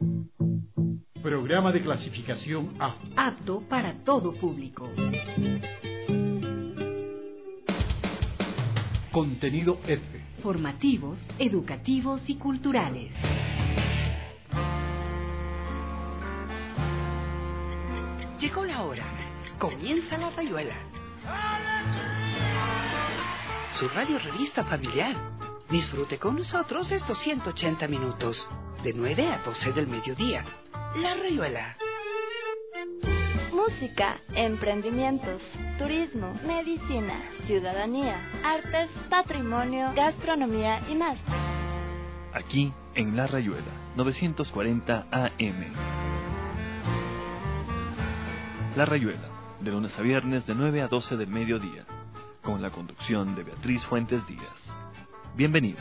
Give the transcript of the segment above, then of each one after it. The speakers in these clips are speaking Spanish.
Programa de clasificación A. Apto para todo público. Contenido F. Formativos, educativos y culturales. Llegó la hora. Comienza La Rayuela. Su radio revista familiar. Disfrute con nosotros estos 180 minutos, de 9 a 12 del mediodía. La Rayuela. Música, emprendimientos, turismo, medicina, ciudadanía, artes, patrimonio, gastronomía y más. Aquí en La Rayuela, 940 AM. La Rayuela, de lunes a viernes de 9 a 12 del mediodía, con la conducción de Beatriz Fuentes Díaz. Bienvenidos.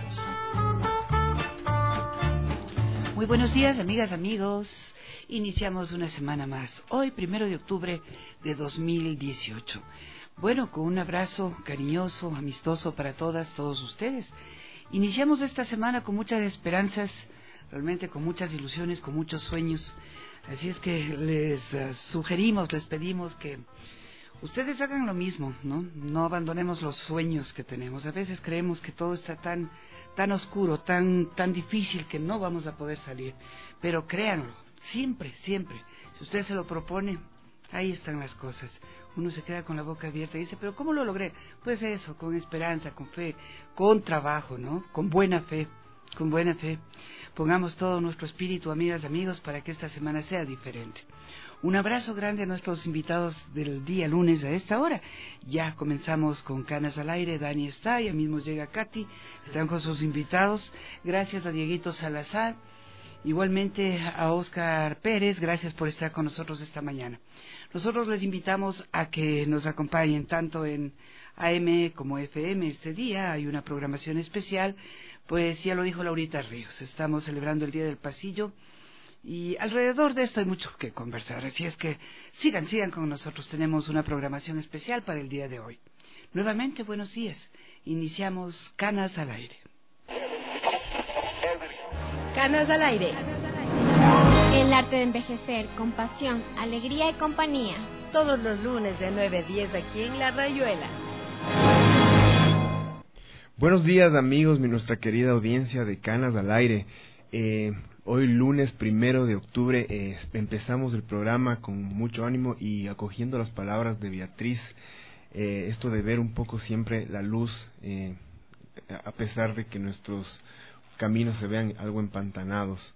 Muy buenos días, amigas, amigos. Iniciamos una semana más, hoy 1 de octubre de 2018. Bueno, con un abrazo cariñoso, amistoso para todos ustedes. Iniciamos esta semana con muchas esperanzas, realmente con muchas ilusiones, con muchos sueños. Así es que les sugerimos, les pedimos que ustedes hagan lo mismo, ¿no? No abandonemos los sueños que tenemos. A veces creemos que todo está tan oscuro, tan difícil que no vamos a poder salir. Pero créanlo, siempre, si usted se lo propone, ahí están las cosas. Uno se queda con la boca abierta y dice, ¿pero cómo lo logré? Pues eso, con esperanza, con fe, con trabajo, ¿no? Con buena fe. Pongamos todo nuestro espíritu, amigas, amigos, para que esta semana sea diferente. Un abrazo grande a nuestros invitados del día lunes a esta hora. Ya comenzamos con Canas al Aire. Dani está, ya mismo llega Katy. Están con sus invitados. Gracias a Dieguito Salazar. Igualmente a Oscar Pérez. Gracias por estar con nosotros esta mañana. Nosotros les invitamos a que nos acompañen tanto en AM como FM este día. Hay una programación especial. Pues ya lo dijo Laurita Ríos. Estamos celebrando el Día del Pasillo. Y alrededor de esto hay mucho que conversar, así es que sigan con nosotros. Tenemos una programación especial para el día de hoy. Nuevamente, buenos días. Iniciamos Canas al Aire. Canas al Aire. El arte de envejecer con pasión, alegría y compañía. Todos los lunes de 9 a 10 aquí en La Rayuela. Buenos días, amigos, nuestra querida audiencia de Canas al Aire. Hoy lunes 1 de octubre empezamos el programa con mucho ánimo y acogiendo las palabras de Beatriz, esto de ver un poco siempre la luz, a pesar de que nuestros caminos se vean algo empantanados.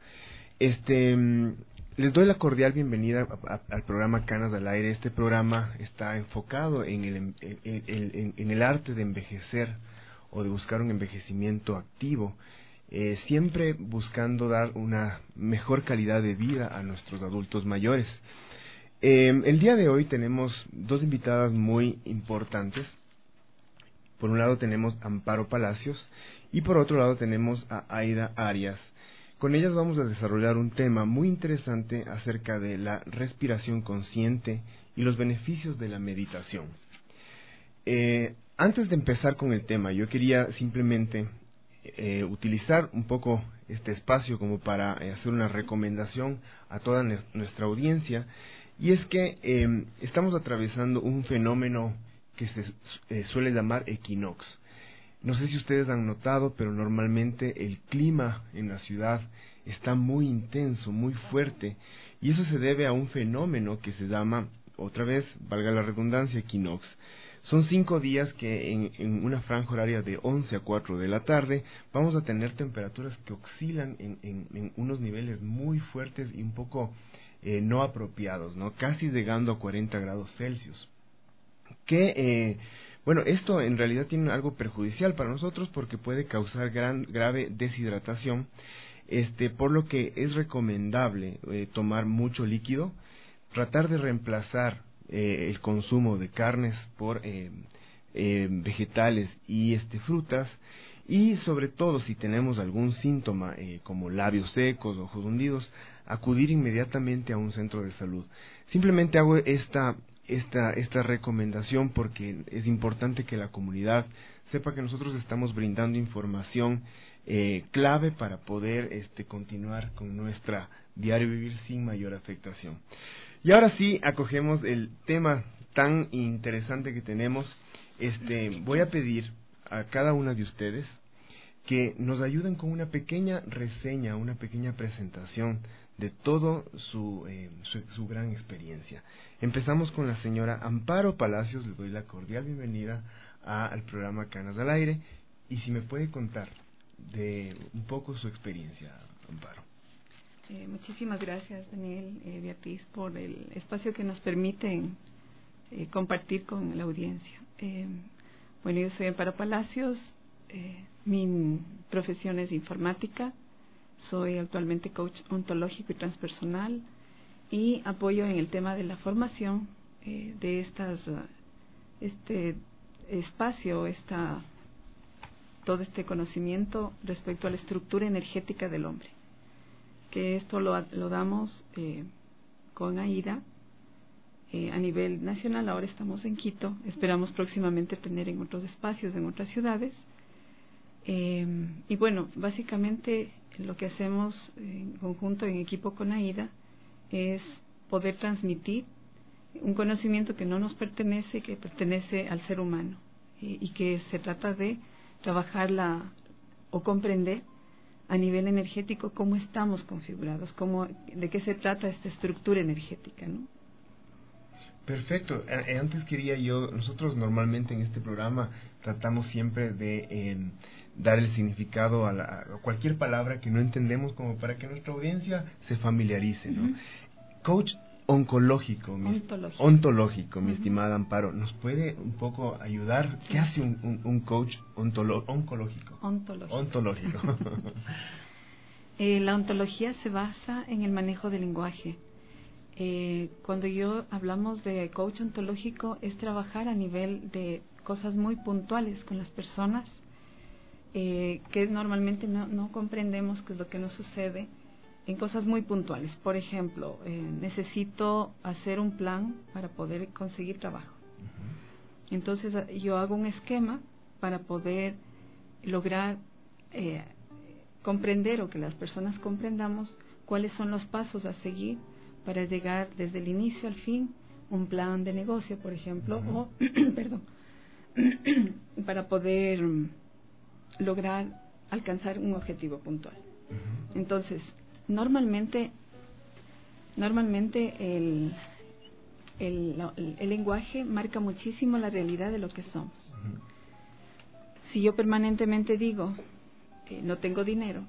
Les doy la cordial bienvenida al programa Canas al Aire. Este programa está enfocado en el arte de envejecer o de buscar un envejecimiento activo. Siempre buscando dar una mejor calidad de vida a nuestros adultos mayores. El día de hoy tenemos dos invitadas muy importantes. Por un lado tenemos a Amparo Palacios y por otro lado tenemos a Aida Arias. Con ellas vamos a desarrollar un tema muy interesante acerca de la respiración consciente y los beneficios de la meditación. Antes de empezar con el tema, yo quería simplemente utilizar un poco este espacio como para hacer una recomendación a toda nuestra audiencia, y es que estamos atravesando un fenómeno que se suele llamar equinox. No sé si ustedes han notado, pero normalmente el clima en la ciudad está muy intenso, muy fuerte, y eso se debe a un fenómeno que se llama, otra vez, valga la redundancia, equinox. Son 5 días que en una franja horaria de 11 a 4 de la tarde vamos a tener temperaturas que oscilan en unos niveles muy fuertes y un poco no apropiados, ¿no? Casi llegando a 40 grados Celsius. Bueno, esto en realidad tiene algo perjudicial para nosotros porque puede causar grave deshidratación, por lo que es recomendable tomar mucho líquido, tratar de reemplazar el consumo de carnes por vegetales y frutas, y sobre todo si tenemos algún síntoma como labios secos, ojos hundidos, acudir inmediatamente a un centro de salud. Simplemente hago esta recomendación porque es importante que la comunidad sepa que nosotros estamos brindando información clave para poder continuar con nuestra diario vivir sin mayor afectación. Y ahora sí, acogemos el tema tan interesante que tenemos. Voy a pedir a cada una de ustedes que nos ayuden con una pequeña reseña, una pequeña presentación de todo su gran experiencia. Empezamos con la señora Amparo Palacios. Le doy la cordial bienvenida al programa Canas al Aire, y si me puede contar de un poco su experiencia, Amparo. Muchísimas gracias, Daniel, Beatriz, por el espacio que nos permiten compartir con la audiencia. Bueno, yo soy Amparo Palacios, mi profesión es informática, soy actualmente coach ontológico y transpersonal y apoyo en el tema de la formación de este espacio, todo este conocimiento respecto a la estructura energética del hombre, que esto lo damos con AIDA a nivel nacional. Ahora estamos en Quito, esperamos próximamente tener en otros espacios, en otras ciudades. Y bueno, básicamente lo que hacemos en conjunto, en equipo con AIDA, es poder transmitir un conocimiento que no nos pertenece, que pertenece al ser humano, y que se trata de trabajarla o comprender a nivel energético cómo estamos configurados, de qué se trata esta estructura energética, ¿no? Perfecto. Antes nosotros normalmente en este programa tratamos siempre de dar el significado a cualquier palabra que no entendemos, como para que nuestra audiencia se familiarice, ¿no? Coach ontológico, mi estimada Amparo, ¿nos puede un poco ayudar? ¿Qué hace un coach oncológico? Ontológico. La ontología se basa en el manejo del lenguaje. Cuando hablamos de coach ontológico, es trabajar a nivel de cosas muy puntuales con las personas, que normalmente no comprendemos qué es lo que nos sucede en cosas muy puntuales. Por ejemplo, necesito hacer un plan para poder conseguir trabajo. Entonces yo hago un esquema para poder lograr comprender, o que las personas comprendamos cuáles son los pasos a seguir para llegar desde el inicio al fin, un plan de negocio, por ejemplo, o para poder lograr alcanzar un objetivo puntual. Entonces, normalmente el lenguaje marca muchísimo la realidad de lo que somos. Si yo permanentemente digo, no tengo dinero,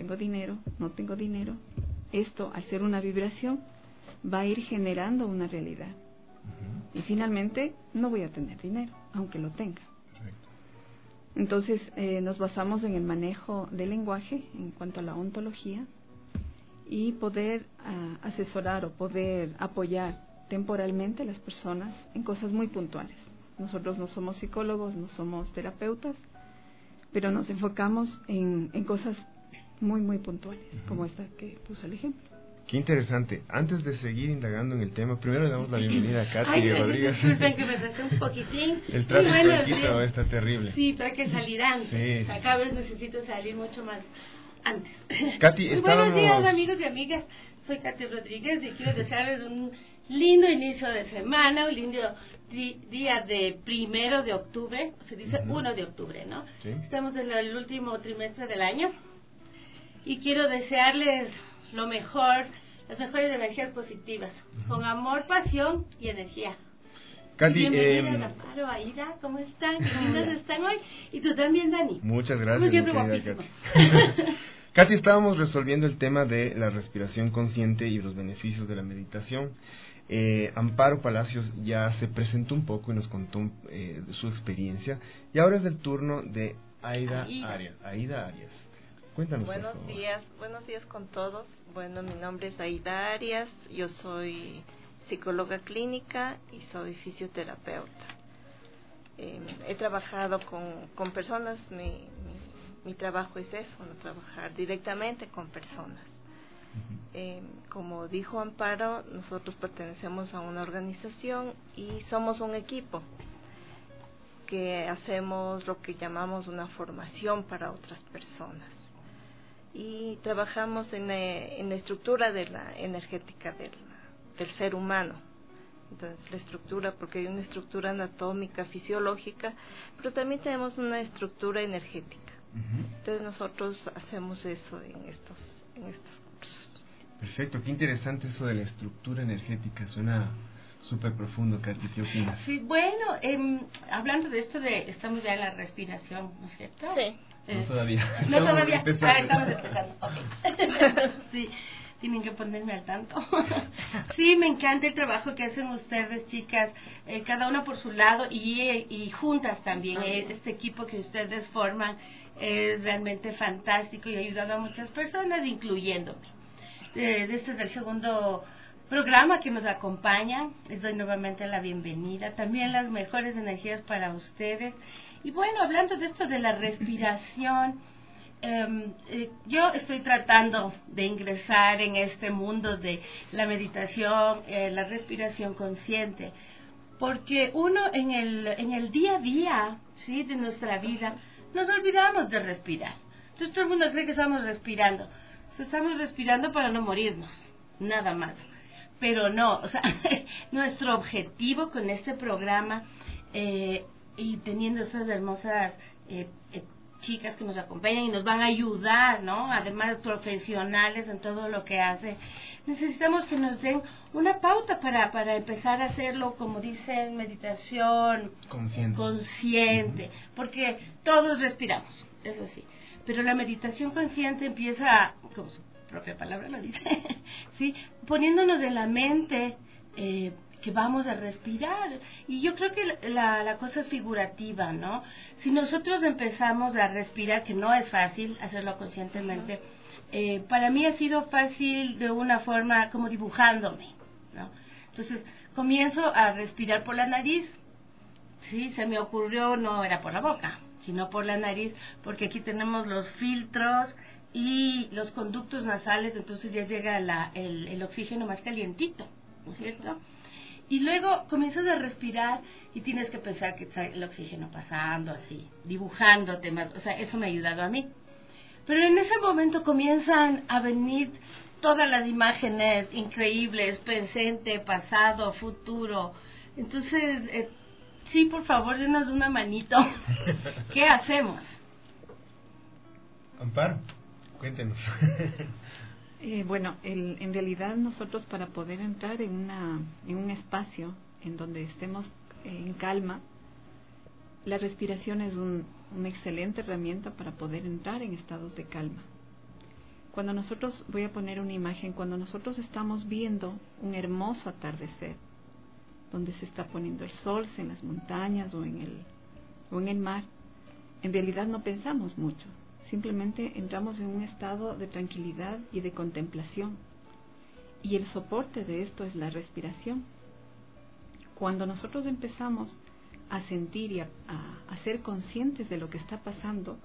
esto, al ser una vibración, va a ir generando una realidad. Y finalmente no voy a tener dinero, aunque lo tenga. Entonces nos basamos en el manejo del lenguaje en cuanto a la ontología, y poder asesorar o poder apoyar temporalmente a las personas en cosas muy puntuales. Nosotros no somos psicólogos, no somos terapeutas, pero nos enfocamos en cosas muy, muy puntuales, como esta que puse el ejemplo. Qué interesante. Antes de seguir indagando en el tema, primero le damos la bienvenida a Katy Rodríguez. Disculpen que me atrasé un poquitín. El tráfico en Quito está terrible. Sí, pero hay que salir antes. Sí. O sea, cada vez necesito salir mucho más antes. Katy, Buenos días, amigos y amigas. Soy Katy Rodríguez y quiero desearles un lindo inicio de semana, un lindo día de 1 de octubre. Se dice 1 de octubre, ¿no? Sí. Estamos en el último trimestre del año. Y quiero desearles lo mejor, las mejores energías positivas, con amor, pasión y energía. Katy, bienvenida, Amparo, Aida, ¿cómo están? ¿Qué lindas están hoy? Y tú también, Dani. Muchas gracias. Como siempre, guapísimos. Katy, estábamos resolviendo el tema de la respiración consciente y los beneficios de la meditación. Amparo Palacios ya se presentó un poco y nos contó su experiencia, y ahora es el turno de Aida Arias. Cuéntanos, buenos días con todos. Bueno, mi nombre es Aida Arias, yo soy psicóloga clínica y soy fisioterapeuta. He trabajado con personas, mi trabajo es eso, no trabajar directamente con personas. Como dijo Amparo, nosotros pertenecemos a una organización y somos un equipo que hacemos lo que llamamos una formación para otras personas. y trabajamos en la estructura de la energética del ser humano. Entonces la estructura, porque hay una estructura anatómica, fisiológica, pero también tenemos una estructura energética. Entonces nosotros hacemos eso en estos cursos. Perfecto, qué interesante eso de la estructura energética, suena súper profundo. Katy, ¿qué opinas? Sí, bueno, hablando de esto estamos ya en la respiración, ¿no es cierto? Sí. No todavía. No todavía. Empezando. Estamos empezando. Okay. Sí, tienen que ponerme al tanto. Sí, me encanta el trabajo que hacen ustedes, chicas, cada una por su lado y juntas también. Este equipo que ustedes forman es realmente fantástico y ha ayudado a muchas personas, incluyéndome. Este es el segundo programa que nos acompaña. Les doy nuevamente la bienvenida. También las mejores energías para ustedes. Y bueno, hablando de esto de la respiración, yo estoy tratando de ingresar en este mundo de la meditación, la respiración consciente, porque uno en el día a día, ¿sí?, de nuestra vida, nos olvidamos de respirar. Entonces todo el mundo cree que estamos respirando. O sea, estamos respirando para no morirnos, nada más. Pero no, o sea, nuestro objetivo con este programa y teniendo estas hermosas chicas que nos acompañan y nos van a ayudar, ¿no? Además, profesionales en todo lo que hacen. Necesitamos que nos den una pauta para empezar a hacerlo, como dicen, meditación consciente, porque todos respiramos, eso sí. Pero la meditación consciente empieza, como su propia palabra lo dice, ¿sí?, poniéndonos en la mente que vamos a respirar. Y yo creo que la cosa es figurativa, ¿no? Si nosotros empezamos a respirar, que no es fácil hacerlo conscientemente, para mí ha sido fácil de una forma como dibujándome, ¿no? Entonces comienzo a respirar por la nariz. Sí, se me ocurrió, no era por la boca, sino por la nariz, porque aquí tenemos los filtros y los conductos nasales, entonces ya llega el oxígeno más calientito, ¿no es cierto? Y luego comienzas a respirar y tienes que pensar que está el oxígeno pasando así, dibujándote más, o sea, eso me ha ayudado a mí. Pero en ese momento comienzan a venir todas las imágenes increíbles, presente, pasado, futuro. Entonces, sí, por favor, denos una manito. ¿Qué hacemos? Amparo, cuéntenos. Bueno, en realidad nosotros, para poder entrar en un espacio en donde estemos en calma, la respiración es una excelente herramienta para poder entrar en estados de calma. Cuando nosotros, voy a poner una imagen, cuando nosotros estamos viendo un hermoso atardecer, donde se está poniendo el sol en las montañas o en el mar, en realidad no pensamos mucho. Simplemente entramos en un estado de tranquilidad y de contemplación. Y el soporte de esto es la respiración. Cuando nosotros empezamos a sentir y a ser conscientes de lo que está pasando,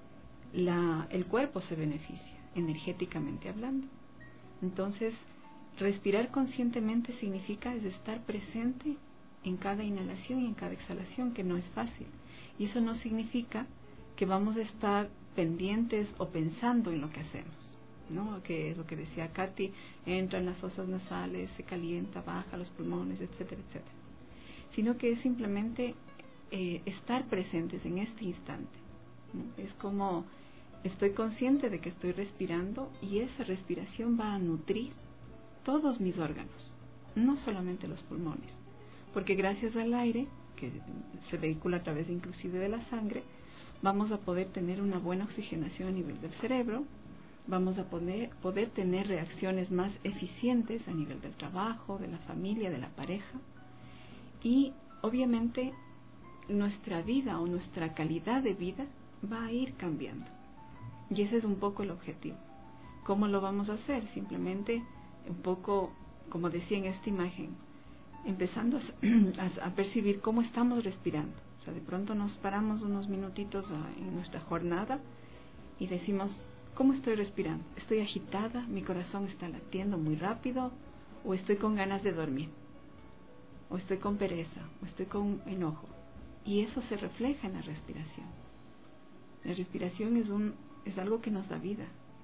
el cuerpo se beneficia, energéticamente hablando. Entonces, respirar conscientemente significa es estar presente en cada inhalación y en cada exhalación, que no es fácil. Y eso no significa que vamos a estar pendientes o pensando en lo que hacemos, ¿no? Que es lo que decía Katy, entra en las fosas nasales, se calienta, baja los pulmones, etcétera, etcétera. Sino que es simplemente estar presentes en este instante, ¿no? Es como estoy consciente de que estoy respirando y esa respiración va a nutrir todos mis órganos, no solamente los pulmones, porque gracias al aire, que se vehicula a través inclusive de la sangre, vamos a poder tener una buena oxigenación a nivel del cerebro, vamos a poder tener reacciones más eficientes a nivel del trabajo, de la familia, de la pareja, y obviamente nuestra vida o nuestra calidad de vida va a ir cambiando. Y ese es un poco el objetivo. ¿Cómo lo vamos a hacer? Simplemente un poco, como decía en esta imagen, empezando a percibir cómo estamos respirando. O sea, de pronto nos paramos unos minutitos en nuestra jornada y decimos, ¿cómo estoy respirando? ¿Estoy agitada? ¿Mi corazón está latiendo muy rápido? ¿O estoy con ganas de dormir? ¿O estoy con pereza? ¿O estoy con enojo? Y eso se refleja en la respiración. La respiración es algo que nos da vida.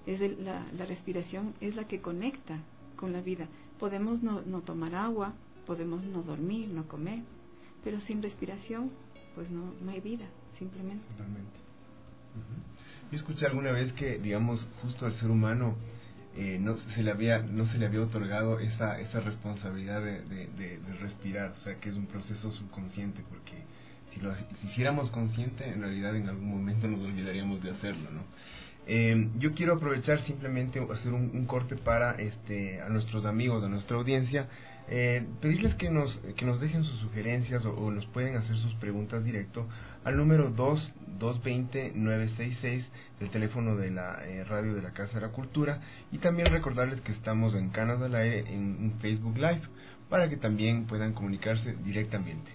La respiración es la que conecta con la vida. Podemos no tomar agua, podemos no dormir, no comer, pero sin respiración pues no hay vida, simplemente. Totalmente. Yo escuché alguna vez que, digamos, justo al ser humano no se le había otorgado esa responsabilidad de respirar, o sea, que es un proceso subconsciente, porque si hiciéramos consciente, en realidad en algún momento nos olvidaríamos de hacerlo, ¿no? Yo quiero aprovechar simplemente hacer un corte para a nuestros amigos, a nuestra audiencia, pedirles que nos dejen sus sugerencias o nos pueden hacer sus preguntas directo al número 220-966 del teléfono de la radio de la Casa de la Cultura, y también recordarles que estamos en Canas al Aire en un Facebook Live para que también puedan comunicarse directamente.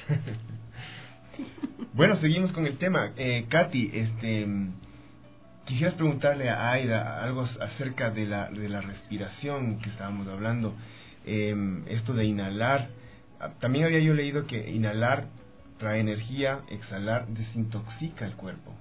Bueno, seguimos con el tema. Katy, quisieras preguntarle a Aida algo acerca de la respiración que estábamos hablando, esto de inhalar. También había yo leído que inhalar trae energía, exhalar desintoxica el cuerpo.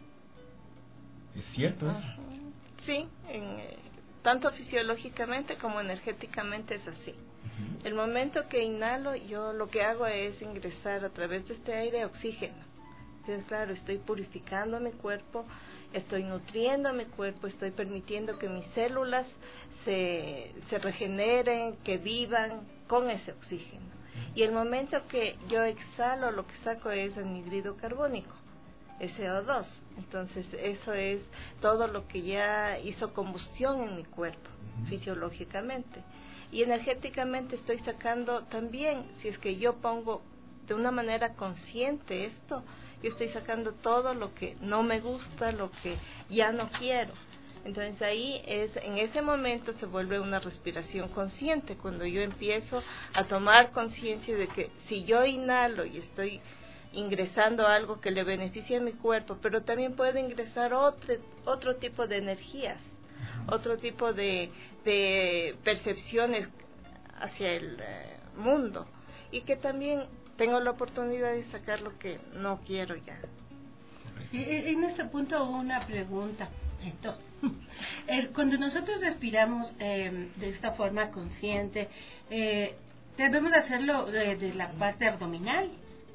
¿Es cierto eso? Sí, tanto fisiológicamente como energéticamente es así. El momento que inhalo, yo lo que hago es ingresar a través de este aire oxígeno. Entonces, claro, estoy purificando mi cuerpo, estoy nutriendo mi cuerpo, estoy permitiendo que mis células se regeneren, que vivan con ese oxígeno. Y el momento que yo exhalo, lo que saco es anhídrido carbónico, CO2. Entonces, eso es todo lo que ya hizo combustión en mi cuerpo, fisiológicamente. Y energéticamente estoy sacando también, si es que yo pongo de una manera consciente esto, yo estoy sacando todo lo que no me gusta, lo que ya no quiero. Entonces ahí en ese momento se vuelve una respiración consciente, cuando yo empiezo a tomar conciencia de que si yo inhalo y estoy ingresando algo que le beneficie a mi cuerpo, pero también puede ingresar otro tipo de energías, otro tipo de percepciones hacia el mundo, y que también tengo la oportunidad de sacar lo que no quiero ya. Sí, en este punto una pregunta. Cuando nosotros respiramos de esta forma consciente, ¿debemos hacerlo de la parte abdominal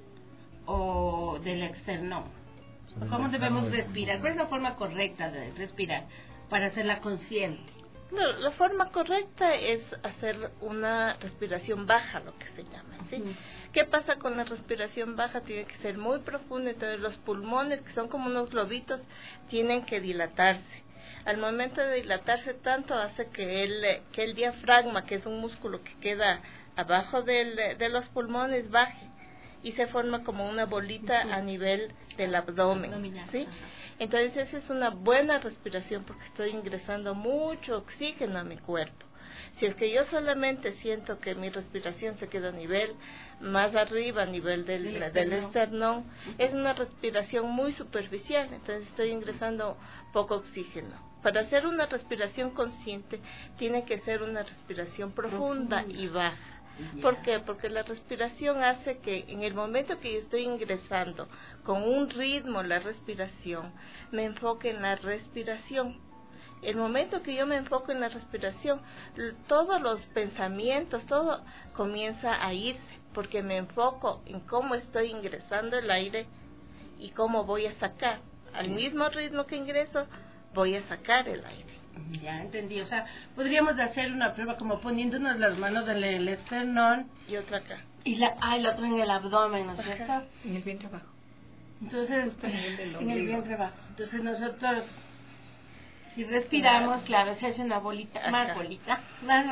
o del externo? ¿Cómo debemos respirar? ¿Cuál es la forma correcta de respirar para hacerla consciente? No, la forma correcta es hacer una respiración baja, lo que se llama, ¿sí? ¿Qué pasa con la respiración baja? Tiene que ser muy profunda, entonces los pulmones, que son como unos globitos, tienen que dilatarse. Al momento de dilatarse tanto, hace que el diafragma, que es un músculo que queda abajo de los pulmones, baje y se forma como una bolita a nivel del abdomen, ¿sí? Entonces esa es una buena respiración porque estoy ingresando mucho oxígeno a mi cuerpo. Si es que yo solamente siento que mi respiración se queda a nivel más arriba, a nivel del esternón, es una respiración muy superficial, entonces estoy ingresando poco oxígeno. Para hacer una respiración consciente tiene que ser una respiración profunda y baja. ¿Por qué? Porque la respiración hace que en el momento que yo estoy ingresando con un ritmo la respiración, me enfoque en la respiración. El momento que yo me enfoco en la respiración, todos los pensamientos, todo comienza a irse, porque me enfoco en cómo estoy ingresando el aire y cómo voy a sacar. Al mismo ritmo que ingreso, voy a sacar el aire. Ya entendí, o sea, podríamos hacer una prueba como poniéndonos las manos en el esternón y otra acá. Y la otra en el abdomen, ¿no es cierto? En el vientre bajo. Entonces, en el vientre bajo. Entonces nosotros, si respiramos, claro, se hace una bolita, más bolita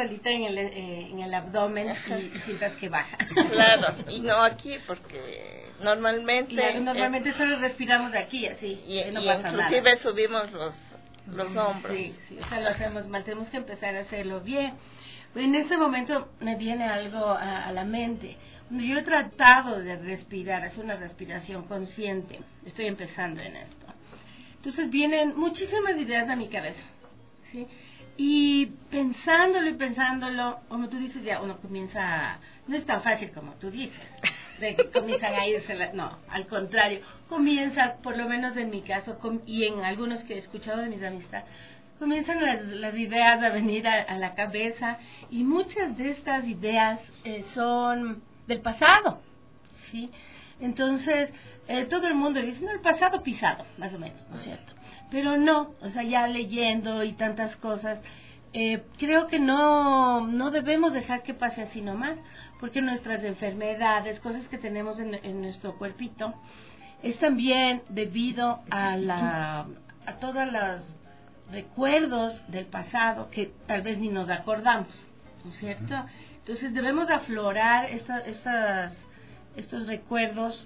en el abdomen y sientas que baja. Claro, y no aquí porque normalmente solo respiramos de aquí, así, y no pasa inclusive nada. Subimos los hombros. Sí, o sea, lo hacemos mal, tenemos que empezar a hacerlo bien. En este momento me viene algo a la mente. Yo he tratado de respirar, hacer una respiración consciente, estoy empezando en esto. Entonces vienen muchísimas ideas a mi cabeza, ¿sí? Y pensándolo, como tú dices, ya uno comienza, no es tan fácil como tú dices, de que comienzan a irse, no, al contrario, comienza, por lo menos en mi caso, y en algunos que he escuchado de mis amistades, comienzan las ideas a venir a la cabeza, y muchas de estas ideas son del pasado, ¿sí? Entonces, todo el mundo dice, no, el pasado pisado, más o menos, ¿no es cierto? Pero no, o sea, ya leyendo y tantas cosas, creo que no debemos dejar que pase así nomás, porque nuestras enfermedades, cosas que tenemos en nuestro cuerpito, es también debido a todos los recuerdos del pasado que tal vez ni nos acordamos, ¿no es cierto? Entonces debemos aflorar estos recuerdos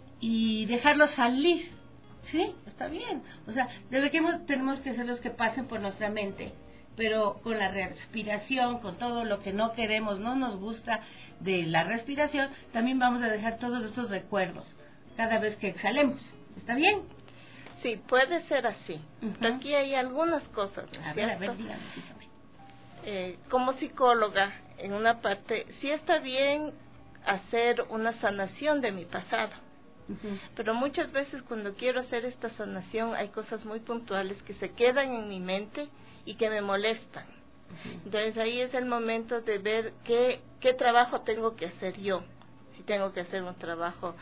y dejarlos salir, ¿sí? Está bien. O sea, tenemos que hacer los que pasen por nuestra mente, pero con la respiración, con todo lo que no queremos, no nos gusta de la respiración, también vamos a dejar todos estos recuerdos cada vez que exhalemos. ¿Está bien? Sí, puede ser así. Pero aquí hay algunas cosas, ¿no es cierto? A ver, dígame. Como psicóloga, en una parte, sí está bien hacer una sanación de mi pasado. Pero muchas veces cuando quiero hacer esta sanación hay cosas muy puntuales que se quedan en mi mente y que me molestan. Entonces ahí es el momento de ver qué trabajo tengo que hacer yo. Si tengo que hacer un trabajo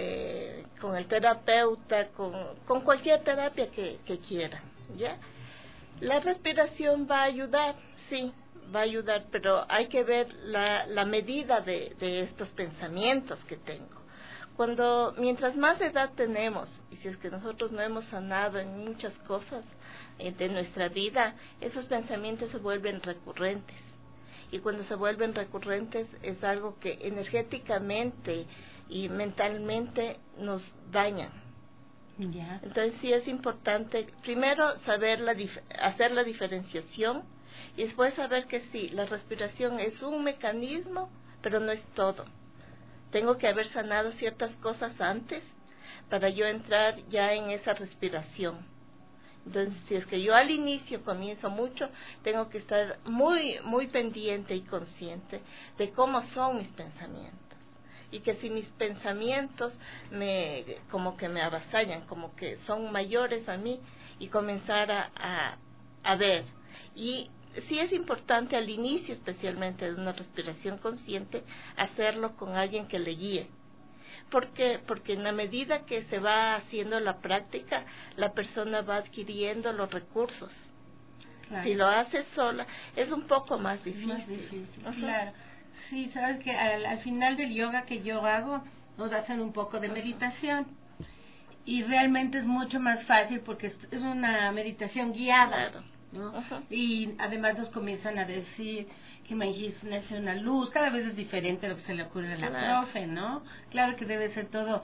con el terapeuta, con cualquier terapia que quiera, ¿ya? La respiración va a ayudar, sí, va a ayudar, pero hay que ver la medida de estos pensamientos que tengo. Mientras más edad tenemos, y si es que nosotros no hemos sanado en muchas cosas de nuestra vida, esos pensamientos se vuelven recurrentes. Y cuando se vuelven recurrentes es algo que energéticamente y mentalmente nos dañan. Ya. Entonces sí es importante primero saber hacer la diferenciación, y después saber que sí, la respiración es un mecanismo, pero no es todo. Tengo que haber sanado ciertas cosas antes para yo entrar ya en esa respiración. Entonces, si es que yo al inicio comienzo mucho, tengo que estar muy, muy pendiente y consciente de cómo son mis pensamientos. Y que si mis pensamientos como que me avasallan, como que son mayores a mí, y comenzar a ver. Y sí es importante al inicio, especialmente de una respiración consciente, hacerlo con alguien que le guíe. ¿Por qué? Porque en la medida que se va haciendo la práctica, la persona va adquiriendo los recursos. Claro. Si lo hace sola, es un poco más difícil. Claro. Sí, sabes que al final del yoga que yo hago, nos hacen un poco de meditación. Y realmente es mucho más fácil porque es una meditación guiada. Claro. ¿No? Y además nos comienzan a decir que Mindfulness es una luz, cada vez es diferente lo que se le ocurre a la profe, ¿no? Claro que debe ser todo,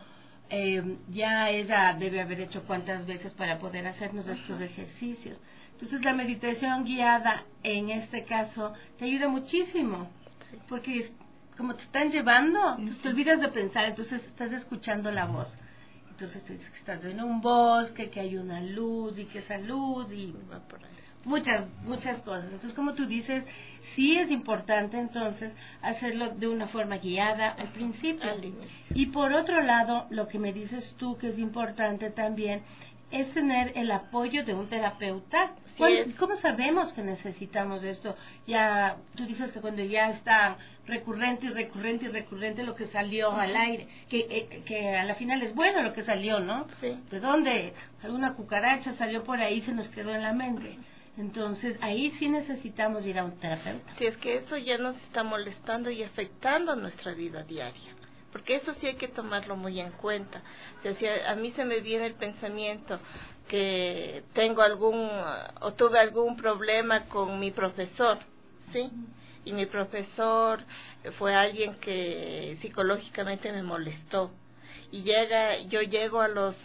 ya ella debe haber hecho cuántas veces para poder hacernos estos ejercicios. Entonces la meditación guiada en este caso te ayuda muchísimo, porque como te están llevando, entonces te olvidas de pensar, entonces estás escuchando la voz. Entonces te dices que estás en un bosque, que hay una luz y que esa luz y va por ahí. Muchas cosas. Entonces, como tú dices, sí es importante entonces hacerlo de una forma guiada al principio. Y por otro lado, lo que me dices tú que es importante también es tener el apoyo de un terapeuta. ¿Cómo sabemos que necesitamos esto? Ya tú dices que cuando ya está recurrente lo que salió al aire, que a la final es bueno lo que salió, ¿no? Sí. ¿De dónde? Alguna cucaracha salió por ahí y se nos quedó en la mente. Entonces, ahí sí necesitamos ir a un terapeuta. Si es que eso ya nos está molestando y afectando nuestra vida diaria. Porque eso sí hay que tomarlo muy en cuenta. O sea, si a mí se me viene el pensamiento que tengo tuve algún problema con mi profesor, ¿sí? Y mi profesor fue alguien que psicológicamente me molestó. Y yo llego a los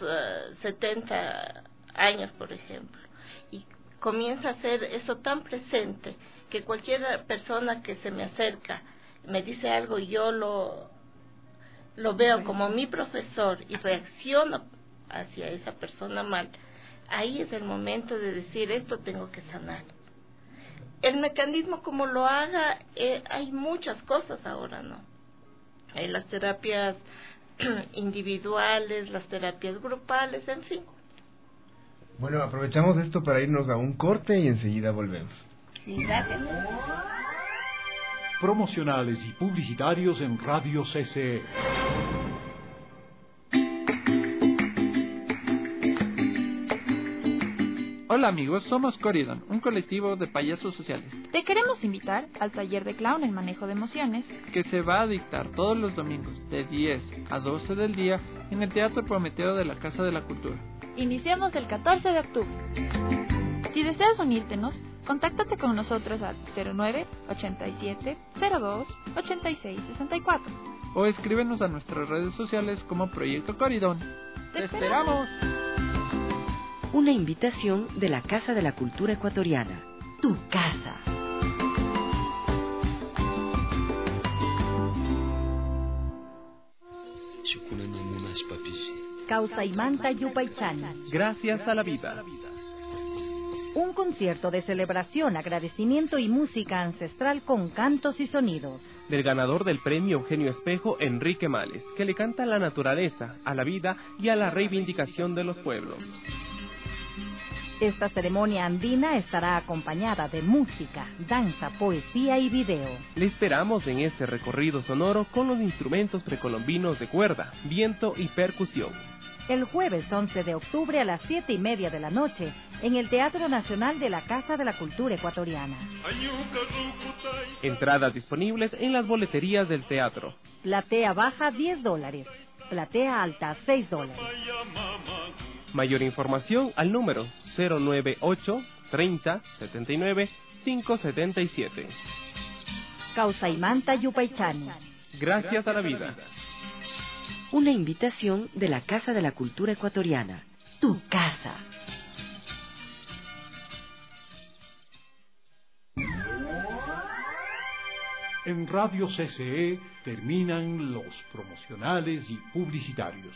70 años, por ejemplo, y comienza a ser eso tan presente que cualquier persona que se me acerca me dice algo y yo lo veo como mi profesor y reacciono hacia esa persona mal. Ahí es el momento de decir, esto tengo que sanar. El mecanismo como lo haga, hay muchas cosas ahora, ¿no? Hay las terapias individuales, las terapias grupales, en fin. Bueno, aprovechamos esto para irnos a un corte y enseguida volvemos. Sí, gracias. Promocionales y publicitarios en Radio CCE. Hola amigos, somos Coridon, un colectivo de payasos sociales. Te queremos invitar al taller de clown El Manejo de Emociones, que se va a dictar todos los domingos de 10 a 12 del día en el Teatro Prometeo de la Casa de la Cultura. Iniciamos el 14 de octubre. Si deseas unírtenos, contáctate con nosotros al 09 87 02 86 64 o escríbenos a nuestras redes sociales como Proyecto Coridon. ¡Te esperamos! Una invitación de la Casa de la Cultura Ecuatoriana. Tu casa. Causaimanta Yupaychana. Gracias a la vida. Un concierto de celebración, agradecimiento y música ancestral con cantos y sonidos. Del ganador del premio Eugenio Espejo, Enrique Males, que le canta a la naturaleza, a la vida y a la reivindicación de los pueblos. Esta ceremonia andina estará acompañada de música, danza, poesía y video. Le esperamos en este recorrido sonoro con los instrumentos precolombinos de cuerda, viento y percusión. El jueves 11 de octubre a las 7:30 de la noche, en el Teatro Nacional de la Casa de la Cultura Ecuatoriana. Entradas disponibles en las boleterías del teatro. Platea baja $10, platea alta $6. Mayor información al número 098 30 79 577. Causaimanta Yupaychani. Gracias a la vida. Una invitación de la Casa de la Cultura Ecuatoriana. Tu casa. En Radio CCE terminan los promocionales y publicitarios.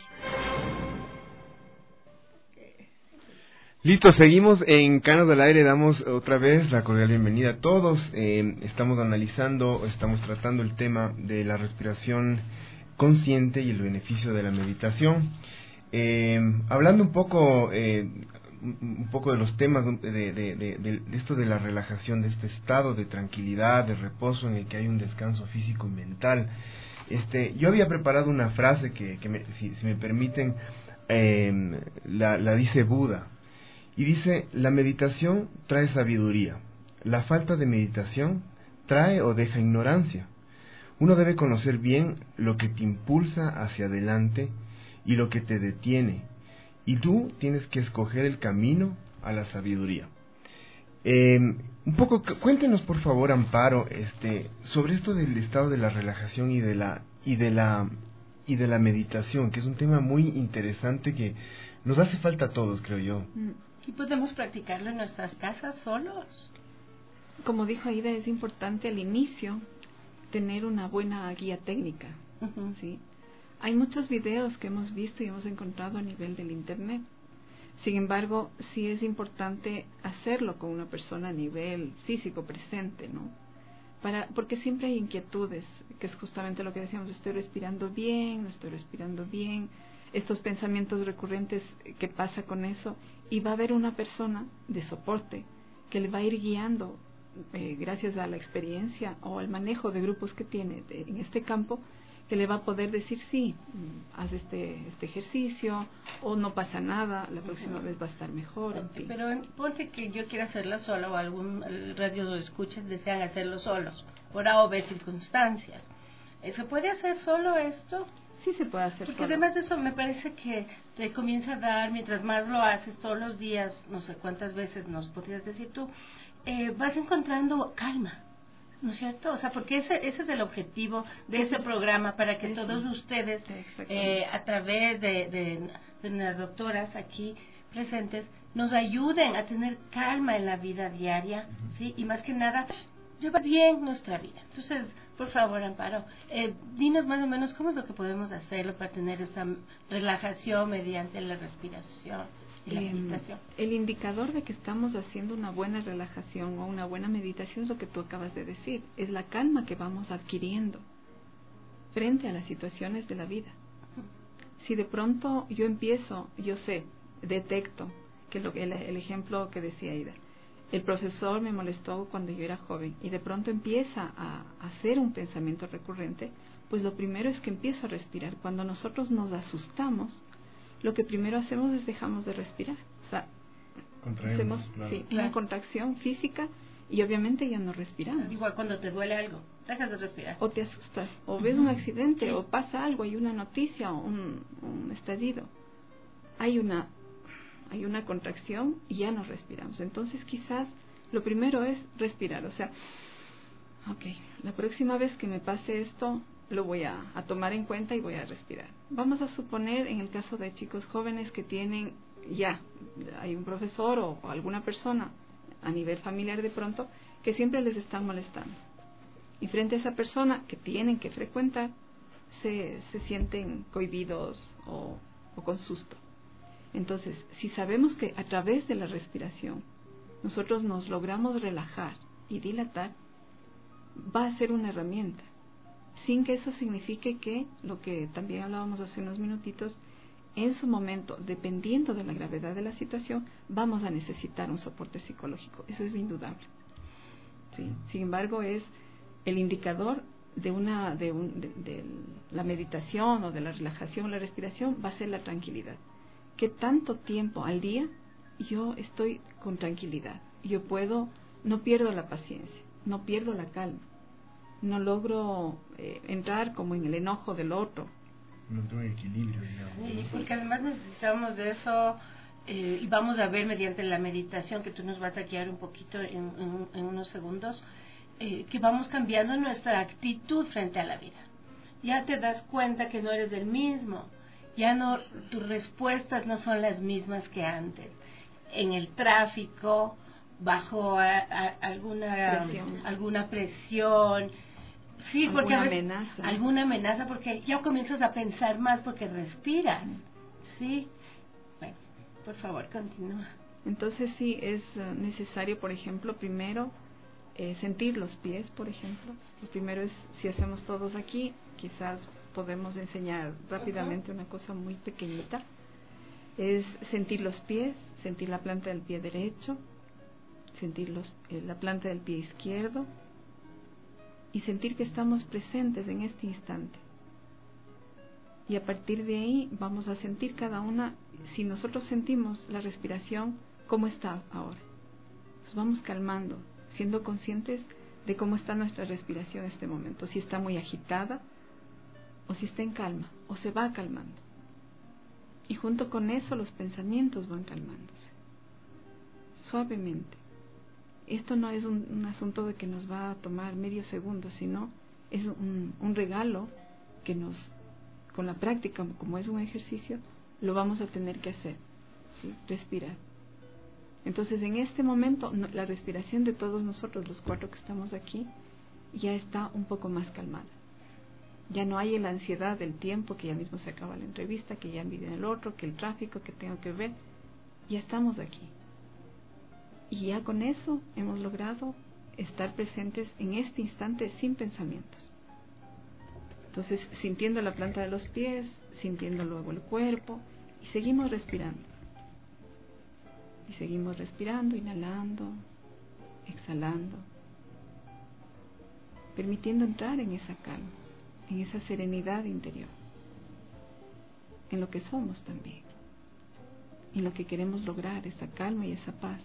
Listo, seguimos en Canos del Aire, damos otra vez la cordial bienvenida a todos. Estamos tratando el tema de la respiración consciente y el beneficio de la meditación. Hablando un poco de los temas de esto de la relajación, de este estado de tranquilidad, de reposo en el que hay un descanso físico y mental. Yo había preparado una frase que si me permiten, la dice Buda. Y dice: la meditación trae sabiduría, la falta de meditación trae o deja ignorancia. Uno debe conocer bien lo que te impulsa hacia adelante y lo que te detiene, y tú tienes que escoger el camino a la sabiduría. Un poco, cuéntenos por favor, Amparo, sobre esto del estado de la relajación y de la meditación, que es un tema muy interesante que nos hace falta a todos, creo yo. ¿Y podemos practicarlo en nuestras casas solos? Como dijo Aida, es importante al inicio tener una buena guía técnica. ¿Sí? Hay muchos videos que hemos visto y hemos encontrado a nivel del internet. Sin embargo, sí es importante hacerlo con una persona a nivel físico presente, ¿no? Porque siempre hay inquietudes, que es justamente lo que decíamos: estoy respirando bien, no estoy respirando bien, estos pensamientos recurrentes, ¿qué pasa con eso? Y va a haber una persona de soporte que le va a ir guiando, gracias a la experiencia o al manejo de grupos que tiene en este campo, que le va a poder decir: sí, haz este ejercicio, o no pasa nada, la próxima vez va a estar mejor, en fin. Pero ponte que yo quiera hacerlo solo, o algún radio lo escuchen, desean hacerlo solos, por A o B circunstancias. ¿Se puede hacer solo esto? Sí, se puede hacer. Porque además de eso, me parece que te comienza a dar, mientras más lo haces todos los días, no sé cuántas veces nos podrías decir tú, vas encontrando calma, ¿no es cierto? O sea, porque ese es el objetivo de este programa, para que todos ustedes, a través de las doctoras aquí presentes, nos ayuden a tener calma en la vida diaria, ¿sí? Y más que nada, llevar bien nuestra vida. Entonces, por favor, Amparo, dinos más o menos cómo es lo que podemos hacerlo para tener esa relajación mediante la respiración y la meditación. El indicador de que estamos haciendo una buena relajación o una buena meditación es lo que tú acabas de decir, es la calma que vamos adquiriendo frente a las situaciones de la vida. Si de pronto yo detecto que el ejemplo que decía Aida. El profesor me molestó cuando yo era joven y de pronto empieza a hacer un pensamiento recurrente, pues lo primero es que empiezo a respirar. Cuando nosotros nos asustamos, lo que primero hacemos es dejamos de respirar. O sea, hacemos una contracción física y obviamente ya no respiramos. Igual cuando te duele algo, dejas de respirar. O te asustas, o ves un accidente, o pasa algo, hay una noticia, o un estallido. Hay una contracción y ya no respiramos. Entonces quizás lo primero es respirar. O sea, la próxima vez que me pase esto, lo voy a tomar en cuenta y voy a respirar. Vamos a suponer en el caso de chicos jóvenes que tienen hay un profesor o alguna persona a nivel familiar de pronto que siempre les están molestando. Y frente a esa persona que tienen que frecuentar, se sienten cohibidos o con susto. Entonces, si sabemos que a través de la respiración nosotros nos logramos relajar y dilatar, va a ser una herramienta, sin que eso signifique que, lo que también hablábamos hace unos minutitos, en su momento, dependiendo de la gravedad de la situación, vamos a necesitar un soporte psicológico. Eso es indudable. ¿Sí? Sin embargo, es el indicador de la meditación o de la relajación, la respiración, va a ser la tranquilidad. ¿Qué tanto tiempo al día yo estoy con tranquilidad? Yo no pierdo la paciencia, no pierdo la calma, no logro entrar como en el enojo del otro. No tengo equilibrio, digamos. Sí, porque además necesitamos de eso, y vamos a ver mediante la meditación, que tú nos vas a guiar un poquito en unos segundos, que vamos cambiando nuestra actitud frente a la vida. Ya te das cuenta que no eres el mismo, tus respuestas no son las mismas que antes. En el tráfico, bajo alguna presión, sí, porque alguna amenaza, porque ya comienzas a pensar más porque respiras, sí. Bueno, por favor, continúa. Entonces sí, es necesario, por ejemplo, primero sentir los pies, por ejemplo. Lo primero es, si hacemos todos aquí, quizás podemos enseñar rápidamente una cosa muy pequeñita. Es sentir los pies, sentir la planta del pie derecho, sentir la planta del pie izquierdo y sentir que estamos presentes en este instante. Y a partir de ahí vamos a sentir cada una, si nosotros sentimos la respiración, cómo está ahora. Nos vamos calmando, siendo conscientes de cómo está nuestra respiración en este momento, si está muy agitada o si está en calma o se va calmando. Y junto con eso los pensamientos van calmándose suavemente. Esto no es un asunto de que nos va a tomar medio segundo, sino es un regalo que con la práctica, como es un ejercicio, lo vamos a tener que hacer, ¿sí? Respirar. Entonces en este momento la respiración de todos nosotros, los 4 que estamos aquí, ya está un poco más calmada. Ya no hay la ansiedad del tiempo, que ya mismo se acaba la entrevista, que ya envidia el otro, que el tráfico, que tengo que ver. Ya estamos aquí. Y ya con eso hemos logrado estar presentes en este instante sin pensamientos. Entonces, sintiendo la planta de los pies, sintiendo luego el cuerpo, y seguimos respirando. Y seguimos respirando, inhalando, exhalando, permitiendo entrar en esa calma, en esa serenidad interior, en lo que somos también, en lo que queremos lograr, esa calma y esa paz.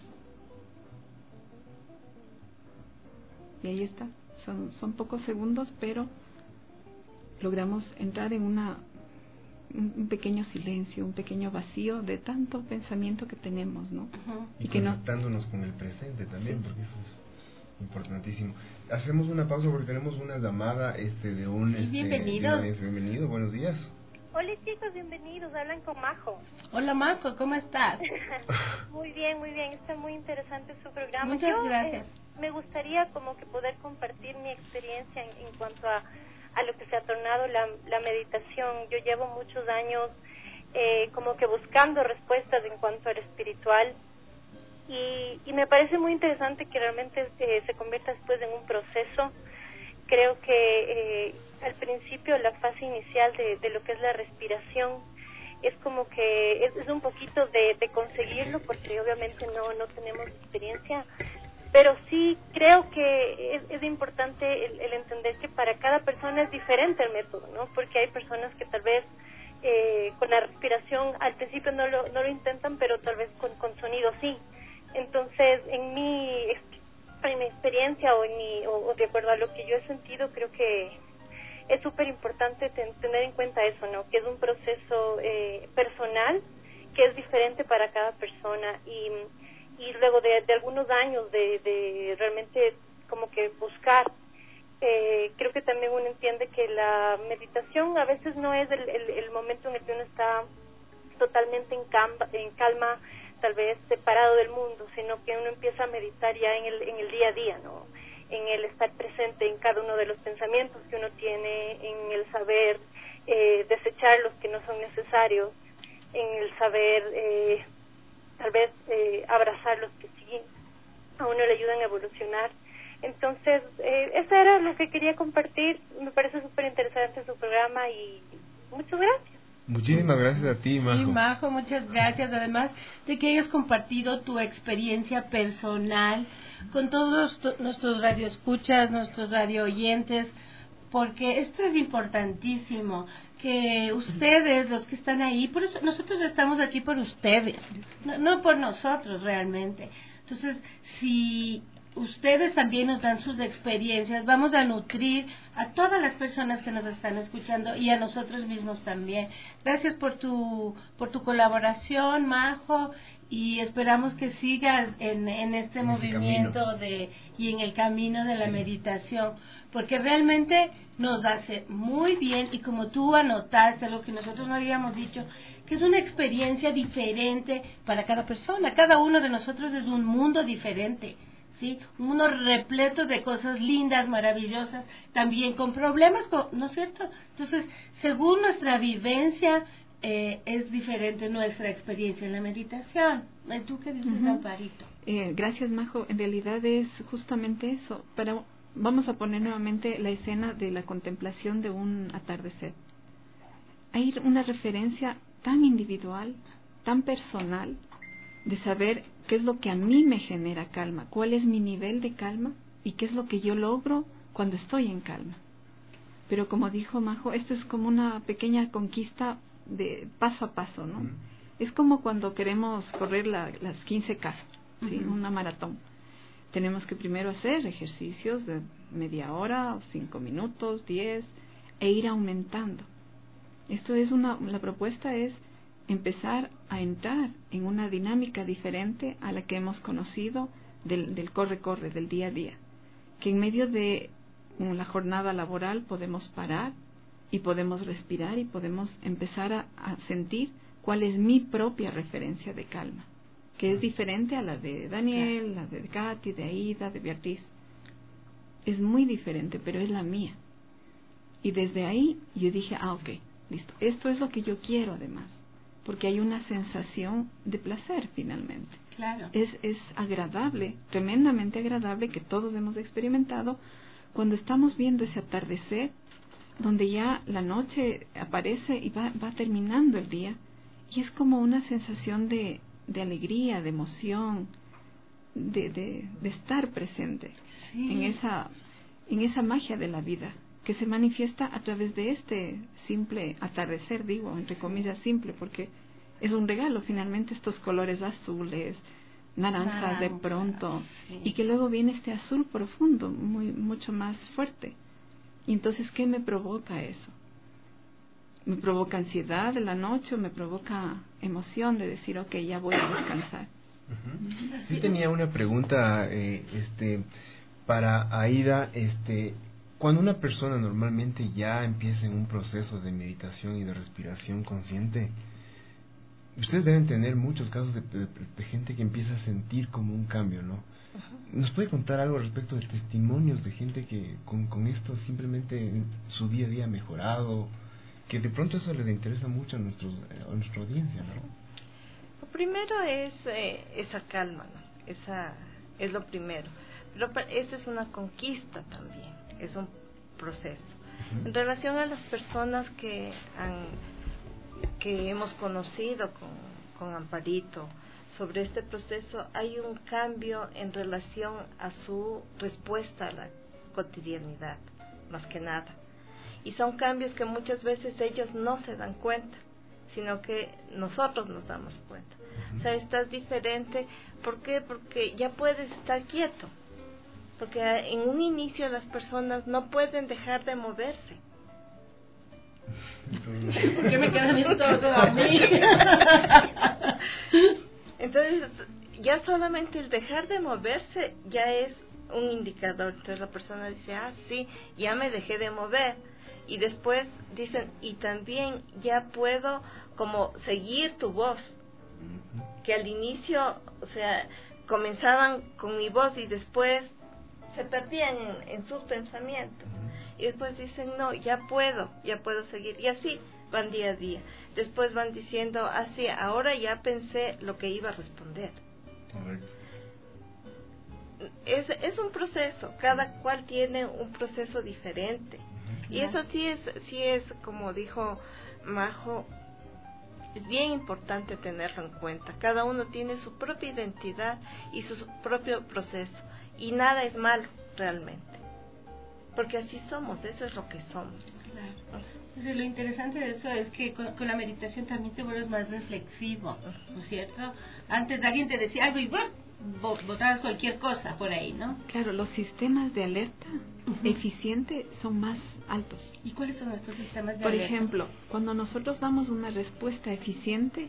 Y ahí está, son pocos segundos, pero logramos entrar en un pequeño silencio, un pequeño vacío de tanto pensamiento que tenemos, ¿no? Y conectándonos con el presente también, porque eso es importantísimo. Hacemos una pausa porque tenemos una llamada de un... Bienvenido, buenos días. Hola chicos, bienvenidos, hablan con Majo. Hola Majo, ¿cómo estás? Muy bien, está muy interesante su programa. Muchas gracias. Me gustaría como que poder compartir mi experiencia en cuanto a lo que se ha tornado la meditación. Yo llevo muchos años como que buscando respuestas en cuanto a lo espiritual y me parece muy interesante que realmente se convierta después en un proceso. Creo que al principio la fase inicial de lo que es la respiración es como que es un poquito de conseguirlo, porque obviamente no tenemos experiencia, pero sí creo que es importante el entender que para cada persona es diferente el método, ¿no? Porque hay personas que tal vez con la respiración al principio no lo intentan, pero tal vez con sonido sí. Entonces, en mi experiencia o de acuerdo a lo que yo he sentido, creo que es súper importante tener en cuenta eso, ¿no? Que es un proceso personal que es diferente para cada persona, y luego de algunos años de realmente como que buscar, creo que también uno entiende que la meditación a veces no es el momento en el que uno está totalmente en calma, tal vez separado del mundo, sino que uno empieza a meditar ya en el día a día, ¿no? En el estar presente en cada uno de los pensamientos que uno tiene, en el saber desechar los que no son necesarios, en el saber tal vez abrazar los que sí a uno le ayudan a evolucionar. Entonces, eso era lo que quería compartir. Me parece súper interesante su programa y muchas gracias. Muchísimas gracias a ti, Majo. Sí, Majo, muchas gracias. Además de que hayas compartido tu experiencia personal con todos nuestros radioescuchas, nuestros radio oyentes, porque esto es importantísimo, que ustedes, los que están ahí, por eso nosotros estamos aquí por ustedes, no por nosotros realmente. Entonces, si ustedes también nos dan sus experiencias, vamos a nutrir a todas las personas que nos están escuchando y a nosotros mismos también. Gracias por tu colaboración, Majo, y esperamos que sigas en este movimiento y en el camino de la meditación, porque realmente nos hace muy bien, y como tú anotaste, lo que nosotros no habíamos dicho, que es una experiencia diferente para cada persona. Cada uno de nosotros es un mundo diferente, ¿sí? Un mundo repleto de cosas lindas, maravillosas, también con problemas, ¿no es cierto? Entonces, según nuestra vivencia, es diferente nuestra experiencia en la meditación. ¿Tú qué dices, Amparito? Gracias, Majo. En realidad es justamente eso. Vamos a poner nuevamente la escena de la contemplación de un atardecer. Hay una referencia tan individual, tan personal, de saber qué es lo que a mí me genera calma, cuál es mi nivel de calma y qué es lo que yo logro cuando estoy en calma. Pero como dijo Majo, esto es como una pequeña conquista de paso a paso, ¿no? Es como cuando queremos correr las 15K, ¿sí? Una maratón. Tenemos que primero hacer ejercicios de media hora, 5 minutos, 10, e ir aumentando. Esto es la propuesta es empezar a entrar en una dinámica diferente a la que hemos conocido del corre-corre, del día a día. Que en medio de la jornada laboral podemos parar y podemos respirar y podemos empezar a sentir cuál es mi propia referencia de calma, que es diferente a la de Daniel, la de Katy, de Aida, de Beatriz. Es muy diferente, pero es la mía. Y desde ahí yo dije, ok, listo, esto es lo que yo quiero además, porque hay una sensación de placer finalmente. Claro. Es agradable, tremendamente agradable, que todos hemos experimentado cuando estamos viendo ese atardecer, donde ya la noche aparece y va terminando el día, y es como una sensación de alegría, de emoción, de estar presente en esa magia de la vida, que se manifiesta a través de este simple atardecer, digo, entre comillas simple, porque es un regalo finalmente, estos colores azules, naranjas de pronto, y que luego viene este azul profundo, mucho más fuerte. Y entonces, ¿qué me provoca eso? ¿Me provoca ansiedad de la noche o me provoca emoción de decir, ok, ya voy a descansar? Sí, tenía una pregunta para Aida. Cuando una persona normalmente ya empieza en un proceso de meditación y de respiración consciente, ustedes deben tener muchos casos de gente que empieza a sentir como un cambio, ¿no? ¿Nos puede contar algo respecto de testimonios de gente que con esto simplemente en su día a día ha mejorado, que de pronto eso les interesa mucho a nuestra audiencia, ¿no? Lo primero es esa calma, ¿no? Esa es lo primero. Pero eso es una conquista también, es un proceso. En relación a las personas que han que hemos conocido con Amparito sobre este proceso, hay un cambio en relación a su respuesta a la cotidianidad, más que nada. Y son cambios que muchas veces ellos no se dan cuenta, sino que nosotros nos damos cuenta. O sea, estás diferente. ¿Por qué? Porque ya puedes estar quieto. Porque en un inicio las personas no pueden dejar de moverse. ¿Por qué me quedan bien todo a mí? Entonces, ya solamente el dejar de moverse ya es un indicador. Entonces la persona dice, sí, ya me dejé de mover. Y después dicen, y también ya puedo como seguir tu voz. Que al inicio, o sea, comenzaban con mi voz y después se perdían en sus pensamientos. Y después dicen, no, ya puedo seguir. Y así van día a día. Después van diciendo, así, ahora ya pensé lo que iba a responder. Correcto. Es un proceso, cada cual tiene un proceso diferente. Y eso sí es como dijo Majo, es bien importante tenerlo en cuenta. Cada uno tiene su propia identidad y su propio proceso. Y nada es malo realmente. Porque así somos, eso es lo que somos. Claro. Entonces, lo interesante de eso es que con la meditación también te vuelves más reflexivo, ¿no es cierto? Antes alguien te decía algo y botabas cualquier cosa por ahí, ¿no? Claro, los sistemas de alerta eficiente son más altos. ¿Y cuáles son estos sistemas de Por alerta? ejemplo, cuando nosotros damos una respuesta eficiente,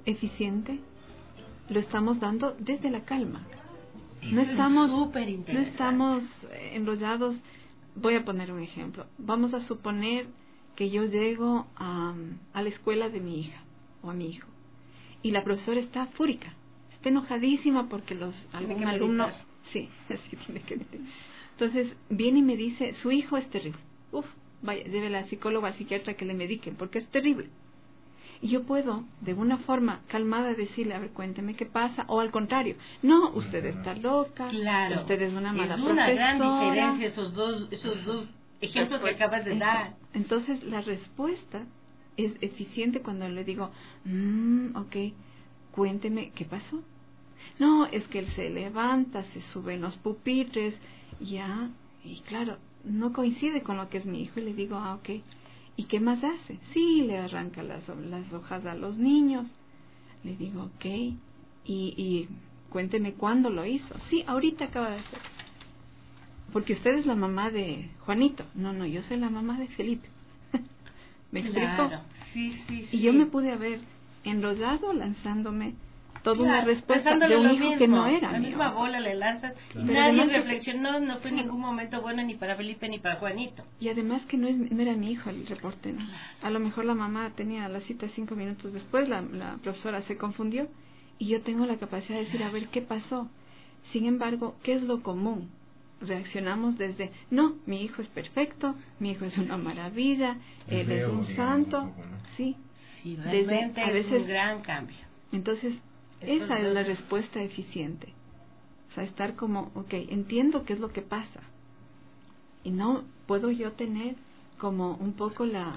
lo estamos dando desde la calma. No estamos enrollados. Voy a poner un ejemplo. Vamos a suponer que yo llego a la escuela de mi hija o a mi hijo y la profesora está fúrica, está enojadísima porque algún alumno sí tiene que meditar. Entonces viene y me dice, su hijo es terrible, vaya, lleve a la psicóloga, al psiquiatra que le mediquen porque es terrible. Y yo puedo de una forma calmada decirle, a ver, cuénteme qué pasa, o al contrario, no, usted está loca, claro, usted es una mala profesora. Es una gran diferencia esos dos ejemplos que acabas de dar. Entonces la respuesta es eficiente cuando le digo, ok, cuénteme qué pasó. No, es que él se levanta, se sube en los pupitres, ya, y claro, no coincide con lo que es mi hijo, y le digo, ok, ¿y qué más hace? Sí, le arranca las hojas a los niños. Le digo, ok, y cuénteme cuándo lo hizo. Sí, ahorita acaba de hacer. Porque usted es la mamá de Juanito. No, yo soy la mamá de Felipe. ¿Me explico? Sí. Y yo me pude haber enrollado lanzándome toda una respuesta de un hijo que no era la mío. misma bola le lanzas y Pero nadie reflexionó, no fue en ningún momento bueno ni para Felipe ni para Juanito. Y además que no era mi hijo el reporte, ¿no? A lo mejor la mamá tenía la cita 5 minutos después, la profesora se confundió y yo tengo la capacidad de decir, a ver, ¿qué pasó? Sin embargo, ¿qué es lo común? Reaccionamos desde, no, mi hijo es perfecto, mi hijo es una maravilla, él es un santo. Sí, realmente a veces es un gran cambio. Entonces, esa es la respuesta eficiente. O sea, estar como, ok, entiendo qué es lo que pasa. Y no puedo yo tener como un poco la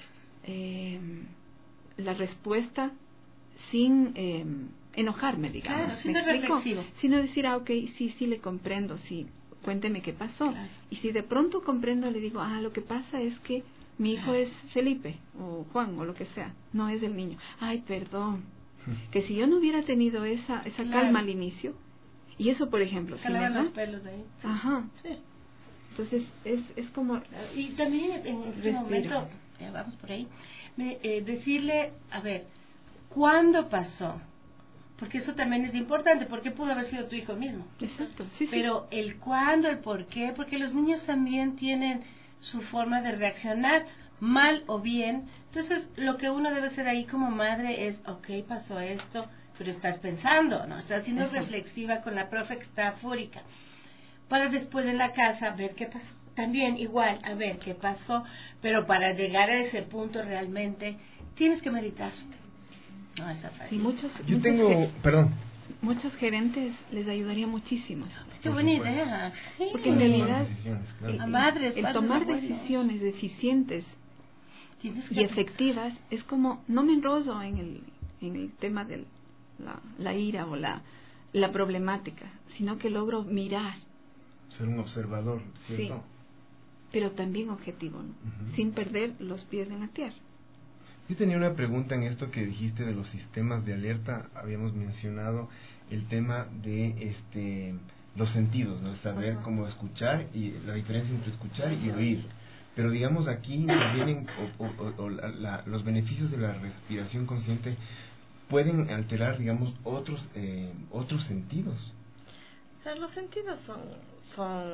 respuesta sin enojarme, digamos. Claro, siendo reflexivo. Sino decir, ok, sí, le comprendo, sí, cuénteme qué pasó. Claro. Y si de pronto comprendo, le digo, lo que pasa es que mi hijo es Felipe, o Juan, o lo que sea, no es el niño. Ay, perdón. Que si yo no hubiera tenido esa calma al inicio, y eso, por ejemplo, se lavan los pelos ahí. Sí. Ajá. Sí. Entonces, es como... Y también en este momento, vamos por ahí, decirle, a ver, ¿cuándo pasó? Porque eso también es importante, porque pudo haber sido tu hijo mismo. Exacto, sí. Pero el cuándo, el por qué, porque los niños también tienen su forma de reaccionar, mal o bien. Entonces lo que uno debe hacer ahí como madre es, ok, pasó esto, pero estás pensando, ¿no? Estás siendo reflexiva con la profe que está fúrica, para después en la casa ver qué pasó, también igual, a ver qué pasó, pero para llegar a ese punto realmente tienes que meditar. No está fácil. Sí, muchos gerentes les ayudaría muchísimo. Qué buena idea. Sí. Porque en realidad a madres, el tomar decisiones eficientes y efectivas, es como no me enrollo en el tema de la ira o la problemática, sino que logro mirar. Ser un observador, ¿cierto? Sí, pero también objetivo, ¿no? Sin perder los pies en la tierra. Yo tenía una pregunta en esto que dijiste de los sistemas de alerta. Habíamos mencionado el tema de los sentidos, ¿no? Saber cómo escuchar y la diferencia entre escuchar y oír. Pero digamos aquí vienen los beneficios de la respiración consciente pueden alterar, digamos, otros sentidos. O sea, los sentidos son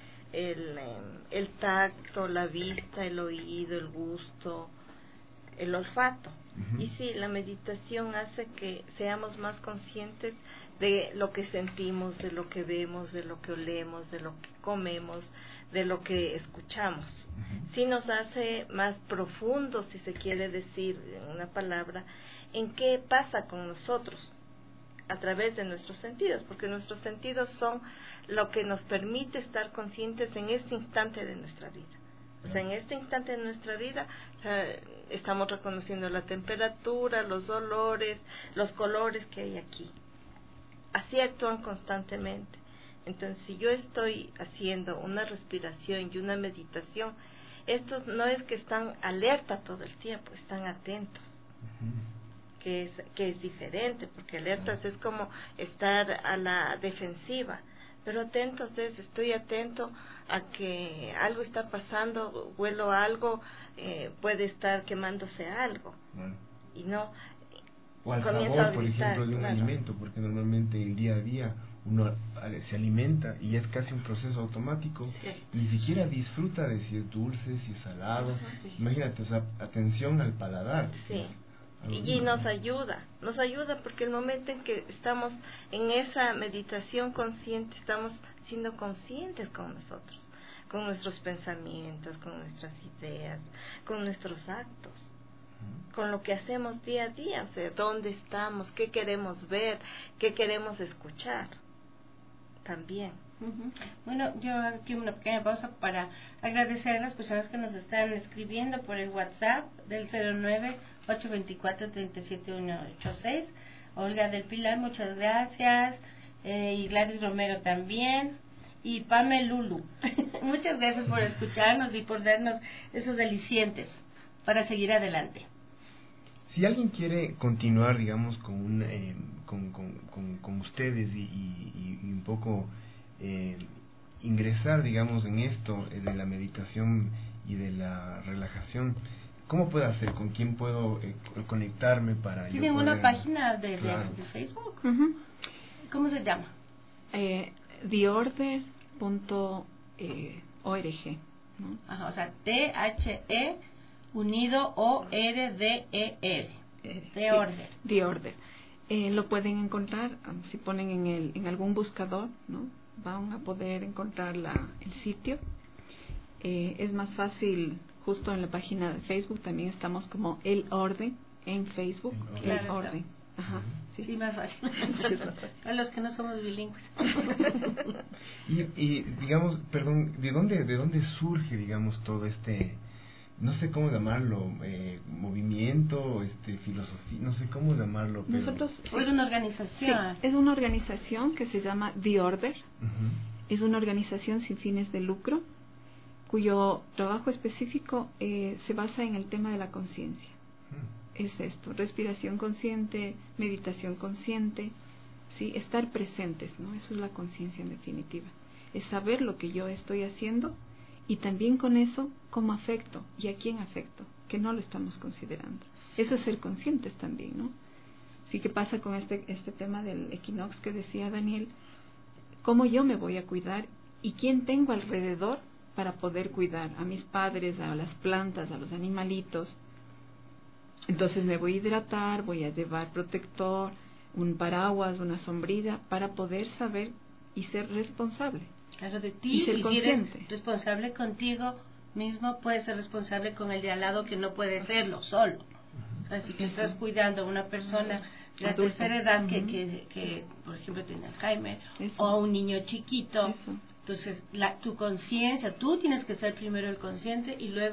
el tacto, la vista, el oído, el gusto, el olfato. Y sí, la meditación hace que seamos más conscientes de lo que sentimos, de lo que vemos, de lo que olemos, de lo que comemos, de lo que escuchamos. Sí nos hace más profundos, si se quiere decir en una palabra, en qué pasa con nosotros a través de nuestros sentidos, porque nuestros sentidos son lo que nos permite estar conscientes en este instante de nuestra vida. O sea, en este instante de nuestra vida estamos reconociendo la temperatura, los olores, los colores que hay aquí. Así actúan constantemente. Entonces, si yo estoy haciendo una respiración y una meditación, estos no es que están alerta todo el tiempo, están atentos. Que es diferente, porque alertas es como estar a la defensiva. Pero atentos es, estoy atento a que algo está pasando, huelo algo, puede estar quemándose algo. Y no o al sabor, por ejemplo, de un alimento, porque normalmente el día a día uno se alimenta y es casi un proceso automático, ni siquiera disfruta de si es dulce, si es salado. Imagínate, o sea, atención al paladar. Y nos ayuda porque el momento en que estamos en esa meditación consciente, estamos siendo conscientes con nosotros, con nuestros pensamientos, con nuestras ideas, con nuestros actos, con lo que hacemos día a día, o sea, dónde estamos, qué queremos ver, qué queremos escuchar también. Bueno, yo hago aquí una pequeña pausa para agradecer a las personas que nos están escribiendo por el WhatsApp del 09-824-37186. Olga del Pilar, muchas gracias. Y Gladys Romero también. Y Pame Lulu. Muchas gracias por escucharnos y por darnos esos alicientes para seguir adelante. Si alguien quiere continuar, digamos, con ustedes y un poco ingresar, digamos, en esto de la meditación y de la relajación, ¿cómo puedo hacer? ¿Con quién puedo conectarme para? ¿Tienen una página de Facebook? ¿Cómo se llama? theorder.org, ¿no? Ajá, o sea, THE unido ORDER. The Order. The Order. Lo pueden encontrar, si ponen en algún buscador, ¿no? Van a poder encontrar el sitio. Es más fácil, justo en la página de Facebook también estamos como El Orden en Facebook. Claro, El Orden. Ajá, sí, más fácil. A los que no somos bilingües. y digamos, perdón, ¿de dónde surge, digamos, todo no sé cómo llamarlo, movimiento, filosofía, no sé cómo llamarlo, pero... Nosotros, es una organización. Sí, es una organización que se llama The Order. Es una organización sin fines de lucro, cuyo trabajo específico se basa en el tema de la conciencia. Es esto, respiración consciente, meditación consciente, ¿sí? Estar presentes, ¿no? Eso es la conciencia en definitiva. Es saber lo que yo estoy haciendo y también con eso cómo afecto y a quién afecto, que no lo estamos considerando. Eso es ser conscientes también, ¿no? Sí, ¿qué pasa con este tema del equinox que decía Daniel? ¿Cómo yo me voy a cuidar y quién tengo alrededor para poder cuidar? A mis padres, a las plantas, a los animalitos. Entonces me voy a hidratar, voy a llevar protector, un paraguas, una sombrilla, para poder saber y ser responsable. Claro, de ti, y ser consciente. Si eres responsable contigo mismo, puedes ser responsable con el de al lado que no puede serlo solo. O sea, si tú estás cuidando a una persona de la tercera edad que por ejemplo tiene Alzheimer, o a un niño chiquito, entonces tu conciencia, tú tienes que ser primero el consciente y luego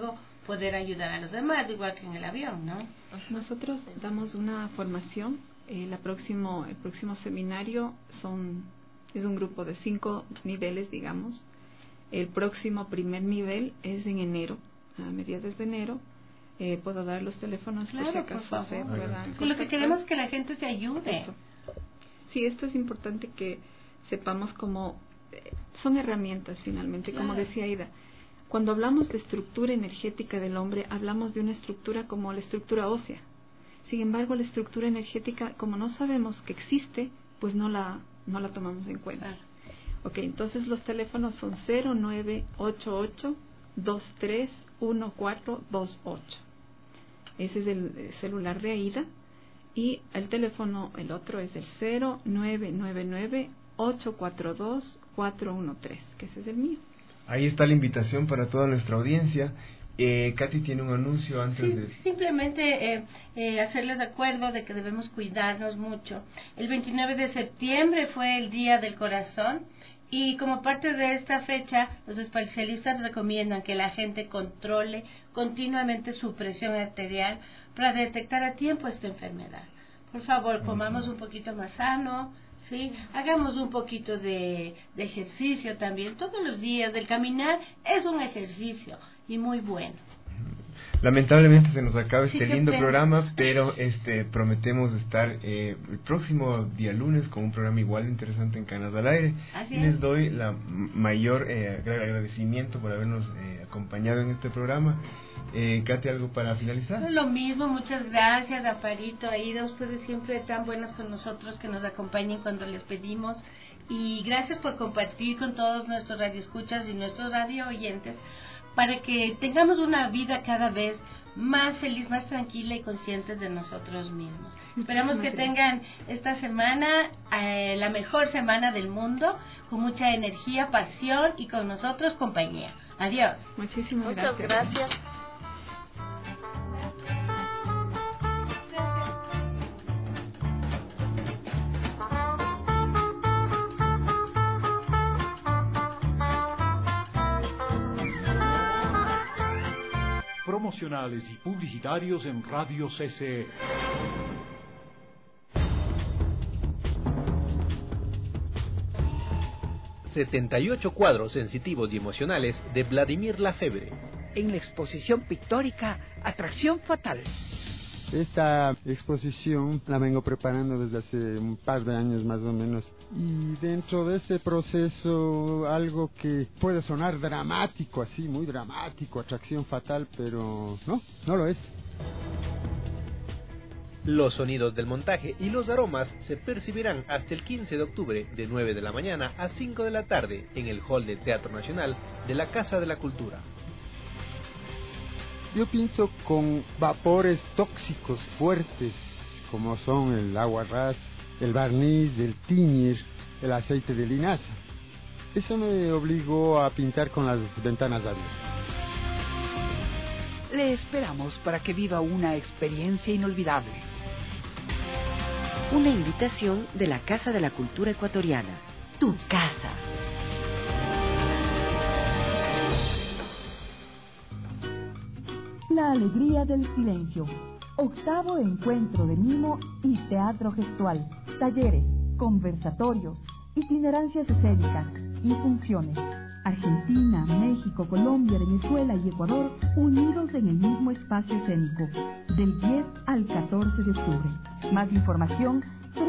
poder ayudar a los demás, igual que en el avión, ¿no? Nosotros damos una formación. El próximo seminario es un grupo de 5 niveles, digamos. El próximo primer nivel es en enero, a mediados de enero. Puedo dar los teléfonos, claro, por si acaso por favor. puedan. Sí, lo que queremos es que la gente se ayude. Eso. Sí, esto es importante que sepamos cómo son herramientas finalmente, claro. Como decía Aida. Cuando hablamos de estructura energética del hombre, hablamos de una estructura como la estructura ósea. Sin embargo, la estructura energética, como no sabemos que existe, pues no la tomamos en cuenta. Claro. Ok, entonces los teléfonos son 0988-231428. Ese es el celular de Aida. Y el teléfono, el otro es el 0999-842-413, que ese es el mío. Ahí está la invitación para toda nuestra audiencia. Katy tiene un anuncio antes de... Simplemente hacerles de acuerdo de que debemos cuidarnos mucho. El 29 de septiembre fue el Día del Corazón y como parte de esta fecha los especialistas recomiendan que la gente controle continuamente su presión arterial para detectar a tiempo esta enfermedad. Por favor, comamos un poquito más sano, ¿sí? Hagamos un poquito de ejercicio también. Todos los días del caminar es un ejercicio y muy bueno. Lamentablemente se nos acaba este lindo programa, pero prometemos estar el próximo día lunes con un programa igual de interesante en Canas al Aire. Así y es. les doy la mayor agradecimiento por habernos acompañado en este programa. Katy, ¿algo para finalizar? Lo mismo, muchas gracias, Amparito, Aida, ustedes siempre tan buenos con nosotros, que nos acompañen cuando les pedimos, y gracias por compartir con todos nuestros radioescuchas y nuestros radio oyentes, para que tengamos una vida cada vez más feliz, más tranquila y conscientes de nosotros mismos. Esperamos que tengan esta semana la mejor semana del mundo, con mucha energía, pasión y con nosotros compañía. Adiós. Muchísimas gracias. Muchas gracias. Promocionales y publicitarios en Radio CCE. ...78 cuadros sensitivos y emocionales de Vladimir Lafebre. En la exposición pictórica Atracción Fatal. Esta exposición la vengo preparando desde hace un par de años más o menos, y dentro de este proceso algo que puede sonar dramático, así muy dramático, Atracción Fatal, pero no lo es. Los sonidos del montaje y los aromas se percibirán hasta el 15 de octubre de 9 de la mañana a 5 de la tarde en el Hall del Teatro Nacional de la Casa de la Cultura. Yo pinto con vapores tóxicos fuertes, como son el agua ras, el barniz, el tiñir, el aceite de linaza. Eso me obligó a pintar con las ventanas abiertas. Le esperamos para que viva una experiencia inolvidable. Una invitación de la Casa de la Cultura Ecuatoriana. Tu casa. La alegría del silencio. Octavo encuentro de mimo y teatro gestual. Talleres, conversatorios, itinerancias escénicas y funciones. Argentina, México, Colombia, Venezuela y Ecuador unidos en el mismo espacio escénico. Del 10 al 14 de octubre. Más información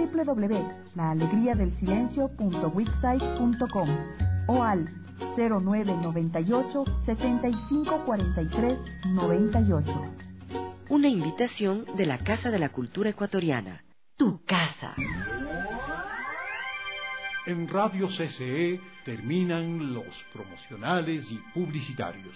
www.laalegriadelsilencio.wixsite.com o al 0998 7543 98. Una invitación de la Casa de la Cultura Ecuatoriana. Tu casa. En Radio CCE terminan los promocionales y publicitarios.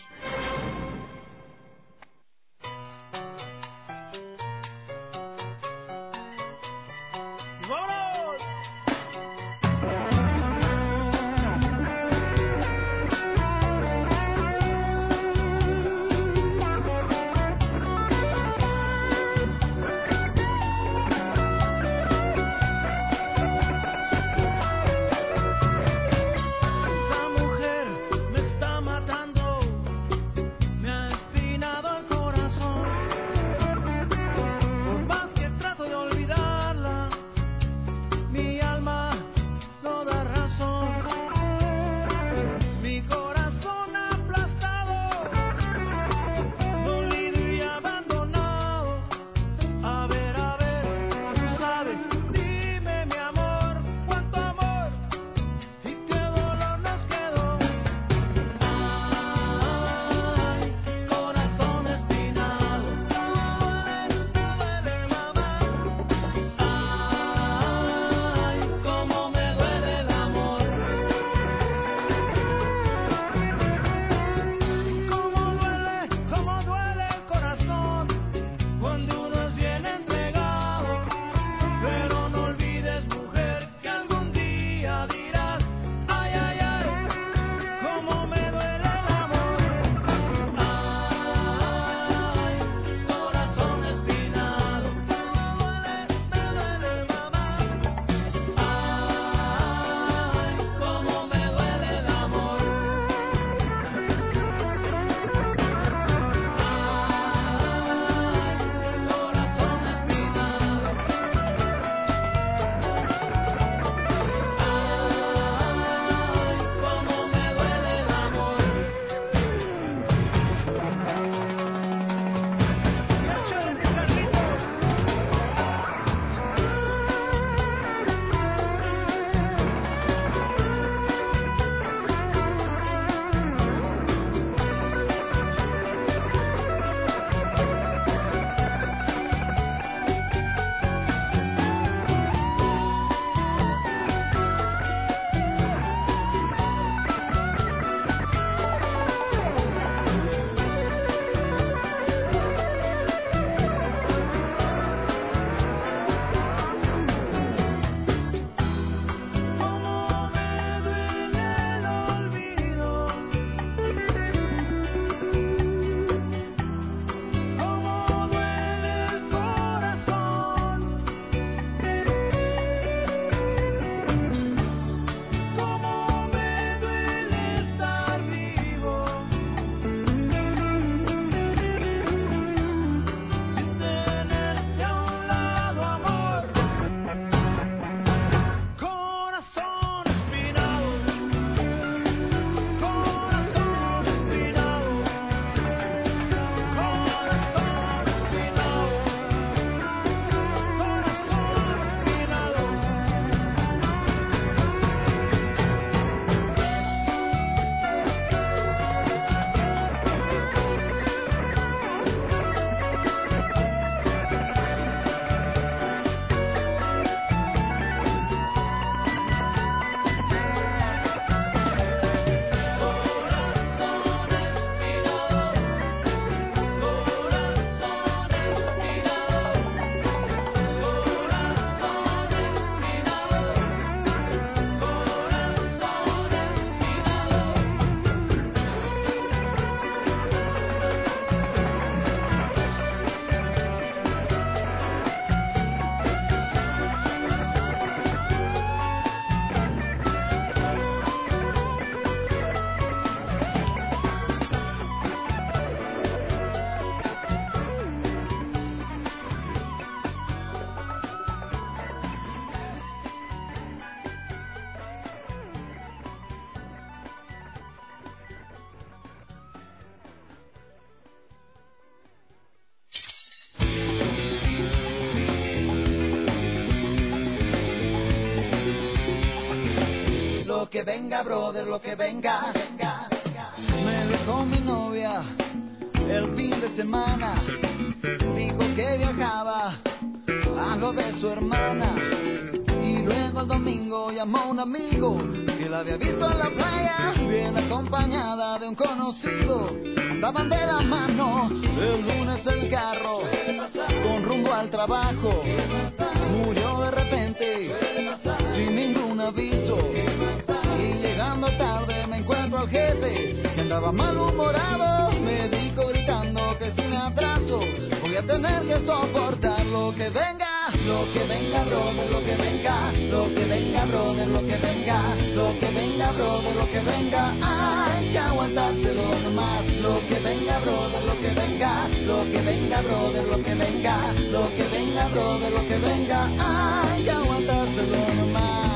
que venga, brother, lo que venga. Me dejó mi novia el fin de semana, dijo que viajaba a lo de su hermana. Y luego el domingo llamó a un amigo que la había visto en la playa, bien acompañada de un conocido. Andaban de la mano, el lunes el carro, con rumbo al trabajo. Murió de repente, sin ningún aviso. Y llegando tarde me encuentro al jefe, que andaba malhumorado. Me dijo gritando que si me atraso voy a tener que soportar lo que venga. Lo que venga, brother, lo que venga. Lo que venga, brother, lo que venga. Lo que venga, brother, lo que venga. Hay que aguantárselo nomás. Lo que venga, brother, lo que venga. Lo que venga, brother, lo que venga. Lo que venga, brother, lo que venga. Hay que aguantárselo nomás.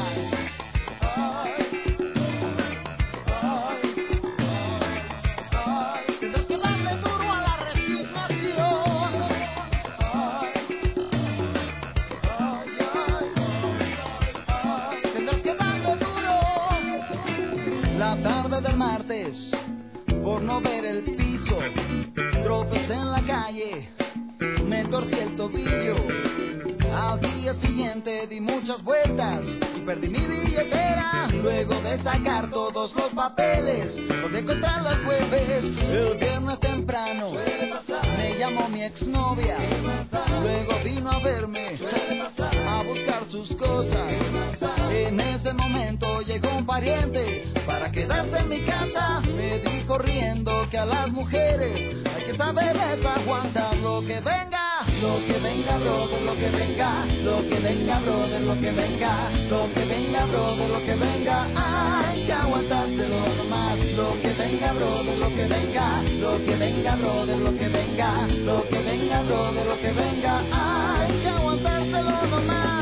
La tarde del martes, por no ver el piso, tropecé en la calle, me torcí el tobillo. Al día siguiente di muchas vueltas y perdí mi billetera. Luego de sacar todos los papeles, logré encontrarla el jueves. El viernes temprano me llamó mi exnovia, luego vino a verme a buscar sus cosas. En ese momento llegó un pariente para quedarse en mi casa. Me dijo riendo que a las mujeres hay que saberles aguantar lo que venga. Lo que venga, brother, lo que venga. Lo que venga, brother, lo que venga. Lo que venga, brother, lo que venga. Hay que aguantárselo nomás. Lo que venga, brother, lo que venga. Lo que venga, brother, lo que venga. Lo que venga, brother, lo que venga. Hay que aguantárselo nomás.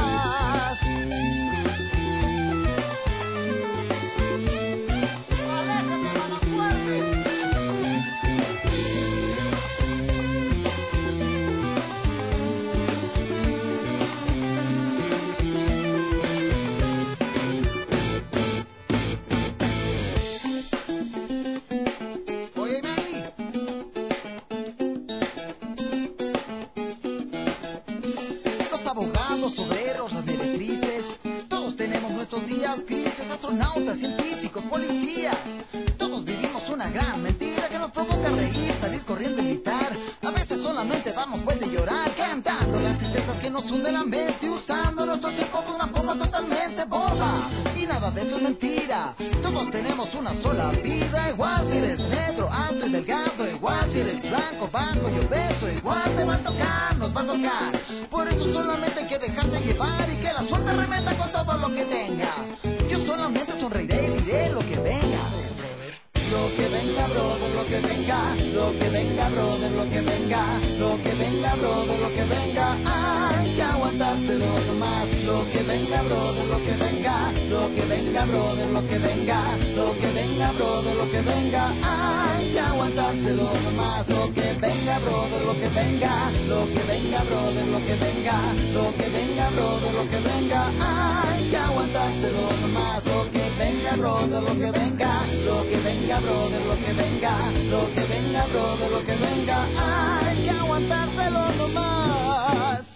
Obreros, las directrices, todos tenemos nuestros días grises, astronautas, científicos, policías. Todos vivimos una gran mentira que nos provoca reír, salir corriendo y gritar. A veces solamente damos cuenta de llorar, cantando las tristezas que nos hunden la mente, usando nuestro tiempo de una forma totalmente boba. Y nada de eso es mentira. Todos tenemos una sola vida, igual si eres negro, alto y delgado, igual si eres blanco, bajo y obeso, igual te va a tocar, nos va a tocar. Por eso solamente hay que dejarse llevar y que la suerte remeta con todo lo que tenga. Yo solamente sonreiré y diré lo que venga. Lo que venga, brother, lo que venga. Lo que venga, brother, lo que venga. Lo que venga, brother, lo que venga. Hay que aguantárselo nomás. Lo que venga, brother, lo que venga. Lo que venga, brother, lo que venga. Lo que venga, brother, lo que venga. Hay que aguantárselo nomás. Lo que venga, brother, lo que venga. Lo que venga, brother, lo que venga. Lo que venga, brother, lo que venga. Hay que aguantárselo nomás. Lo que venga, brother, lo que venga. Lo que venga, brother, lo que venga. Lo que venga, brother, lo que venga. Hay que aguantárselo nomás.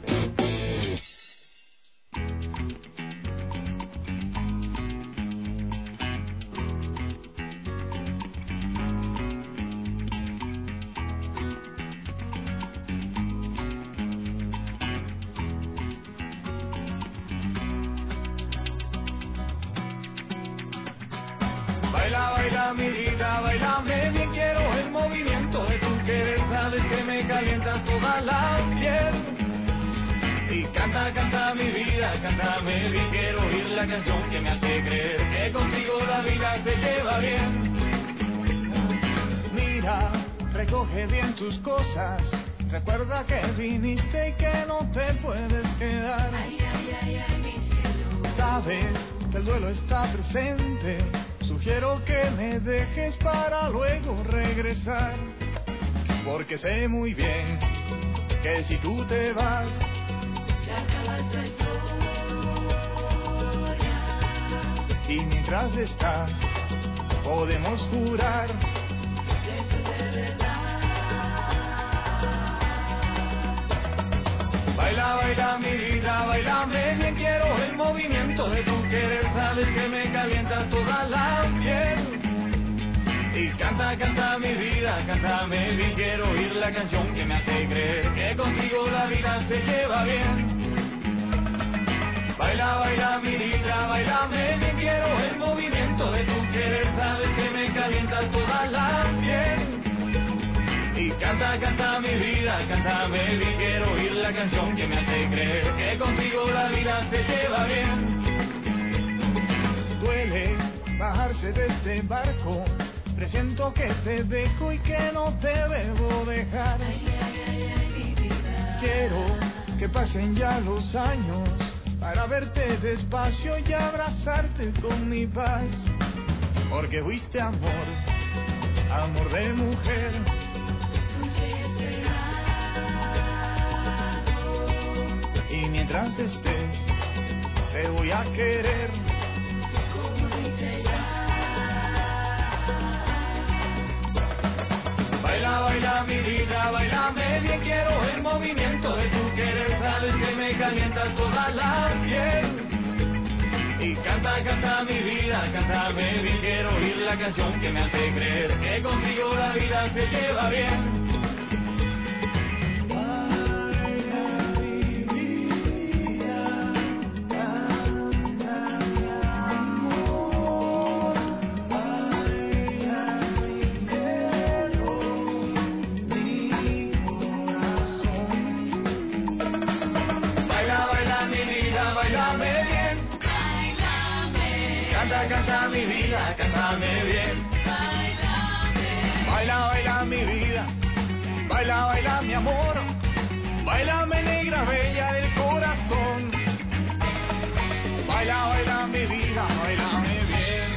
Baila, baila, mi vida, bailame bien, quiero el movimiento de tu querer, sabes que me calientas toda la piel. Y canta, canta mi vida, cántame bien, quiero oír la canción que me hace creer que contigo la vida se lleva bien. Mira, recoge bien tus cosas, recuerda que viniste y que no te puedes quedar. Ay, ay, ay, ay, mi cielo. Sabes que el duelo está presente, sugiero que me dejes para luego regresar, porque sé muy bien que si tú te vas, ya acabas la historia. Y mientras estás, podemos jurar que eso es de verdad. Baila, baila mi vida, bailame bien, quiero el movimiento de tu querer, sabes que me calienta toda la piel. Y canta, canta mi vida, cántame bien, quiero oír la canción que me hace creer que contigo la vida se lleva bien. Baila, baila mi vida, bailame bien, quiero el movimiento de tu querer, sabes que me calienta toda la piel. Y canta, canta mi vida, cántame bien, quiero oír la canción que me hace creer que contigo la vida se lleva bien. Duele bajarse de este barco, presiento que te dejo y que no te debo dejar. Quiero que pasen ya los años para verte despacio y abrazarte con mi paz. Porque fuiste amor, amor de mujer. Y mientras estés, te voy a querer. Baila, baila mi vida, bailame bien, quiero el movimiento de tu querer, sabes que me calienta toda la piel. Y canta, canta mi vida, cántame bien, quiero oír la canción que me hace creer que contigo la vida se lleva bien. Canta mi vida, cántame bien. Baila, baila mi vida, baila, baila mi amor. Bailame negra bella del corazón. Baila, baila mi vida, bailame bien.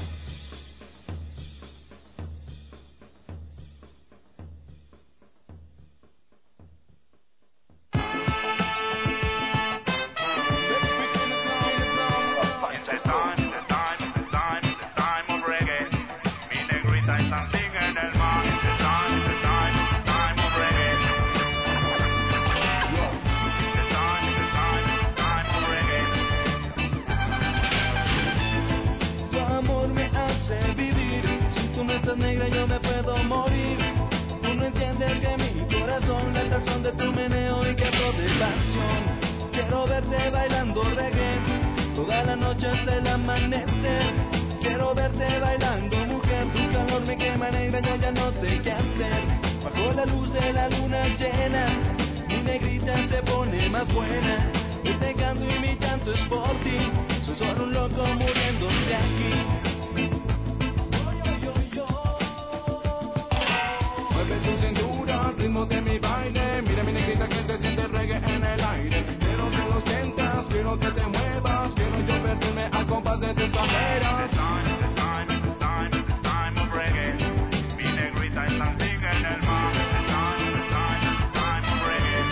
Negra, yo me puedo morir. Tú no entiendes que mi corazón es el son de tu meneo y que de pasión. Quiero verte bailando reggae toda la noche hasta el amanecer. Quiero verte bailando, mujer, tu calor me quema negra, yo ya no sé qué hacer. Bajo la luz de la luna llena, mi negrita se pone más buena. Este canto y mi canto es por ti, soy solo un loco muriéndose aquí. Tu cintura, al ritmo de mi baile. Mira mi negrita que se siente reggae en el aire. Quiero que lo sientas, quiero que te muevas. Quiero yo perderme al compás de tus caderas. Time of reggae. Mi negrita es antigua en el mar. Time of reggae.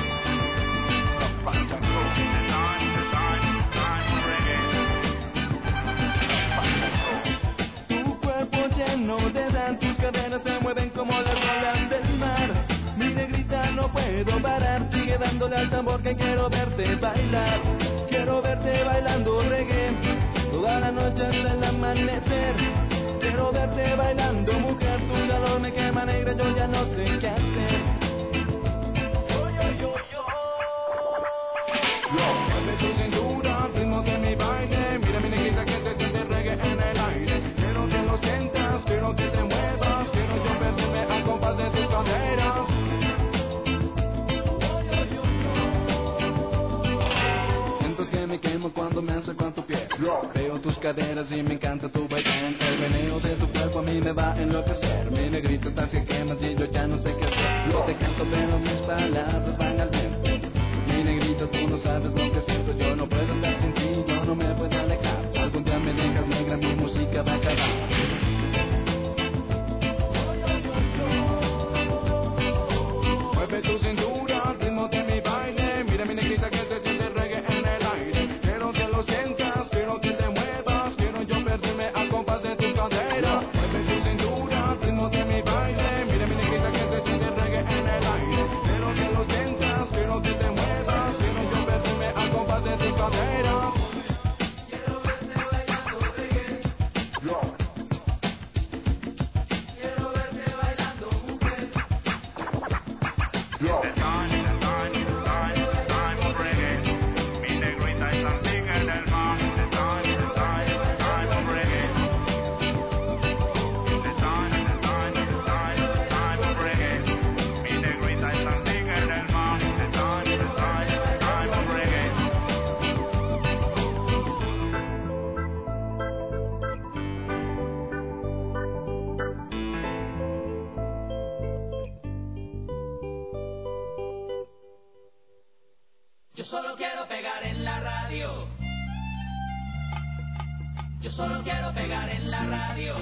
Tu cuerpo lleno de dan, tus caderas se mueven como las olas del mar. Mi negrita no puedo parar, sigue dándole al tambor que quiero verte bailar. Quiero verte bailando reggae toda la noche hasta el amanecer. Quiero verte bailando, mujer, tu calor me quema negra, yo ya no sé qué hacer. Mueve tu cintura, al ritmo de mi baile. Mira mi negrita que se siente reggae en el aire. Quiero que lo sientas, quiero que te muevas. Quiero yo perderme al compás de tus caderas. Siento que me quemo cuando me acerco a tu piel. Veo tus caderas y me encanta tu baile. El meneo de tu cuerpo a mí me va a enloquecer. Mi negrita está se quemas y yo ya no sé qué hacer. Yo te canto pero mis palabras van al viento. Mi negrita, tú no sabes lo que siento. Yo no puedo estar sin ti, yo no me puedo alejar. Si algún día me dejas negra, mi música va a acabar. Mueve tu cintura, al ritmo de mi baile. Mira mi negrita que se siente reggae en el aire. Quiero que lo sientas, quiero que te muevas. Quiero Yo solo quiero pegar en la radio. Yo solo quiero pegar en la radio.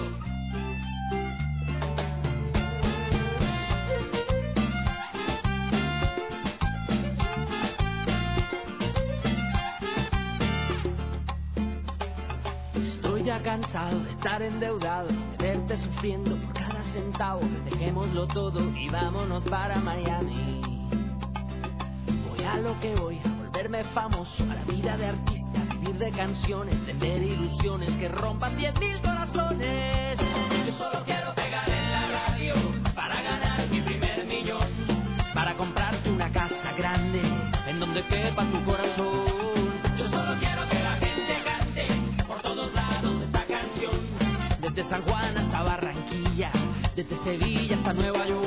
Estoy ya cansado de estar endeudado, de verte sufriendo por cada centavo. Dejémoslo todo y vámonos para Miami. Voy a lo que voy, a volverme famoso, a la vida de artista, vivir de canciones, tener ilusiones que rompan 10,000 corazones. Yo solo quiero pegar en la radio para ganar mi primer millón, para comprarte una casa grande en donde quepa tu corazón. Yo solo quiero que la gente cante por todos lados esta canción, desde San Juan hasta Barranquilla, desde Sevilla hasta Nueva York.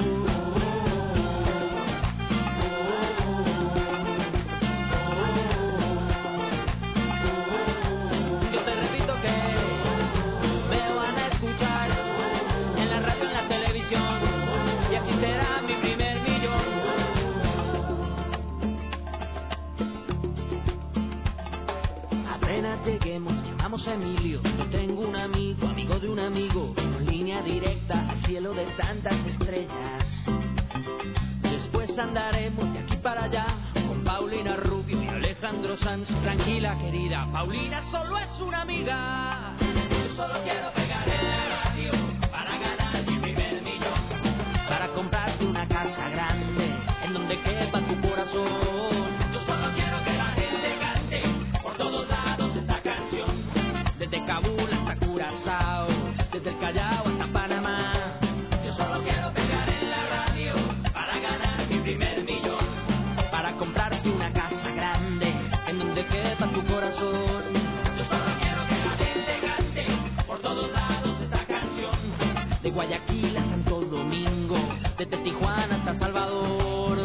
Lleguemos, llamamos a Emilio. Yo tengo un amigo, amigo de un amigo, con línea directa al cielo de tantas estrellas. Después andaremos de aquí para allá con Paulina Rubio y Alejandro Sanz. Tranquila, querida, Paulina solo es una amiga. Yo solo quiero pegar en la radio para ganar mi primer millón, para comprarte una casa grande en donde quepa tu corazón. Yo solo quiero que la gente cante por todos lados esta canción, desde Kabul hasta Curazao, desde el Callao hasta Panamá. Yo solo quiero pegar en la radio para ganar mi primer millón, para comprarte una casa grande en donde quepa tu corazón. Yo solo quiero que la gente cante por todos lados esta canción, de Guayaquil a Santo Domingo, desde Tijuana hasta Salvador.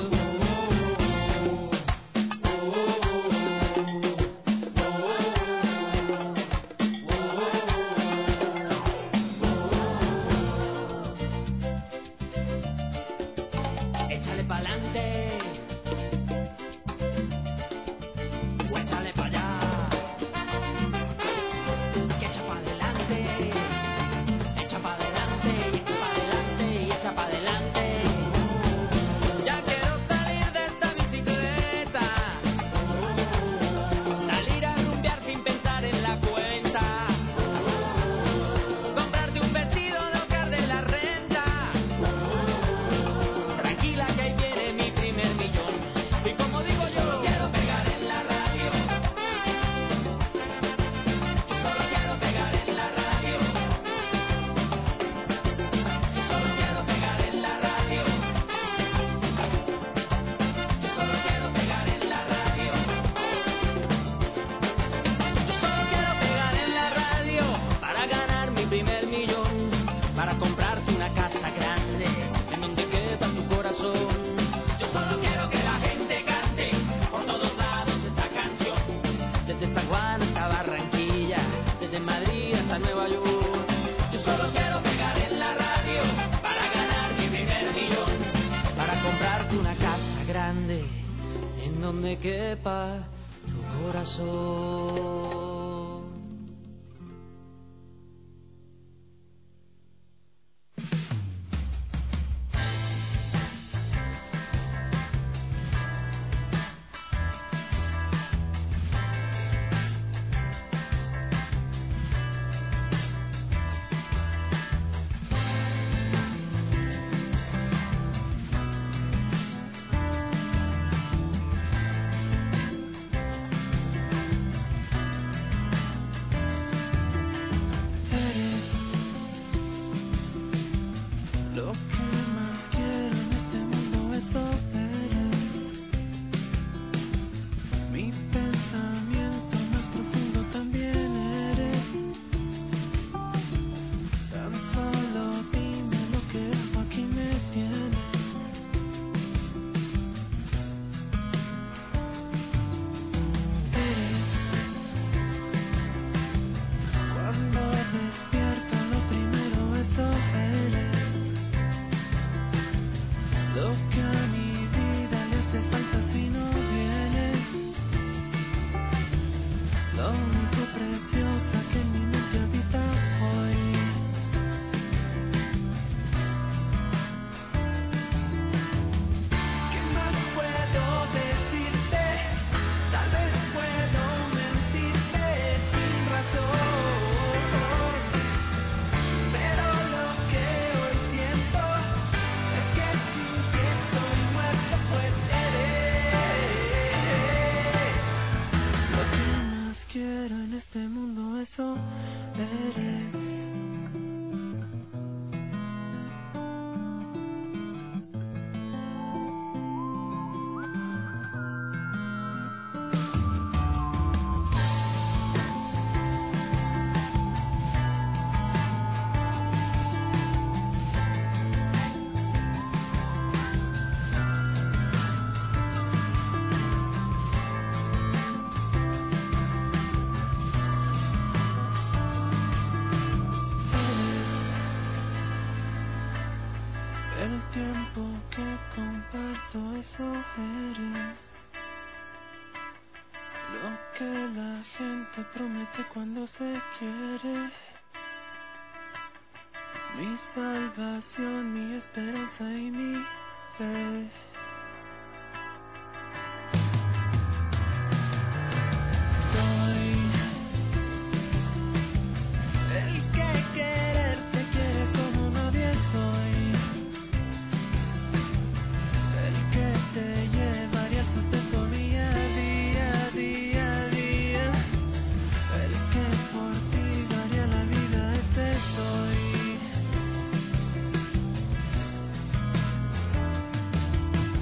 En donde quepa tu corazón. lo que a mi vida le hace falta si no vienes. Lo único preciosa que en mi mente habita hoy. ¿Qué más puedo decirte? Tal vez puedo mentirte sin razón, pero lo que hoy siento es que sin que estoy muerto pues eres lo que más quiero en este mundo, eso eres. El tiempo que comparto, eso eres. Lo que la gente promete cuando se quiere. Mi salvación, mi esperanza y mi fe. Soy el que quererte quiere como nadie soy. El que te llevaría sustento día a día, día a día. El que por ti daría la vida, ese soy.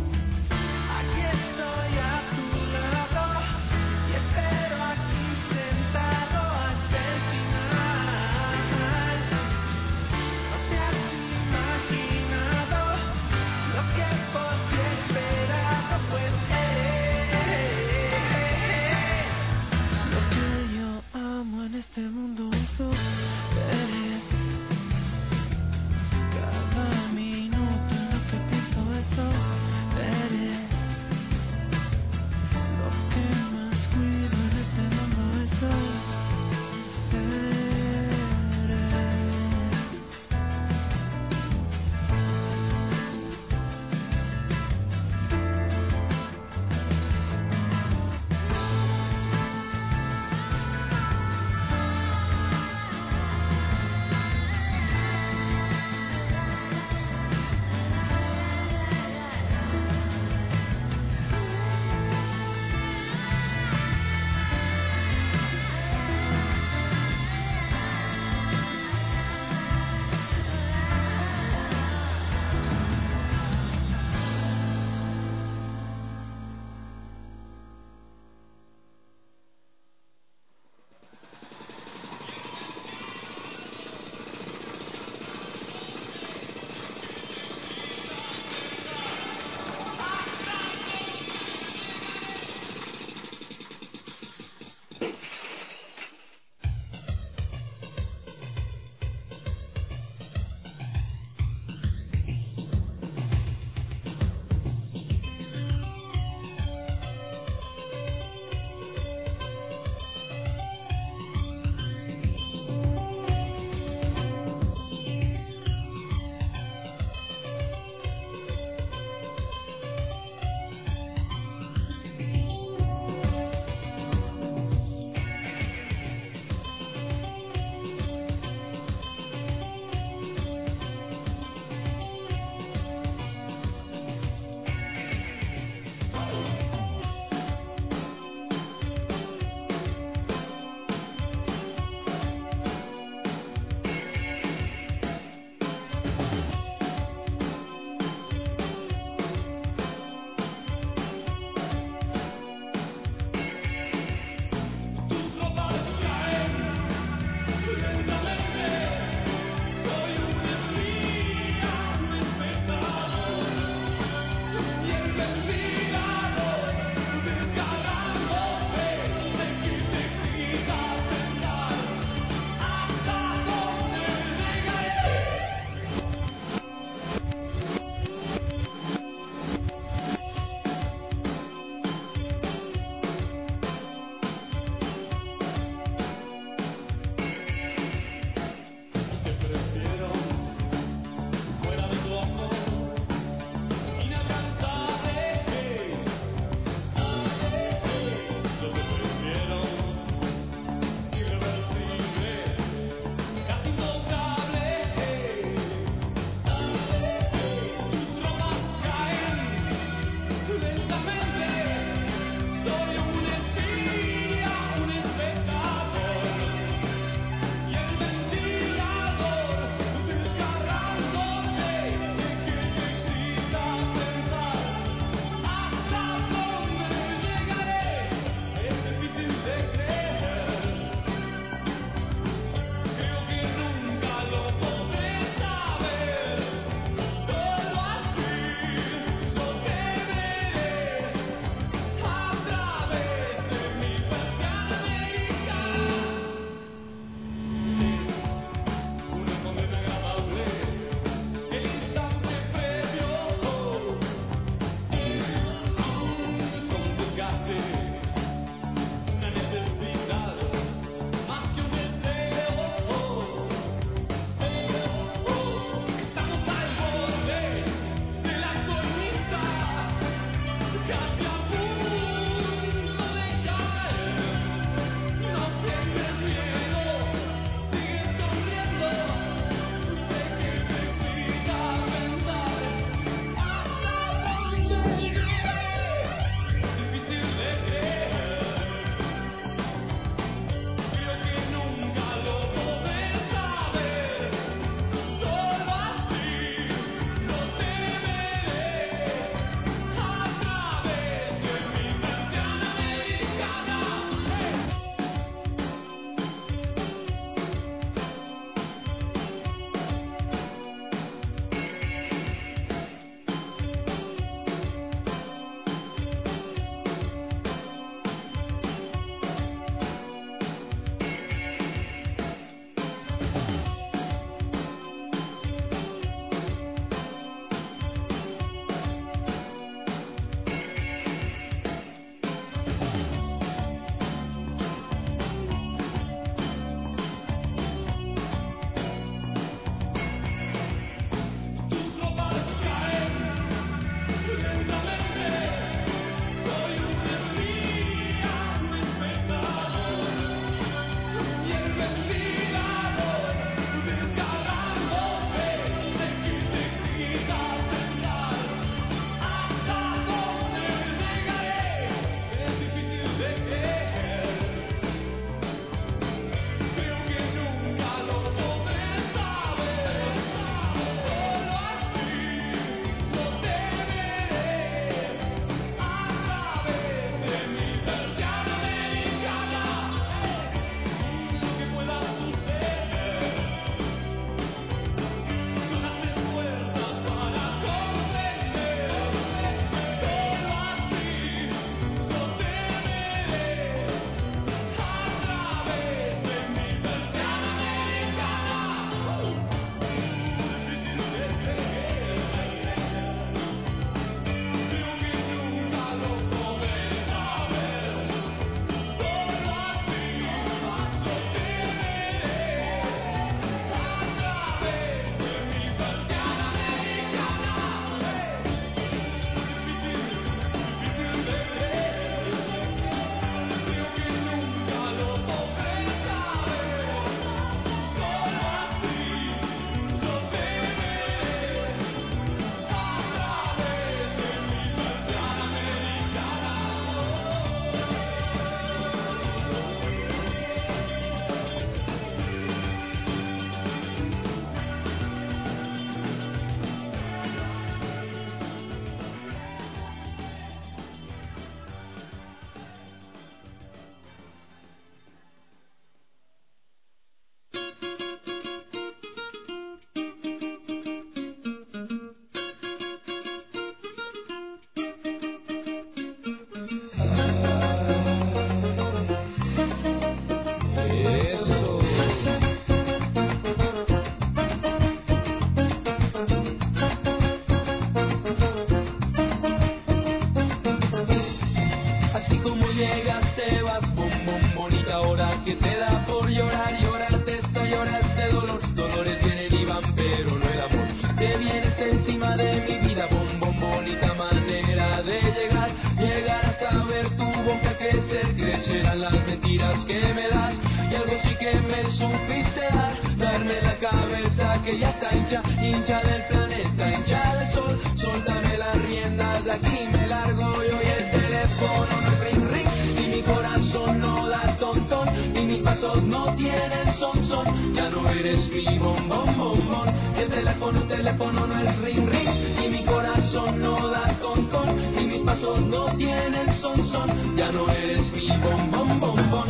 crecerán las mentiras que me das. Y algo sí que me supiste dar, darme la cabeza que ya está hincha, hincha del planeta, hincha del sol. Soltame las riendas, de aquí me largo yo y el teléfono no ring ring, y mi corazón no da tontón, y mis pasos no tienen son. Ya no eres mi bombón, bombón, y el teléfono no es ring ring, y mi corazón no da tontón, y mis pasos no tienen son. Ya no eres mi bombón, bombón.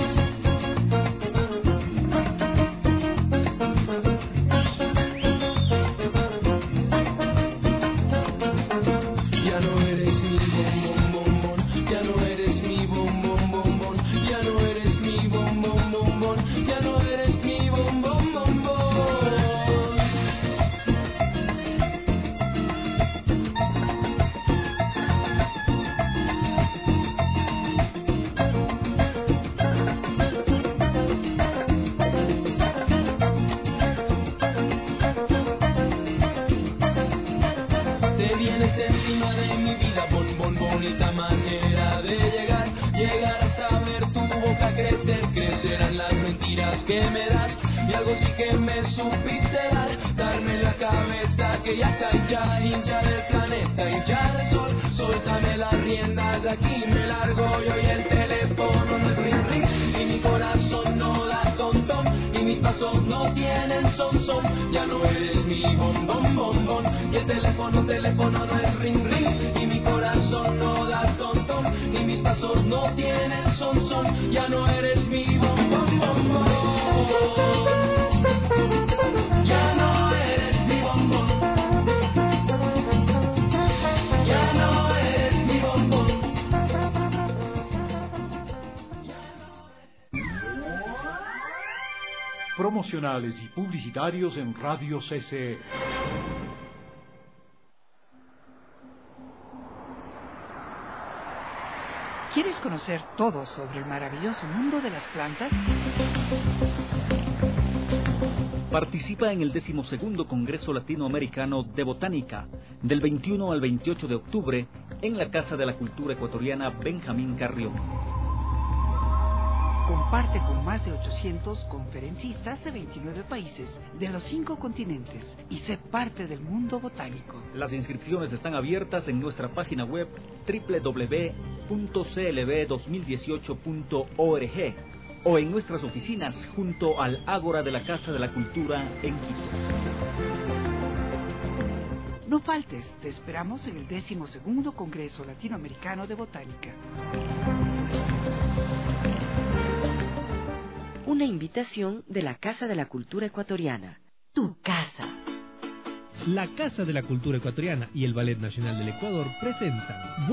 Crecerán las mentiras que me das, y algo sí que me supiste dar, darme la cabeza que ya está hincha, hincha del planeta, hincha del sol. Soltame las riendas, de aquí me largo yo y el teléfono no es ring ring, y mi corazón no da tontón, y mis pasos no tienen son. Ya no eres mi bombón, bombón, y el teléfono no es ring ring, y mi corazón no da tontón, y mis pasos no tienen son. Ya no eres mi bombón, bombón. Ya no eres mi bombón. Ya no eres mi bombón. Promocionales y publicitarios en Radio CCE. ¿Quieres conocer todo sobre el maravilloso mundo de las plantas? Participa en el 12º Congreso Latinoamericano de Botánica, del 21 al 28 de octubre, en la Casa de la Cultura Ecuatoriana Benjamín Carrión. Comparte con más de 800 conferencistas de 29 países, de los 5 continentes, y sé parte del mundo botánico. Las inscripciones están abiertas en nuestra página web www.clb2018.org o en nuestras oficinas junto al Ágora de la Casa de la Cultura en Quito. No faltes, te esperamos en el 12º Congreso Latinoamericano de Botánica. Una invitación de la Casa de la Cultura Ecuatoriana. Tu casa. La Casa de la Cultura Ecuatoriana y el Ballet Nacional del Ecuador presentan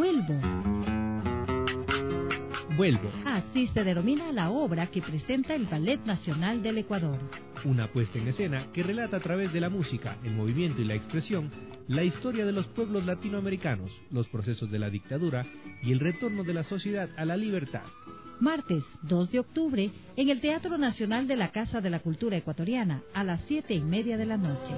Vuelvo. Así se denomina la obra que presenta el Ballet Nacional del Ecuador. Una puesta en escena que relata a través de la música, el movimiento y la expresión la historia de los pueblos latinoamericanos, los procesos de la dictadura y el retorno de la sociedad a la libertad. Martes 2 de octubre en el Teatro Nacional de la Casa de la Cultura Ecuatoriana a las 7:30 de la noche.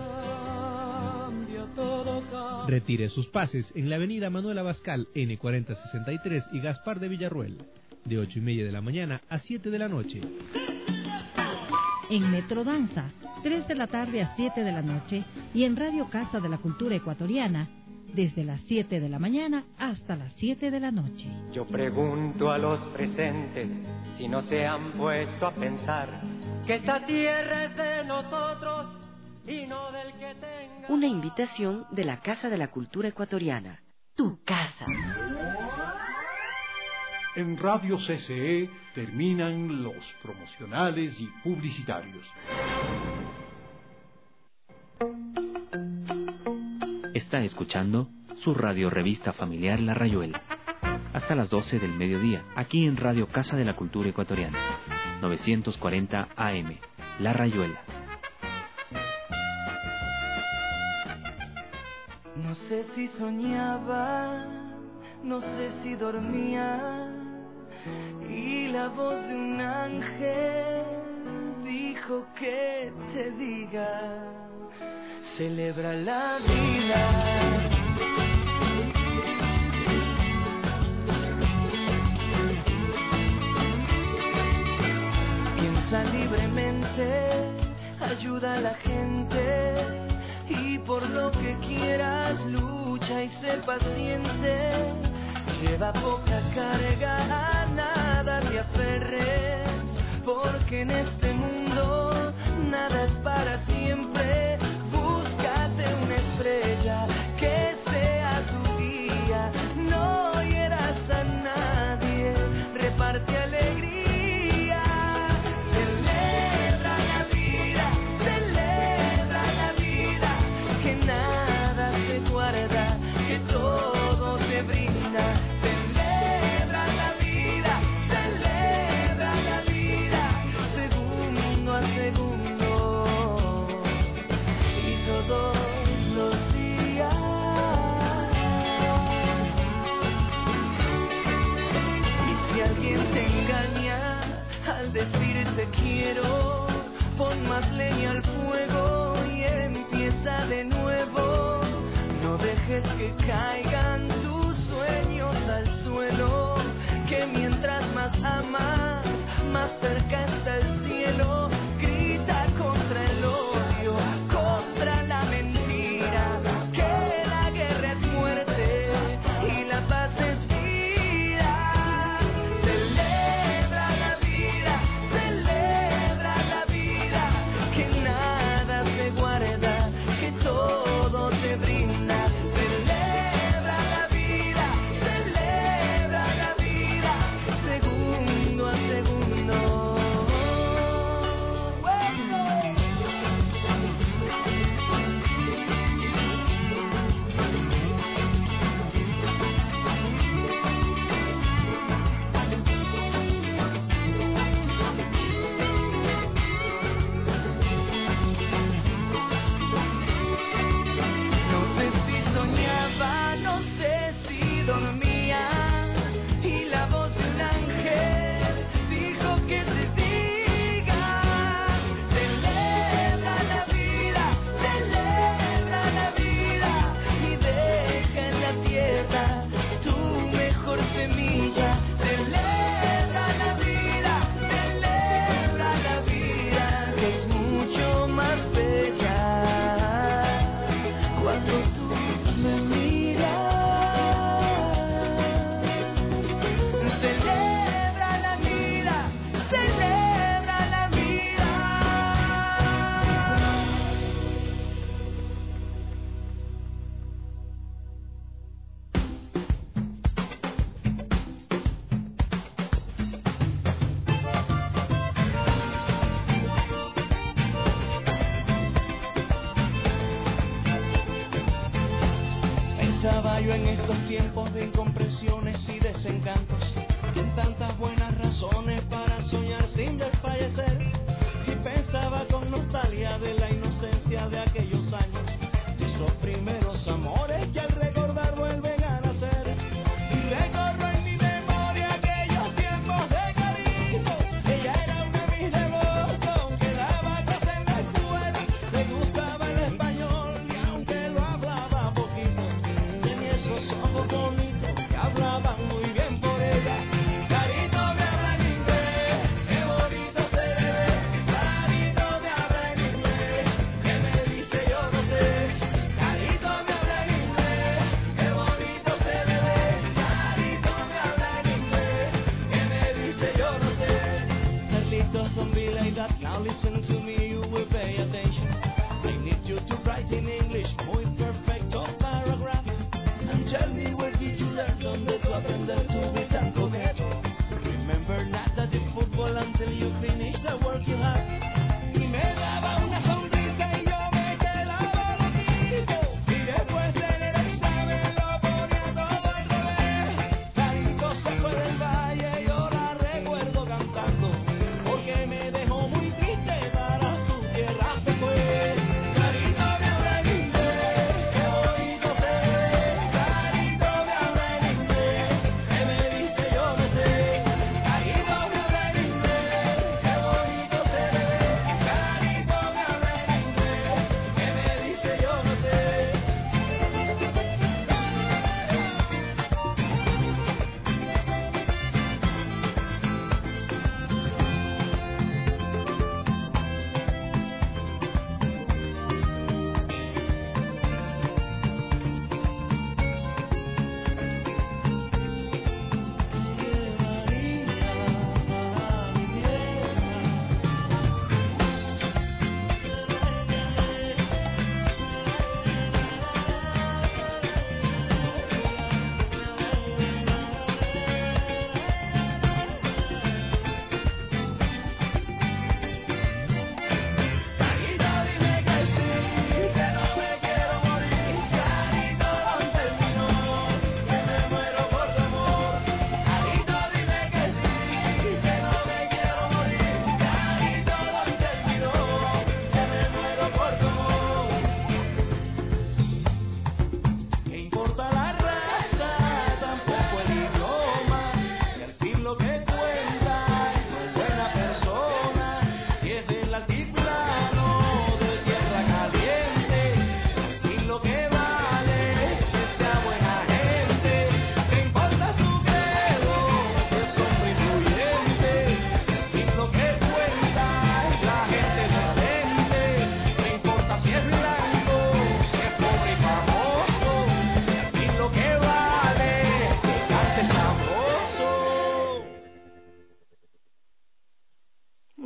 Retire sus pases en la avenida Manuel Abascal, N4063 y Gaspar de Villarruel, de 8:30 de la mañana a 7 de la noche. En Metro Danza, 3 de la tarde a 7 de la noche, y en Radio Casa de la Cultura Ecuatoriana, desde las 7 de la mañana hasta las 7 de la noche. Yo pregunto a los presentes si no se han puesto a pensar que esta tierra es de nosotros y no del que tenga. Una invitación de la Casa de la Cultura Ecuatoriana. Tu casa. En Radio CCE terminan los promocionales y publicitarios. Está escuchando su radio revista familiar La Rayuela. Hasta las 12 del mediodía, aquí en Radio Casa de la Cultura Ecuatoriana. 940 AM, La Rayuela. No sé si soñaba, no sé si dormía, y la voz de un ángel dijo que te diga: celebra la vida. sé paciente, lleva poca carga, a nada te aferres, porque en este mundo nada es para siempre. Búscate una estrella que sea tu guía, no hieras a nadie, reparte alegría, celebra la vida, que nada se guarda, que todo te brinda. Celebra la vida, segundo a segundo, y todos los días. Y si alguien te engaña al decirte quiero, pon más leña al fuego y empieza de nuevo. No dejes que caigan tus sueños al suelo, que mientras más amas, más cerca está el cielo. Grita contra el odio, contra la mentira, que la guerra es muerte y la paz es vida. Celebra la vida, que nada se guarda, que todo te brinda. Celebra la vida, segundo a segundo. No sé si soñaba, no sé si dormía, y la voz de un ángel dijo que te diga: celebra la vida, y deja en la tierra tu mejor semilla. Celebra la vida, que es mucho más bella cuando tú me miras. Celebra la vida, Pensaba yo en estos tiempos de incomprensiones y desencantos, y en tantas buenas razones para soñar sin desfallecer. Y pensaba con nostalgia de la inocencia de aquellos años, de esos primeros amores que al recordar vuelven a nacer. Y recorro en mi memoria aquellos tiempos de cariño. Ella era una mis devotos que daba clase en la escuela, le gustaba el español y aunque lo hablaba poquito, tenía esos ojos bonitos que hablaban muy bien por ella. Carito me habla en inglés, qué bonito se le ve. Carito me habla en inglés, que me dice yo no sé. Carito me habla en inglés, qué bonito se le ve. Carito me habla en inglés, que me dice yo no sé. Carlitos, don't be like that, now listen to me, you will pay attention. I need you to write in English, muy perfecto paragraph, and tell me where did you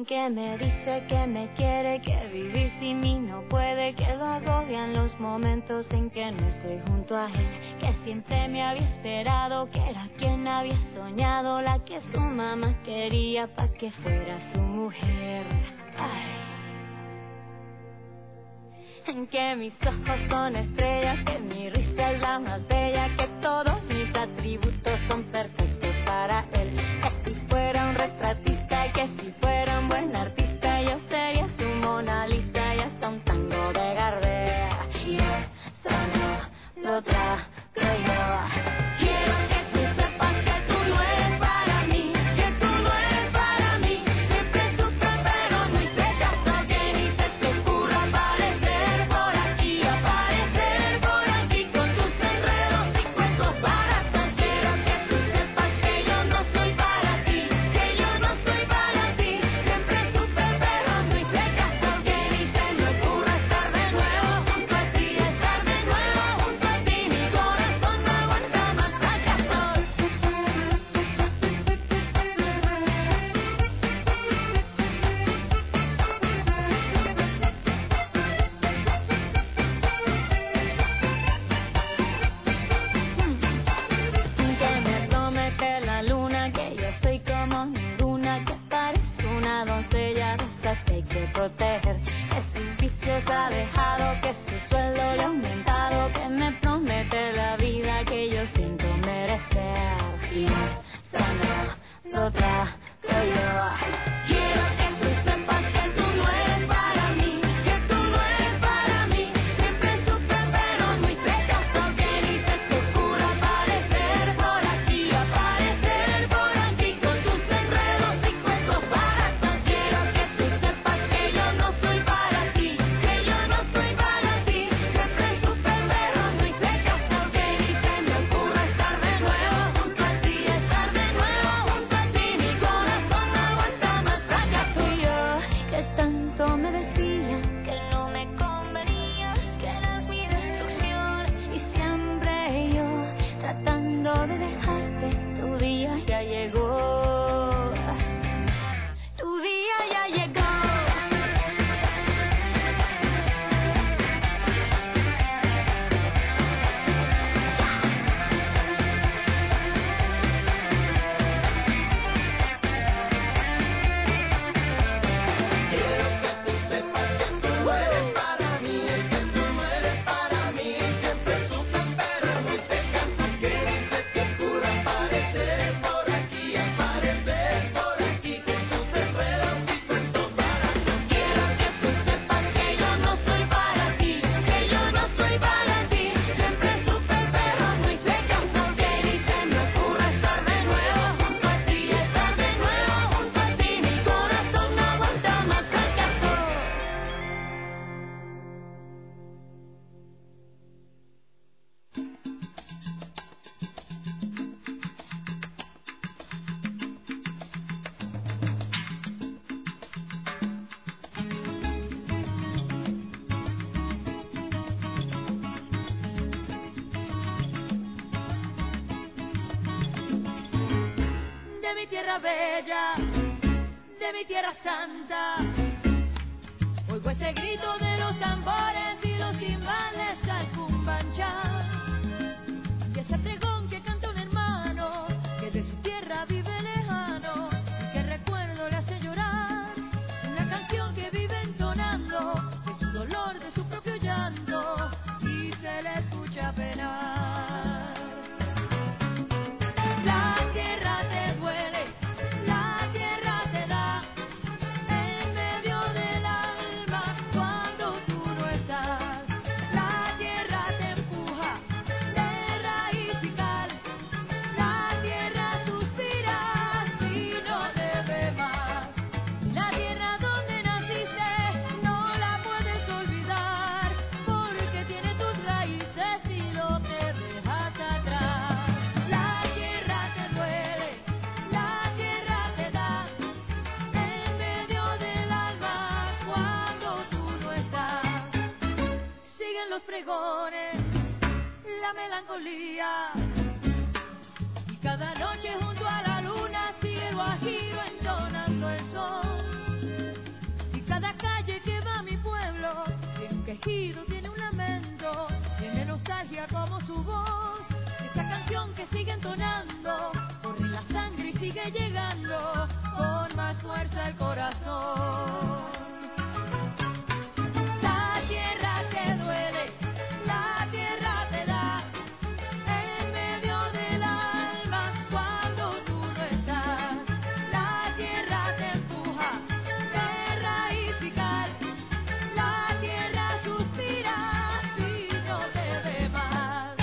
que me dice que me quiere, que vivir sin mí no puede, que lo agobian los momentos en que no estoy junto a él, que siempre me había esperado, que era quien había soñado, la que su mamá quería pa' que fuera su mujer. Ay. Que mis ojos son estrellas, que mi risa es la más bella, que todos mis atributos son perfectos para él. Que si fuera un retratista, que si fuera un buen artista, yo sería su Mona Lisa y hasta un tango de Gardel. Y eso no lo trato yo. Quiero que tú sepas que tú no eres para mí, que tú no eres para mí. Siempre supe pero no hice caso, que ni se te ocurra aparecer por aquí, aparecer por aquí con tus enredos y cuentos baratos. Quiero que tú sepas que yo no soy para ti, que yo no soy para ti. Siempre supe pero no hice caso, que ni se me ocurra estar de nuevo junto a ti, estar de nuevo junto a ti. Mi corazón no aguanta más fracasos. Que me promete la luna, que yo soy como ninguna, que parece una doncella de estas que hay que proteger, que sus vicios ha dejado, que su sueldo le ha aumentado, que me promete la vida que yo siento merecer. Y eso no lo trato yo. Quiero que tú sepas que tú no eres para mí, que tú no eres para mí. Siempre supe pero no hice caso, que ni se te ocurra aparecer por aquí, aparecer por aquí con tus enredos y cuentos baratos. Quiero que tú sepas que yo no soy para ti, que yo no soy para ti. Siempre supe pero no hice caso, que ni se me ocurra estar de nuevo junto a ti, estar de nuevo junto a ti. Mi corazón no aguanta más fracaso. Y yo que tanto me decía que no me convenías, que eras mi destrucción, y siempre yo tratando de dejarte. Tu día ya llegó, tu día ya llegó. Quiero que tú sepas que tú no eres para mí, que tú no eres para mí. Siempre supe pero no hice caso, que ni se te ocurra aparecer por aquí, aparecer por aquí con tus enredos y cuentos baratos. Quiero que tú sepas que yo no soy para ti, que yo no soy para ti. Siempre supe pero no hice caso, que ni se me ocurra estar de nuevo junto a ti, estar de nuevo junto a ti. Mi corazón no aguanta más fracaso. De mi tierra bella, de mi tierra santa, oigo ese grito de los tambores y los timbales al cumbanchá, y ese pregón que canta un hermano que de su tierra vive lejano, y que recuerdo le hace llorar, una canción que vive entonando de su dolor, de su propio llanto, y se le escucha penar. La tierra te duele, la tierra te da en medio del alma cuando tú no estás. La tierra te empuja de raíz y cal, la tierra suspira si no te ve más. La tierra donde naciste no la puedes olvidar, porque tiene tus raíces y lo que dejas atrás. La tierra te duele, la tierra te da en medio del alma cuando tú no estás. Siguen los pregones, la melancolía, y cada noche junto a la luna sigue el guajiro entonando el son. sigue llegando con más fuerza el corazón. La tierra te duele, la tierra te da en medio del alma cuando tú no estás. La tierra te empuja de raíz y cal, la tierra suspira si no te ve más.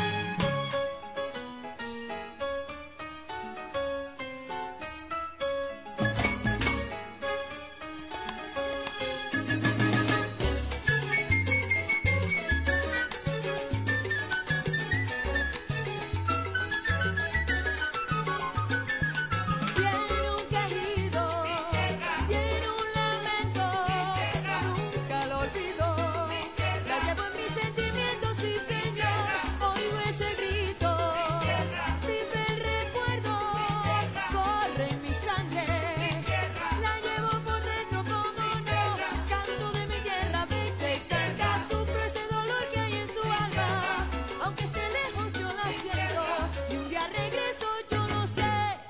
Tiene un quejido, tiene un lamento, nunca lo olvido. La llevo en mis sentimientos, sí señor, oigo ese grito. Vive el recuerdo, corre en mi sangre. La llevo por dentro como no, canto de mi tierra, vete y canta. Sufro ese dolor que hay en su alma, aunque esté lejos yo la siento. Y un día regreso, yo no sé.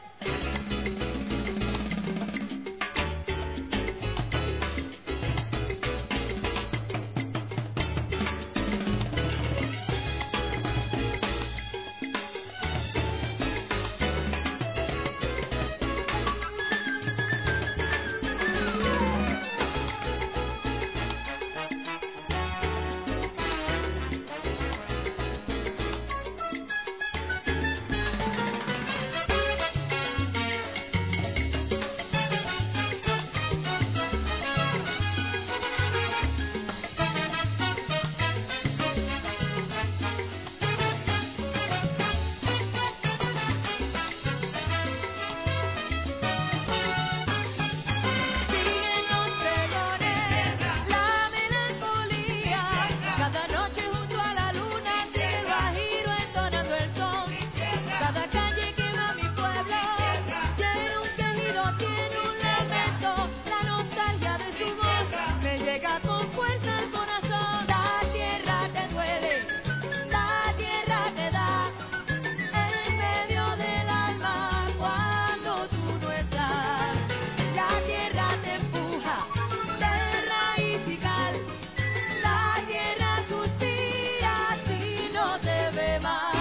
Siguen los pregones, la melancolía, cada noche junto a la luna, cielo bajiro entonando el son. Cada calle que va a mi pueblo, tiene un quejido, tiene un lamento, la nostalgia de su voz me llega con fuerza al corazón. La tierra te duele, la tierra te da en medio del alma cuando tú no estás. La tierra te empuja de raíz y cal, la tierra suspira si no te ve más.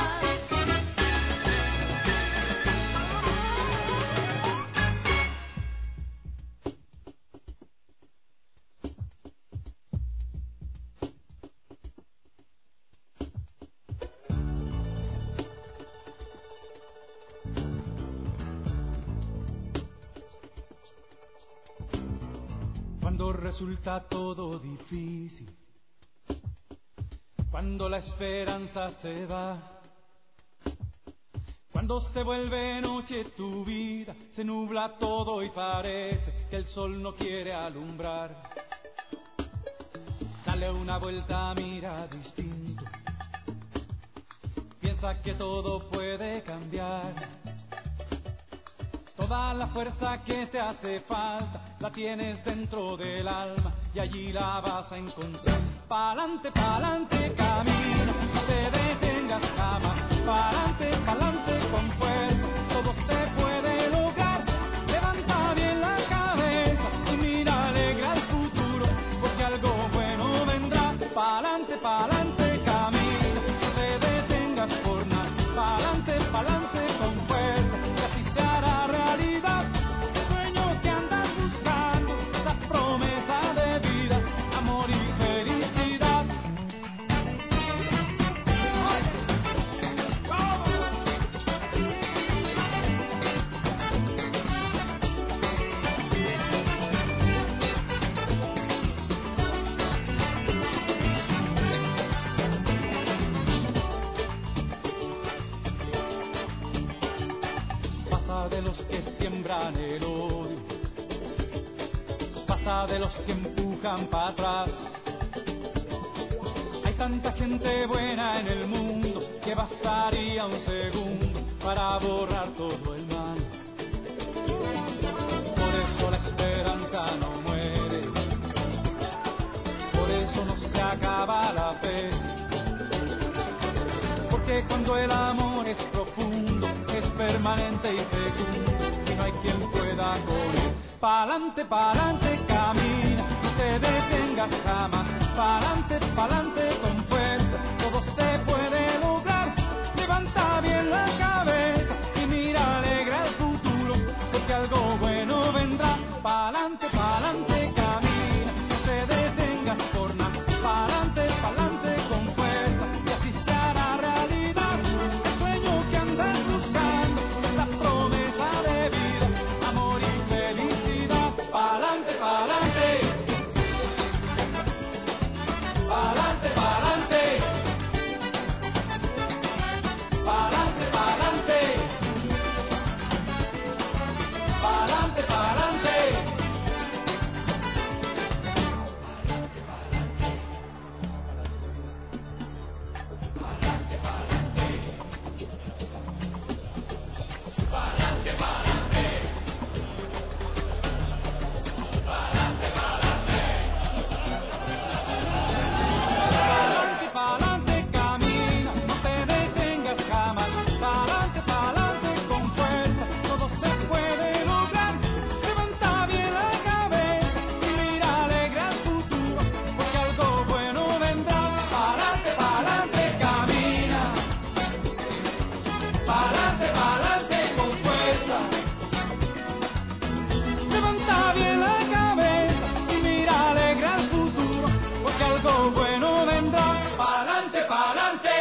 Cuando resulta todo difícil, cuando la esperanza se va, cuando se vuelve noche tu vida, se nubla todo y parece que el sol no quiere alumbrar. Dale una vuelta, mira distinto, piensa que todo puede cambiar. Toda la fuerza que te hace falta la tienes dentro del alma y allí la vas a encontrar. Pa'lante, camina, no te detengas jamás. Pa'lante con fuerza, todo se puede lograr. Levanta bien la cabeza y mira alegre al futuro, porque algo bueno vendrá. Pa'lante, camina, no te detengas por nada. Pa'lante con fuerza, y así se hará realidad el sueño que andas buscando, esa promesa de vida, amor y felicidad. Basta de los que siembran el odio, basta de los que empujan para atrás. Hay tanta gente buena en el mundo que bastaría un segundo para borrar todo el mal. Por eso la esperanza no muere, por eso no se acaba la fe. Porque cuando el amor es profundo, es permanente y fecundo, y no hay quien pueda con él. Pa'lante, pa'lante, camina, no te detengas jamás. Pa'lante, pa'lante, con fuerza, todo se puede lograr. Levanta bien la cabeza y mira alegre el futuro, porque algo bueno vendrá. Pa'lante, pa'lante, camina, no te detengas por nada. Pa'lante, pa'lante, con fuerza, y así se hará realidad el sueño que andas buscando, esa promesa de vida, amor y felicidad. Pa'lante, pa'lante, pa'lante, pa'lante, pa'lante, pa'lante, pa'lante, pa'lante. Pa'lante, pa'lante, camina, no te detengas jamás. Pa'lante, pa'lante, con fuerza, todo se puede lograr. Levanta bien la cabeza y mira alegre al futuro, porque algo bueno vendrá. Pa'lante, pa'lante, camina. Pa'lante, pa'lante, con fuerza. Levanta bien la cabeza y mira alegre al futuro, porque algo bueno vendrá. Pa'lante, pa'lante.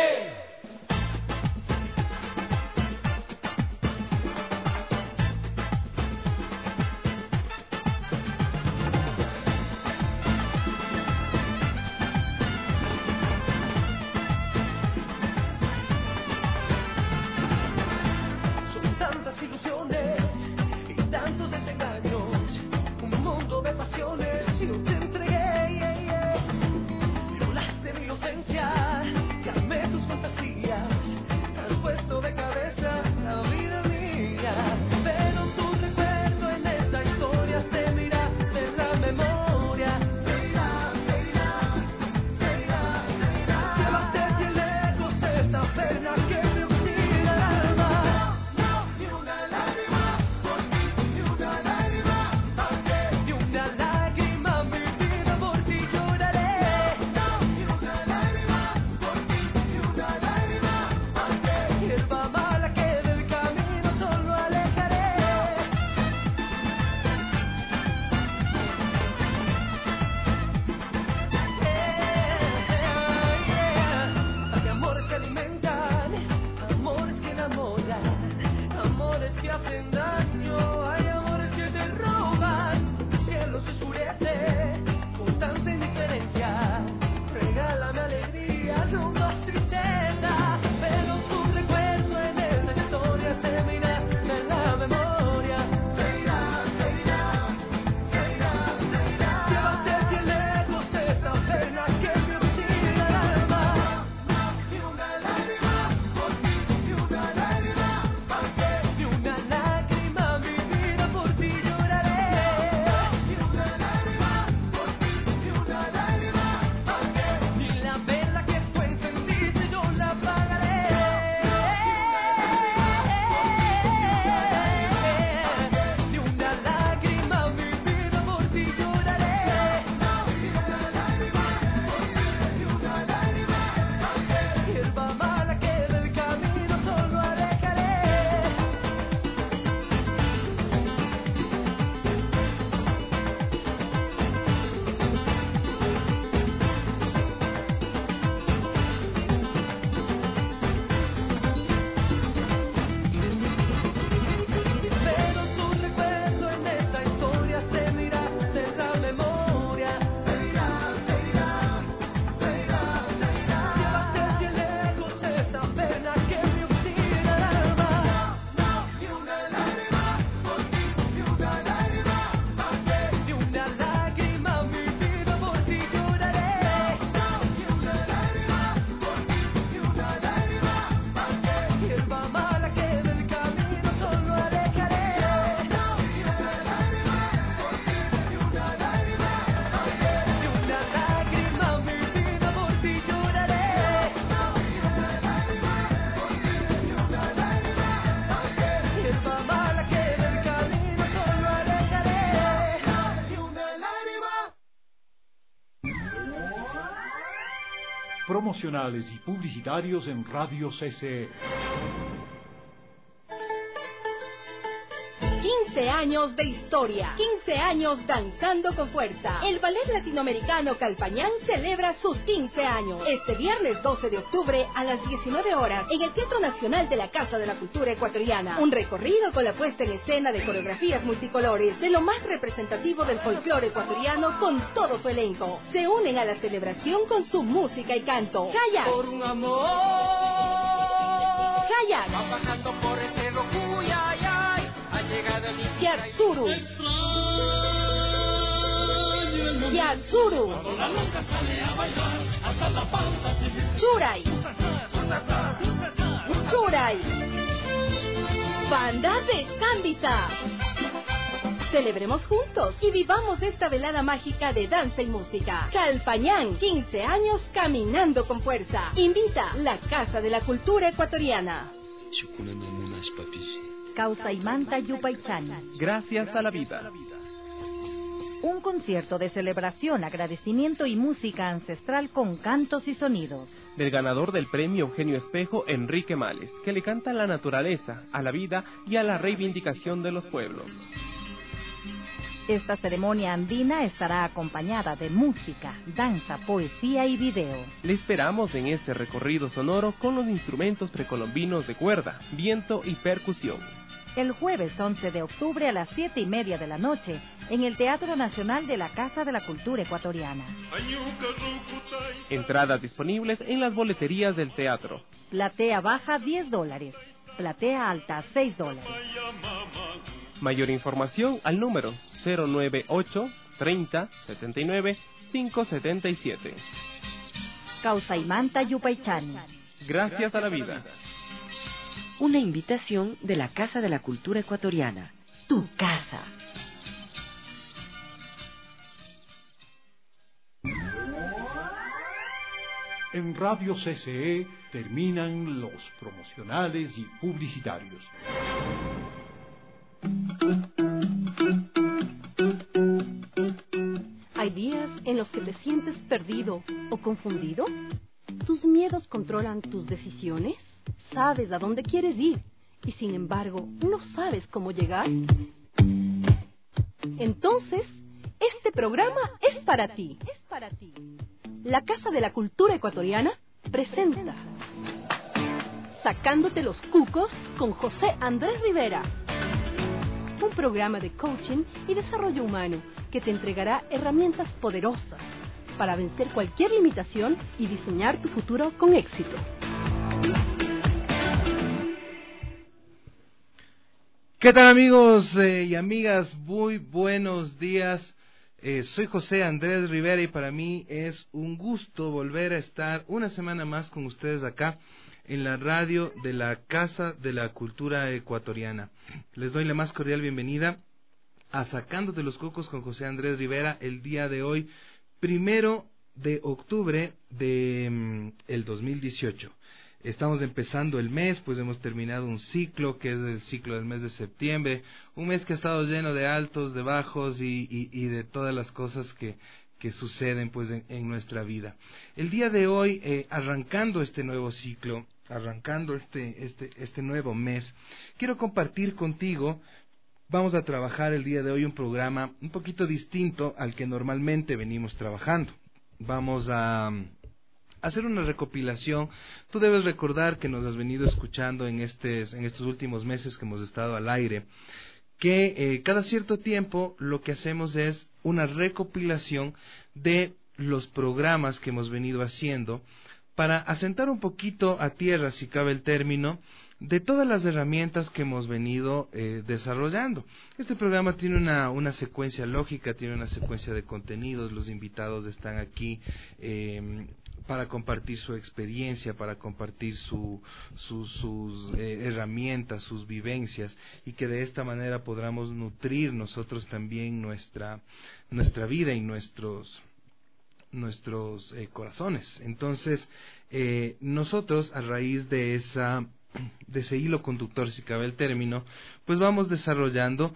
promocionales y publicitarios en Radio CCE. 15 años de historia, 15 años danzando con fuerza. El ballet latinoamericano Calpañán celebra sus 15 años. Este viernes 12 de octubre a las 19 horas en el Teatro Nacional de la Casa de la Cultura Ecuatoriana. Un recorrido con la puesta en escena de coreografías multicolores de lo más representativo del folclore ecuatoriano con todo su elenco. Se unen a la celebración con su música y canto. Kayak. Por un amor. Kayak. Va bajando por el cerro Cuyayay. Yatsuru. Yatsuru. Churay. Churay. Banda de Sambisa. Celebremos juntos y vivamos esta velada mágica de danza y música. Calpañán, 15 años caminando con fuerza. Invita la Casa de la Cultura Ecuatoriana. Causaimanta Yupaychani. Gracias a la vida. Un concierto de celebración, agradecimiento y música ancestral con cantos y sonidos. Del ganador del premio Eugenio Espejo, Enrique Males, que le canta a la naturaleza, a la vida y a la reivindicación de los pueblos. Esta ceremonia andina estará acompañada de música, danza, poesía y video. Le esperamos en este recorrido sonoro con los instrumentos precolombinos de cuerda, viento y percusión. El jueves 11 de octubre a las 7:30 de la noche en el Teatro Nacional de la Casa de la Cultura Ecuatoriana. Entradas disponibles en las boleterías del teatro. Platea baja $10, platea alta $6. Mayor información al número 098 30 79 577. Causaimanta Yupaychani. Gracias a la vida. Una invitación de la Casa de la Cultura Ecuatoriana. Tu casa. En Radio CCE terminan los promocionales y publicitarios. ¿Hay días en los que te sientes perdido o confundido? ¿Tus miedos controlan tus decisiones? ¿Sabes a dónde quieres ir y sin embargo no sabes cómo llegar? Entonces, este programa es para ti. La Casa de la Cultura Ecuatoriana presenta Sacándote los Cucos con José Andrés Rivera. Un programa de coaching y desarrollo humano que te entregará herramientas poderosas para vencer cualquier limitación y diseñar tu futuro con éxito. ¿Qué tal, amigos y amigas? Muy buenos días. Soy José Andrés Rivera y para mí es un gusto volver a estar una semana más con ustedes acá en la radio de la Casa de la Cultura Ecuatoriana. Les doy la más cordial bienvenida a Sacándote los Cucos con José Andrés Rivera el día de hoy, 1 de octubre de el 2018. Estamos empezando el mes, pues hemos terminado un ciclo que es el ciclo del mes de septiembre, un mes que ha estado lleno de altos, de bajos y de todas las cosas que suceden pues en nuestra vida. El día de hoy, arrancando este nuevo ciclo, arrancando este nuevo mes, quiero compartir contigo. Vamos a trabajar el día de hoy un programa un poquito distinto al que normalmente venimos trabajando. Vamos a hacer una recopilación. Tú debes recordar que nos has venido escuchando en estos últimos meses que hemos estado al aire, que cada cierto tiempo lo que hacemos es una recopilación de los programas que hemos venido haciendo para asentar un poquito a tierra, si cabe el término, de todas las herramientas que hemos venido desarrollando. Este programa tiene una secuencia lógica, tiene una secuencia de contenidos. Los invitados están aquí para compartir su experiencia, para compartir sus herramientas, sus vivencias, y que de esta manera podamos nutrir nosotros también nuestra vida y nuestros corazones. Entonces, nosotros, a raíz de ese hilo conductor, si cabe el término, pues vamos desarrollando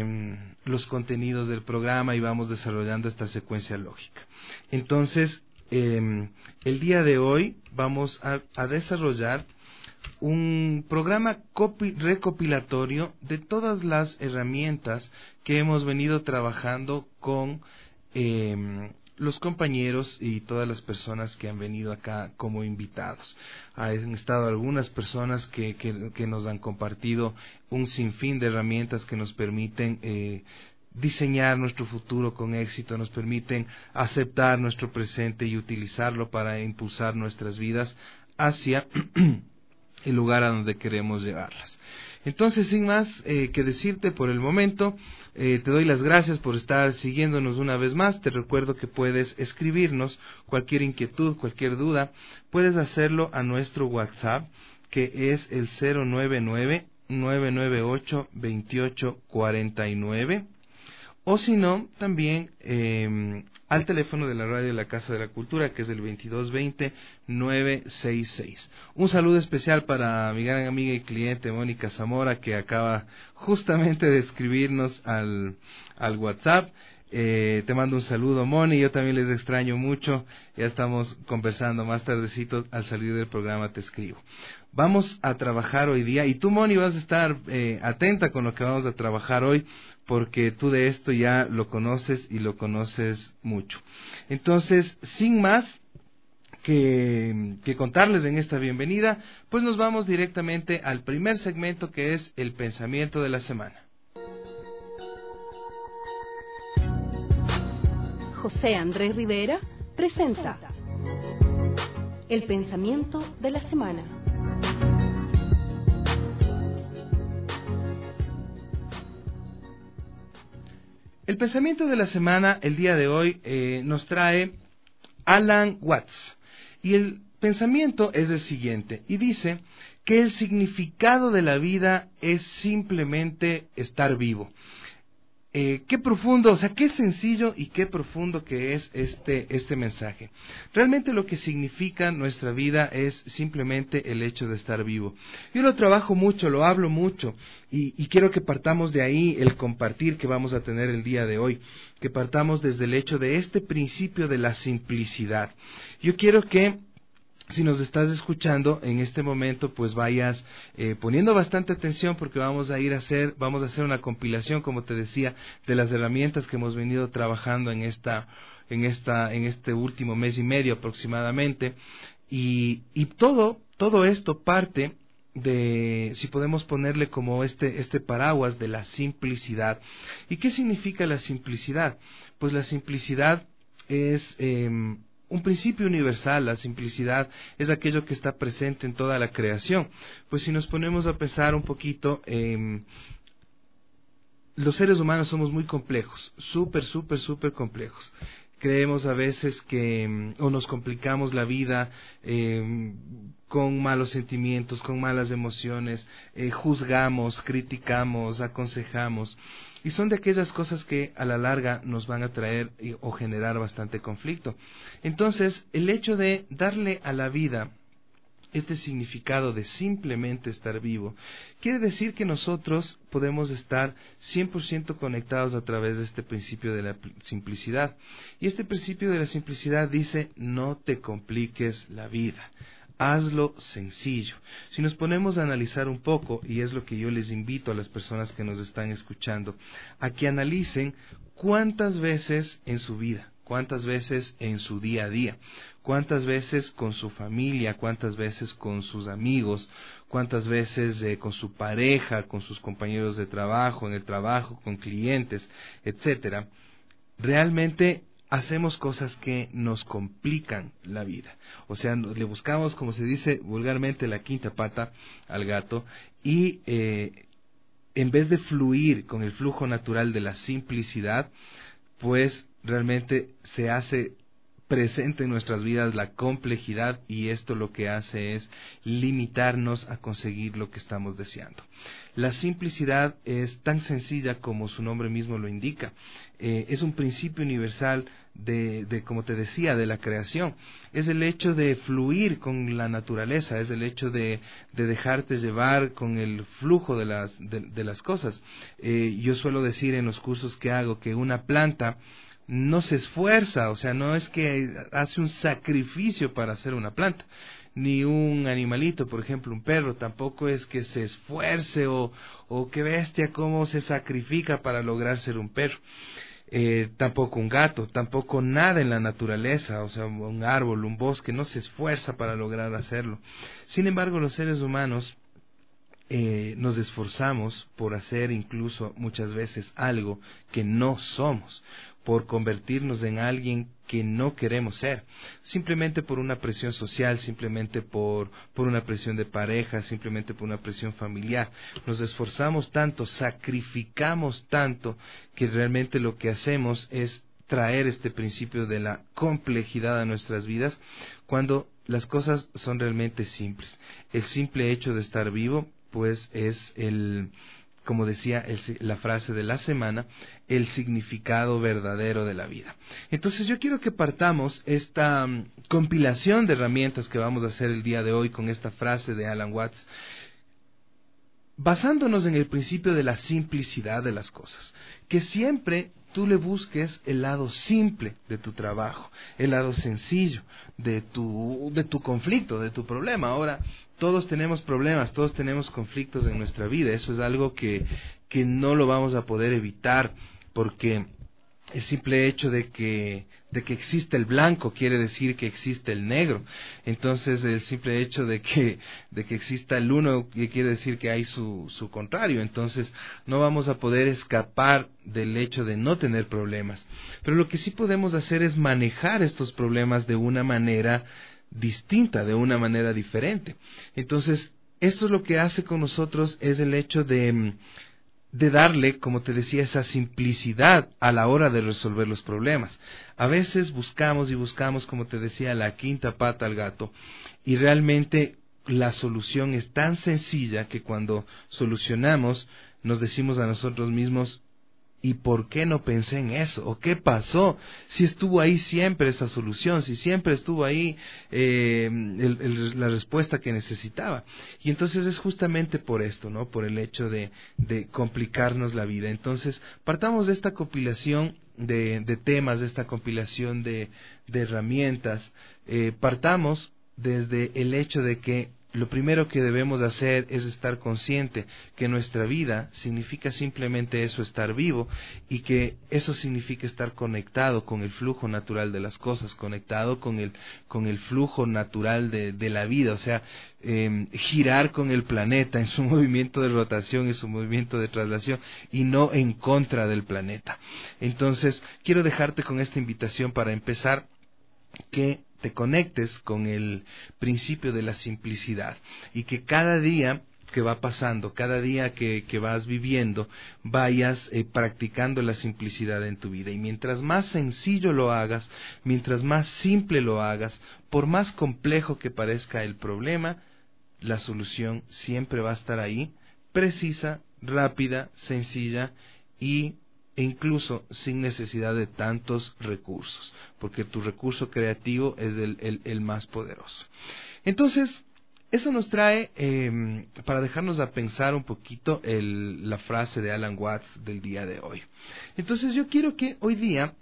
los contenidos del programa y vamos desarrollando esta secuencia lógica. Entonces, el día de hoy vamos a desarrollar un programa recopilatorio de todas las herramientas que hemos venido trabajando con los compañeros y todas las personas que han venido acá como invitados. Han estado algunas personas que nos han compartido un sinfín de herramientas que nos permiten diseñar nuestro futuro con éxito, nos permiten aceptar nuestro presente y utilizarlo para impulsar nuestras vidas hacia el lugar a donde queremos llevarlas. Entonces, sin más que decirte por el momento, te doy las gracias por estar siguiéndonos una vez más. Te recuerdo que puedes escribirnos cualquier inquietud, cualquier duda. Puedes hacerlo a nuestro WhatsApp, que es el 099-998-2849. O si no, también al teléfono de la radio de la Casa de la Cultura, que es el 2220-966. Un saludo especial para mi gran amiga y cliente Mónica Zamora, que acaba justamente de escribirnos al WhatsApp. Te mando un saludo, Moni, yo también les extraño mucho. Ya estamos conversando más tardecito, al salir del programa te escribo. Vamos a trabajar hoy día, y tú, Moni, vas a estar atenta con lo que vamos a trabajar hoy, porque tú de esto ya lo conoces y lo conoces mucho. Entonces, sin más que contarles en esta bienvenida, pues nos vamos directamente al primer segmento, que es el pensamiento de la semana. José Andrés Rivera presenta el pensamiento de la semana. El pensamiento de la semana, el día de hoy, nos trae Alan Watts. Y el pensamiento es el siguiente, y dice que el significado de la vida es simplemente estar vivo. Qué profundo, o sea, qué sencillo y qué profundo que es este mensaje. Realmente lo que significa nuestra vida es simplemente el hecho de estar vivo. Yo lo trabajo mucho, lo hablo mucho, y quiero que partamos de ahí el compartir que vamos a tener el día de hoy, que partamos desde el hecho de este principio de la simplicidad. Yo quiero que, si nos estás escuchando en este momento, pues vayas poniendo bastante atención, porque vamos a hacer una compilación, como te decía, de las herramientas que hemos venido trabajando en este último mes y medio aproximadamente, y todo esto parte de, si podemos ponerle como este paraguas de la simplicidad. ¿Y qué significa la simplicidad? Pues la simplicidad es un principio universal. La simplicidad es aquello que está presente en toda la creación. Pues si nos ponemos a pensar un poquito, los seres humanos somos muy complejos, súper complejos. Creemos a veces o nos complicamos la vida con malos sentimientos, con malas emociones, juzgamos, criticamos, aconsejamos. Y son de aquellas cosas que a la larga nos van a traer o generar bastante conflicto. Entonces, el hecho de darle a la vida este significado de simplemente estar vivo, quiere decir que nosotros podemos estar 100% conectados a través de este principio de la simplicidad. Y este principio de la simplicidad dice: no te compliques la vida. Hazlo sencillo. Si nos ponemos a analizar un poco, y es lo que yo les invito a las personas que nos están escuchando, a que analicen cuántas veces en su vida, cuántas veces en su día a día, cuántas veces con su familia, cuántas veces con sus amigos, cuántas veces con su pareja, con sus compañeros de trabajo, en el trabajo, con clientes, etcétera, realmente hacemos cosas que nos complican la vida. O sea, le buscamos, como se dice vulgarmente, la quinta pata al gato, y en vez de fluir con el flujo natural de la simplicidad, pues realmente se hace presente en nuestras vidas la complejidad, y esto lo que hace es limitarnos a conseguir lo que estamos deseando. La simplicidad es tan sencilla como su nombre mismo lo indica. Es un principio universal de, como te decía, de la creación. Es el hecho de fluir con la naturaleza, es el hecho de dejarte llevar con el flujo de las cosas. Yo suelo decir en los cursos que hago que una planta no se esfuerza, o sea, no es que hace un sacrificio para hacer una planta, ni un animalito, por ejemplo, un perro, tampoco es que se esfuerce o que bestia cómo se sacrifica para lograr ser un perro. Tampoco un gato, tampoco nada en la naturaleza, o sea, un árbol, un bosque, no se esfuerza para lograr hacerlo. Sin embargo, los seres humanos nos esforzamos por hacer incluso muchas veces algo que no somos, por convertirnos en alguien que no queremos ser, simplemente por una presión social, simplemente por una presión de pareja, simplemente por una presión familiar. Nos esforzamos tanto, sacrificamos tanto, que realmente lo que hacemos es traer este principio de la complejidad a nuestras vidas, cuando las cosas son realmente simples. El simple hecho de estar vivo, pues es como decía la frase de la semana, el significado verdadero de la vida. Entonces yo quiero que partamos esta compilación de herramientas que vamos a hacer el día de hoy con esta frase de Alan Watts, basándonos en el principio de la simplicidad de las cosas, que siempre tú le busques el lado simple de tu trabajo, el lado sencillo de tu conflicto, de tu problema. Ahora, todos tenemos problemas, todos tenemos conflictos en nuestra vida. Eso es algo que no lo vamos a poder evitar, porque el simple hecho de que existe el blanco quiere decir que existe el negro. Entonces el simple hecho de que exista el uno quiere decir que hay su contrario. Entonces no vamos a poder escapar del hecho de no tener problemas. Pero lo que sí podemos hacer es manejar estos problemas de una manera distinta, de una manera diferente. Entonces esto es lo que hace con nosotros, es el hecho de darle, como te decía, esa simplicidad a la hora de resolver los problemas. A veces buscamos y buscamos, como te decía, la quinta pata al gato, y realmente la solución es tan sencilla que cuando solucionamos nos decimos a nosotros mismos: ¿y por qué no pensé en eso? ¿O qué pasó? Si estuvo ahí siempre esa solución, si siempre estuvo ahí la respuesta que necesitaba. Y entonces es justamente por esto, ¿no? Por el hecho de complicarnos la vida. Entonces, partamos de esta compilación de temas, de esta compilación de herramientas. Partamos desde el hecho de que lo primero que debemos hacer es estar consciente que nuestra vida significa simplemente eso, estar vivo, y que eso significa estar conectado con el flujo natural de las cosas, conectado con el flujo natural de la vida, o sea, girar con el planeta en su movimiento de rotación, en su movimiento de traslación, y no en contra del planeta. Entonces, quiero dejarte con esta invitación para empezar, que te conectes con el principio de la simplicidad, y que cada día que va pasando, cada día que vas viviendo, vayas practicando la simplicidad en tu vida. Y mientras más sencillo lo hagas, mientras más simple lo hagas, por más complejo que parezca el problema, la solución siempre va a estar ahí, precisa, rápida, sencilla e incluso sin necesidad de tantos recursos, porque tu recurso creativo es el más poderoso. Entonces, eso nos trae, para dejarnos a pensar un poquito, la frase de Alan Watts del día de hoy. Entonces yo quiero que hoy día,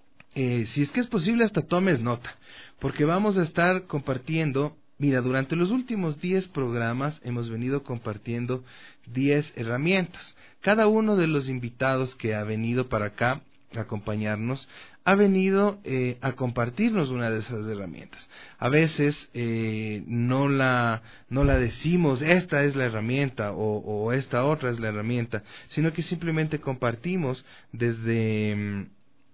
si es que es posible, hasta tomes nota, porque vamos a estar compartiendo. Mira, durante los últimos 10 programas hemos venido compartiendo 10 herramientas. Cada uno de los invitados que ha venido para acá a acompañarnos ha venido a compartirnos una de esas herramientas. A veces no la decimos, esta es la herramienta o esta otra es la herramienta, sino que simplemente compartimos desde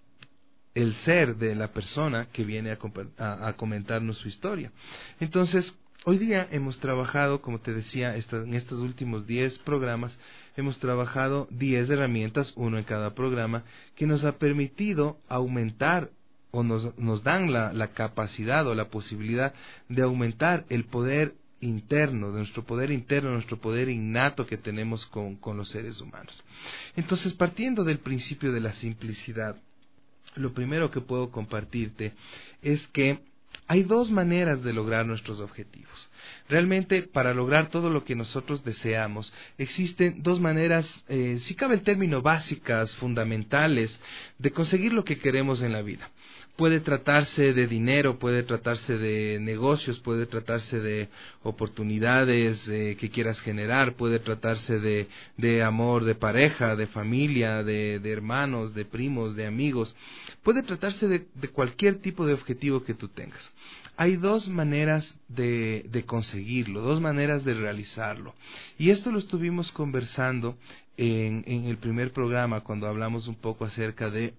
el ser de la persona que viene a comentarnos su historia. Entonces, hoy día hemos trabajado, como te decía, en estos últimos 10 programas, hemos trabajado 10 herramientas, uno en cada programa, que nos ha permitido aumentar, o nos dan la capacidad o la posibilidad de aumentar el poder interno, de nuestro poder interno, nuestro poder innato que tenemos con los seres humanos. Entonces, partiendo del principio de la simplicidad, lo primero que puedo compartirte es que hay dos maneras de lograr nuestros objetivos. Realmente, para lograr todo lo que nosotros deseamos, existen dos maneras, si cabe el término, básicas, fundamentales, de conseguir lo que queremos en la vida. Puede tratarse de dinero, puede tratarse de negocios, puede tratarse de oportunidades que quieras generar, puede tratarse de amor, de pareja, de familia, de hermanos, de primos, de amigos. Puede tratarse de cualquier tipo de objetivo que tú tengas. Hay dos maneras de conseguirlo, dos maneras de realizarlo. Y esto lo estuvimos conversando en el primer programa, cuando hablamos un poco acerca de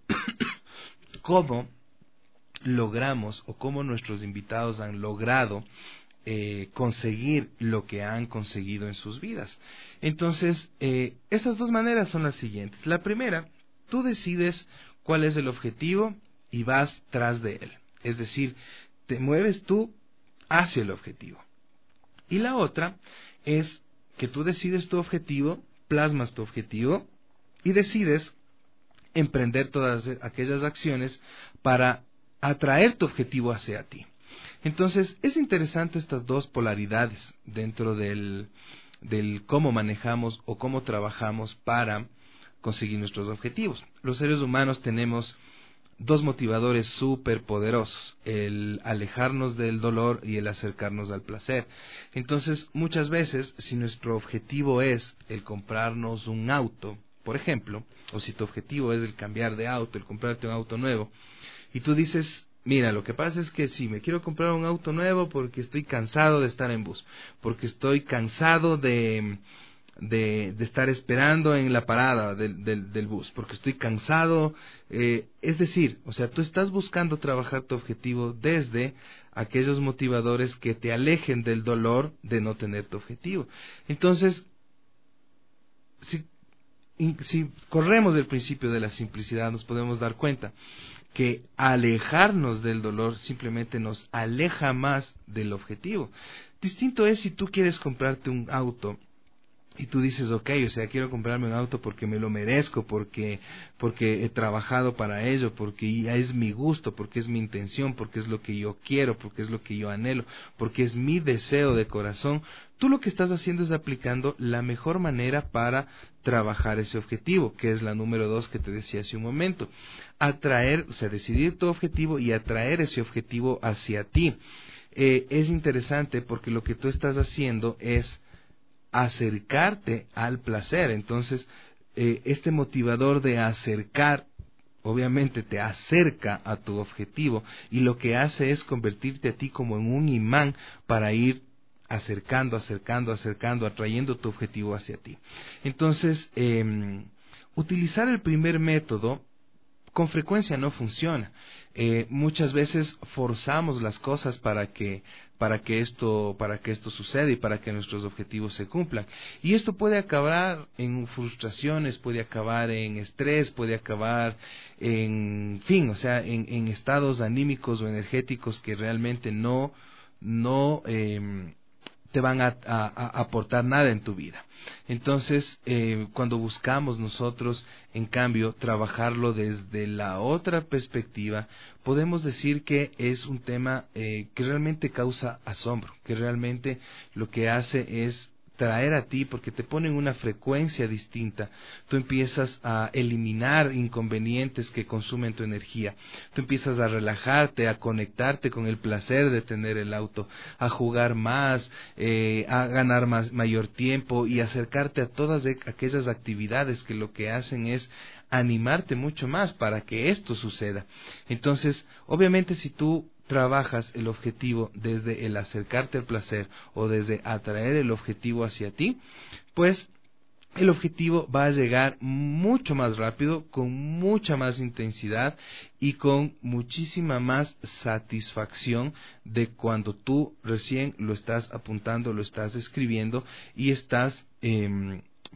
cómo logramos o cómo nuestros invitados han logrado conseguir lo que han conseguido en sus vidas. Entonces, estas dos maneras son las siguientes. La primera, tú decides cuál es el objetivo y vas tras de él. Es decir, te mueves tú hacia el objetivo. Y la otra es que tú decides tu objetivo, plasmas tu objetivo y decides emprender todas aquellas acciones para atraer tu objetivo hacia ti. Entonces, es interesante estas dos polaridades dentro del cómo manejamos o cómo trabajamos para conseguir nuestros objetivos. Los seres humanos tenemos dos motivadores súper poderosos: el alejarnos del dolor y el acercarnos al placer. Entonces, muchas veces, si nuestro objetivo es el comprarnos un auto, por ejemplo, o si tu objetivo es el cambiar de auto, el comprarte un auto nuevo, y tú dices, mira, lo que pasa es que sí, me quiero comprar un auto nuevo porque estoy cansado de estar en bus, porque estoy cansado de estar esperando en la parada del bus, porque estoy cansado, es decir, o sea, tú estás buscando trabajar tu objetivo desde aquellos motivadores que te alejen del dolor de no tener tu objetivo. Entonces, si corremos del principio de la simplicidad, nos podemos dar cuenta que alejarnos del dolor simplemente nos aleja más del objetivo. Distinto es si tú quieres comprarte un auto y tú dices, ok, o sea, quiero comprarme un auto porque me lo merezco, porque he trabajado para ello, porque ya es mi gusto, porque es mi intención, porque es lo que yo quiero, porque es lo que yo anhelo, porque es mi deseo de corazón. Tú lo que estás haciendo es aplicando la mejor manera para trabajar ese objetivo, que es la número 2 que te decía hace un momento. Atraer, o sea, decidir tu objetivo y atraer ese objetivo hacia ti. Es interesante porque lo que tú estás haciendo es acercarte al placer. Entonces, este motivador de acercar, obviamente te acerca a tu objetivo, y lo que hace es convertirte a ti como en un imán para ir acercando, atrayendo tu objetivo hacia ti. Entonces, utilizar el primer método con frecuencia no funciona. Muchas veces forzamos las cosas para que esto suceda y para que nuestros objetivos se cumplan. Y esto puede acabar en frustraciones, puede acabar en estrés, puede acabar en estados anímicos o energéticos que realmente no te van a aportar nada en tu vida. Entonces, cuando buscamos nosotros, en cambio, trabajarlo desde la otra perspectiva, podemos decir que es un tema que realmente causa asombro, que realmente lo que hace es traer a ti, porque te pone en una frecuencia distinta. Tú empiezas a eliminar inconvenientes que consumen tu energía. Tú empiezas a relajarte, a conectarte con el placer de tener el auto, a jugar más, a ganar mayor tiempo y acercarte a todas aquellas actividades que lo que hacen es animarte mucho más para que esto suceda. Entonces, obviamente, si tú trabajas el objetivo desde el acercarte al placer o desde atraer el objetivo hacia ti, pues el objetivo va a llegar mucho más rápido, con mucha más intensidad y con muchísima más satisfacción de cuando tú recién lo estás apuntando, lo estás escribiendo y estás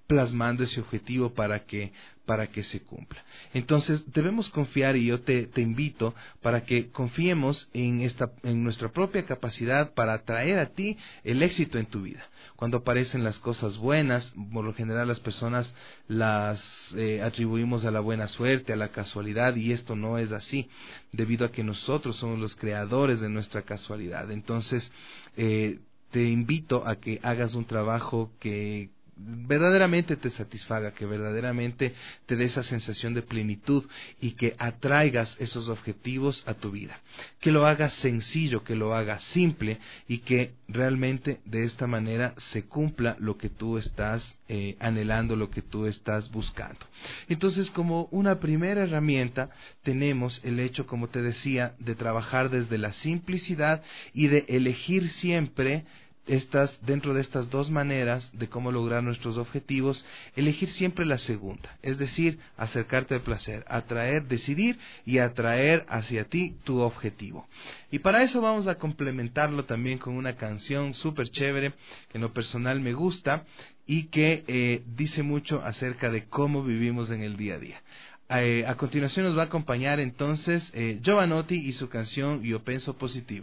plasmando ese objetivo para que se cumpla. Entonces debemos confiar, y yo te invito para que confiemos en nuestra propia capacidad para atraer a ti el éxito en tu vida. Cuando aparecen las cosas buenas, por lo general las personas las atribuimos a la buena suerte, a la casualidad, y esto no es así, debido a que nosotros somos los creadores de nuestra casualidad. Entonces te invito a que hagas un trabajo que verdaderamente te satisfaga, que verdaderamente te dé esa sensación de plenitud y que atraigas esos objetivos a tu vida, que lo hagas sencillo, que lo hagas simple y que realmente de esta manera se cumpla lo que tú estás anhelando, lo que tú estás buscando. Entonces, como una primera herramienta tenemos el hecho, como te decía, de trabajar desde la simplicidad y de elegir siempre dentro de estas dos maneras de cómo lograr nuestros objetivos, elegir siempre la segunda, es decir, acercarte al placer, decidir y atraer hacia ti tu objetivo. Y para eso vamos a complementarlo también con una canción súper chévere que en lo personal me gusta y que dice mucho acerca de cómo vivimos en el día a día. A continuación nos va a acompañar entonces Jovanotti y su canción Yo Penso Positivo.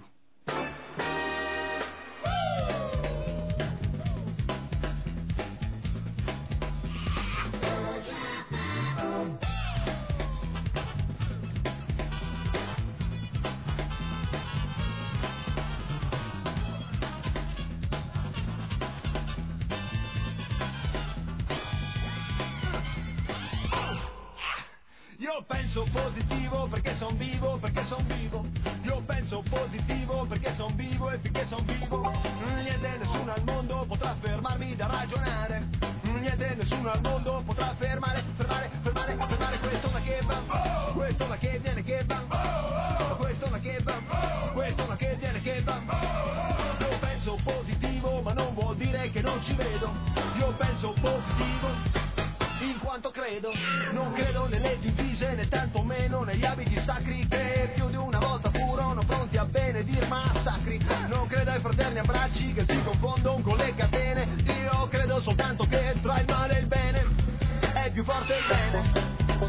Io penso positivo perché son vivo, Io penso positivo perché son vivo e finché son vivo niente, nessuno al mondo potrà fermarmi da ragionare. Niente, nessuno al mondo potrà fermare questo ma che va, questo ma che viene che va, questo ma che va, questo ma che viene che va. Io penso positivo ma non vuol dire che non ci vedo. Io penso positivo in quanto credo, non credo nelle divise né tantomeno negli abiti sacri che più di una volta furono pronti a benedir massacri. Non credo ai fraterni abbracci che si confondono con le catene. Io credo soltanto che tra il male e il bene è più forte il bene.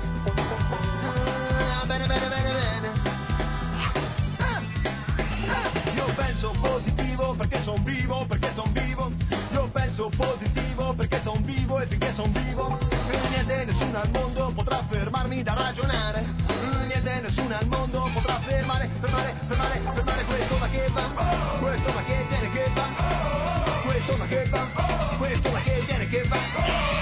Bene. Io penso positivo perché son vivo, Io penso positivo perché son vivo e finché son vivo niente, nessuno al mondo potrà fermarmi da ragionare. Niente, nessuno al mondo potrà fermare questo ma che va, questo ma che viene che va, questo ma che va, questo ma che viene che va.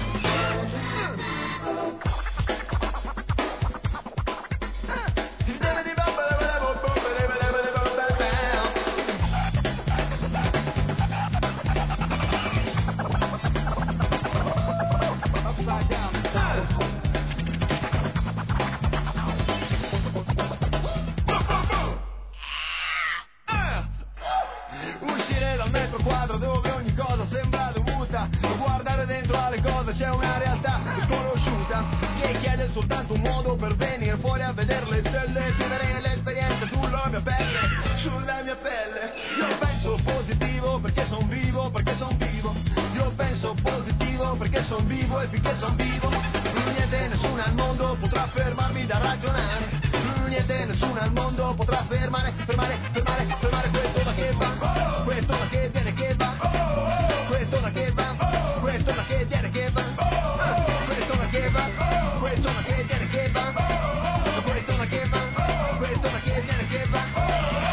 Dove ogni cosa sembra dovuta, guardare dentro alle cose c'è una realtà sconosciuta che chiede soltanto un modo per venire fuori a vedere le stelle, vivere l'esperienza sulla mia pelle. Io penso positivo perché son vivo, Io penso positivo perché son vivo e finché son vivo niente, nessuno al mondo potrà fermarmi da ragionare. Niente, nessuno al mondo potrà fermare questo ma che va, questo ma che viene che va, questo ma che va, questo ma che viene che va, questo ma che va, questo ma che viene che va, questo ma che va, questo ma che viene che va.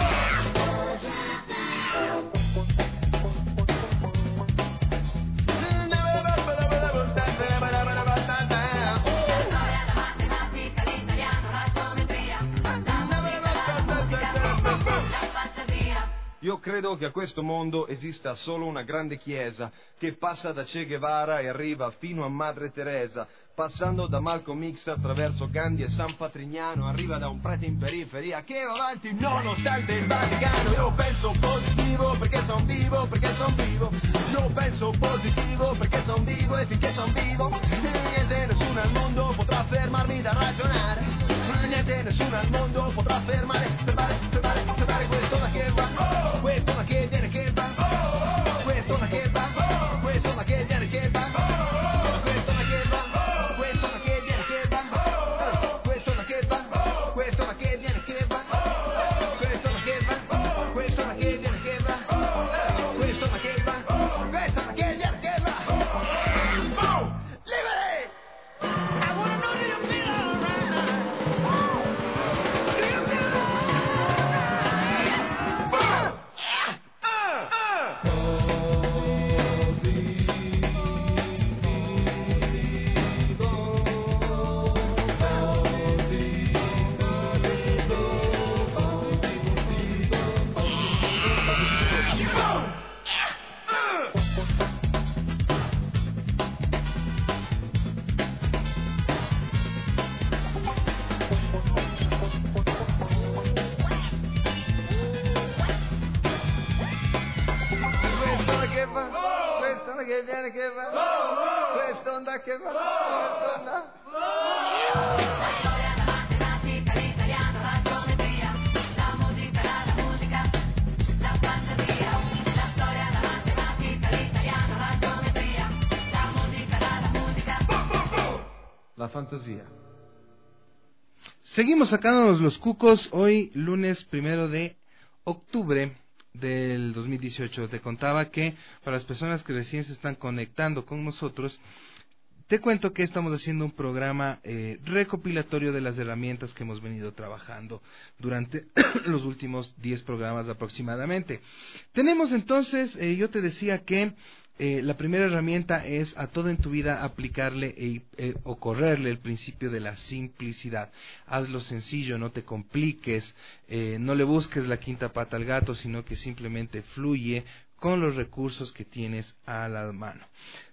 Io credo che a questo mondo esista solo una grande chiesa che passa da Che Guevara e arriva fino a Madre Teresa, passando da Malcolm X attraverso Gandhi e San Patrignano, arriva da un prete in periferia che va avanti nonostante il Vaticano. Io penso positivo perché son vivo, Io penso positivo perché son vivo e finché son vivo niente, nessuno al mondo potrà fermarmi da ragionare. Niente, nessuno al mondo potrà fermare questo ma che va, questo ma che viene che va, questo ma che va, questo ma che viene che va. que viene, que va. Responda, que va. Responda. La fantasía. Seguimos sacándonos los cucos hoy, lunes 1 de octubre del 2018. Te contaba que para las personas que recién se están conectando con nosotros, te cuento que estamos haciendo un programa recopilatorio de las herramientas que hemos venido trabajando durante los últimos 10 programas aproximadamente. Tenemos entonces, yo te decía que la primera herramienta es a todo en tu vida aplicarle o correrle el principio de la simplicidad. Hazlo sencillo, no te compliques, no le busques la quinta pata al gato, sino que simplemente fluye con los recursos que tienes a la mano.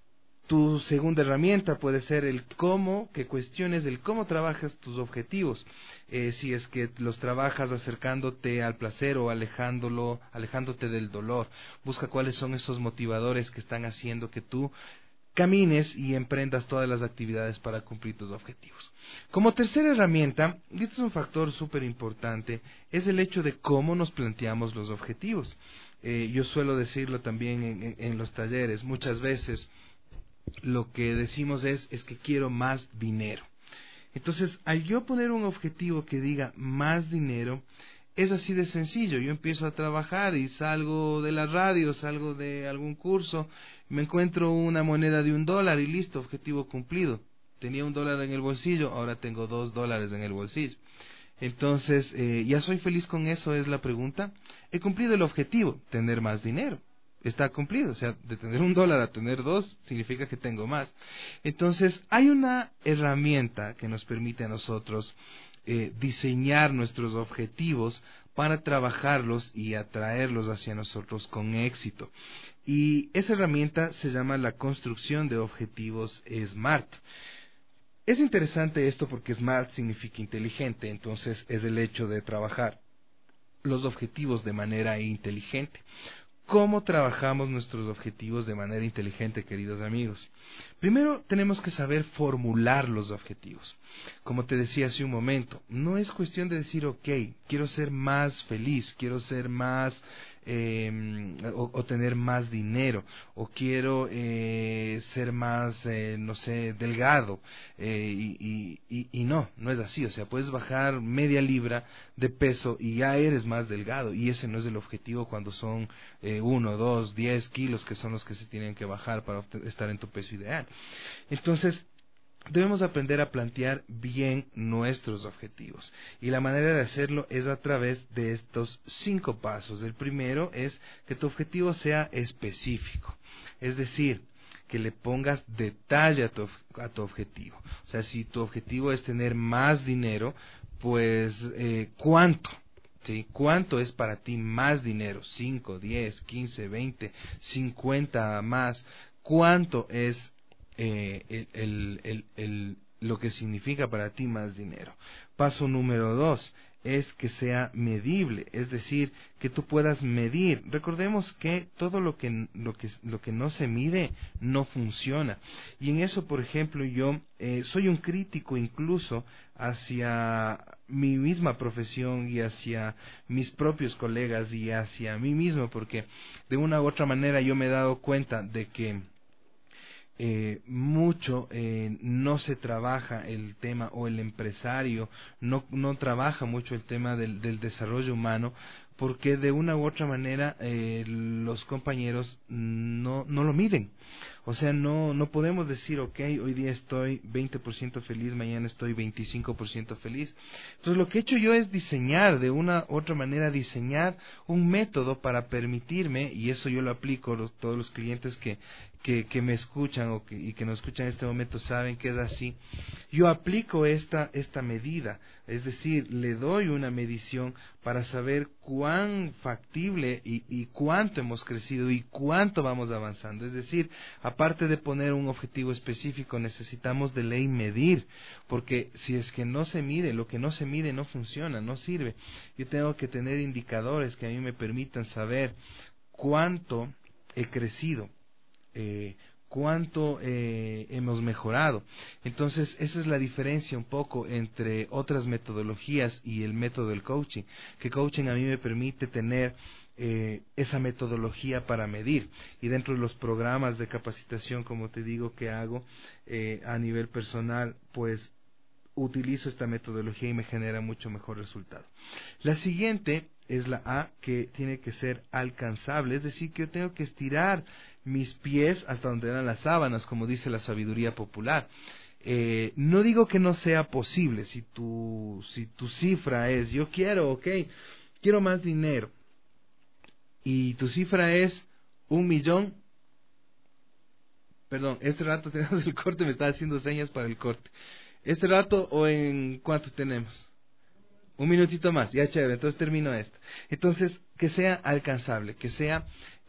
Tu segunda herramienta puede ser el cómo, que cuestiones el cómo trabajas tus objetivos. Si es que los trabajas acercándote al placer o alejándote del dolor. Busca cuáles son esos motivadores que están haciendo que tú camines y emprendas todas las actividades para cumplir tus objetivos. Como tercera herramienta, y este es un factor súper importante, es el hecho de cómo nos planteamos los objetivos. Yo suelo decirlo también en los talleres, muchas veces lo que decimos es que quiero más dinero. Entonces, al yo poner un objetivo que diga más dinero, es así de sencillo. Yo empiezo a trabajar y salgo de la radio, salgo de algún curso, me encuentro una moneda de $1 y listo, objetivo cumplido. Tenía $1 en el bolsillo, ahora tengo $2 en el bolsillo. Entonces, ¿ya soy feliz con eso? Es la pregunta. He cumplido el objetivo, tener más dinero. Está cumplido, o sea, de tener $1 a tener 2 significa que tengo más. Entonces, hay una herramienta que nos permite a nosotros diseñar nuestros objetivos para trabajarlos y atraerlos hacia nosotros con éxito. Y esa herramienta se llama la construcción de objetivos SMART. Es interesante esto porque SMART significa inteligente, entonces es el hecho de trabajar los objetivos de manera inteligente. ¿Cómo trabajamos nuestros objetivos de manera inteligente, queridos amigos? Primero tenemos que saber formular los objetivos. Como te decía hace un momento, no es cuestión de decir, ok, quiero ser más feliz, quiero ser más, o tener más dinero, o quiero ser más, no sé, delgado, y no es así. O sea, puedes bajar media libra de peso y ya eres más delgado, y ese no es el objetivo cuando son 1, 2, 10 kilos, que son los que se tienen que bajar para estar en tu peso ideal. Entonces, debemos aprender a plantear bien nuestros objetivos. Y la manera de hacerlo es a través de estos 5 pasos. El primero es que tu objetivo sea específico. Es decir, que le pongas detalle a tu objetivo. O sea, si tu objetivo es tener más dinero, pues ¿cuánto? ¿Sí? ¿Cuánto es para ti más dinero? 5, 10, 15, 20, 50 más. ¿Cuánto es lo que significa para ti más dinero? Paso número 2 es que sea medible, es decir, que tú puedas medir. Recordemos que todo lo que no se mide no funciona. Y en eso, por ejemplo, yo soy un crítico incluso hacia mi misma profesión y hacia mis propios colegas y hacia mí mismo, porque de una u otra manera yo me he dado cuenta de que mucho no se trabaja el tema, o el empresario no trabaja mucho el tema del desarrollo humano, porque de una u otra manera los compañeros no lo miden. O sea, no podemos decir, ok, hoy día estoy 20% feliz, mañana estoy 25% feliz. Entonces lo que he hecho yo es diseñar, de una u otra manera, diseñar un método para permitirme, y eso yo lo aplico, todos los clientes que me escuchan y que nos escuchan en este momento saben que es así. Yo aplico esta medida, es decir, le doy una medición para saber cuán factible y cuánto hemos crecido y cuánto vamos avanzando. Es decir, aparte de poner un objetivo específico, necesitamos de ley medir, porque si es que no se mide, lo que no se mide no funciona, no sirve. Yo tengo que tener indicadores que a mí me permitan saber cuánto he crecido, cuánto hemos mejorado. Entonces, esa es la diferencia un poco entre otras metodologías y el método del coaching, que coaching a mí me permite tener esa metodología para medir, y dentro de los programas de capacitación, como te digo, que hago a nivel personal, pues utilizo esta metodología y me genera mucho mejor resultado. La siguiente es la A, que tiene que ser alcanzable, es decir, que yo tengo que estirar mis pies hasta donde dan las sábanas, como dice la sabiduría popular. No digo que no sea posible. Si tu cifra es, yo quiero más dinero, y tu cifra es 1 millón, perdón, este rato tenemos el corte, me está haciendo señas para el corte. Este rato, o en cuánto tenemos, 1 minutito más, ya chévere, entonces termino esto. Entonces, que sea alcanzable, que sea,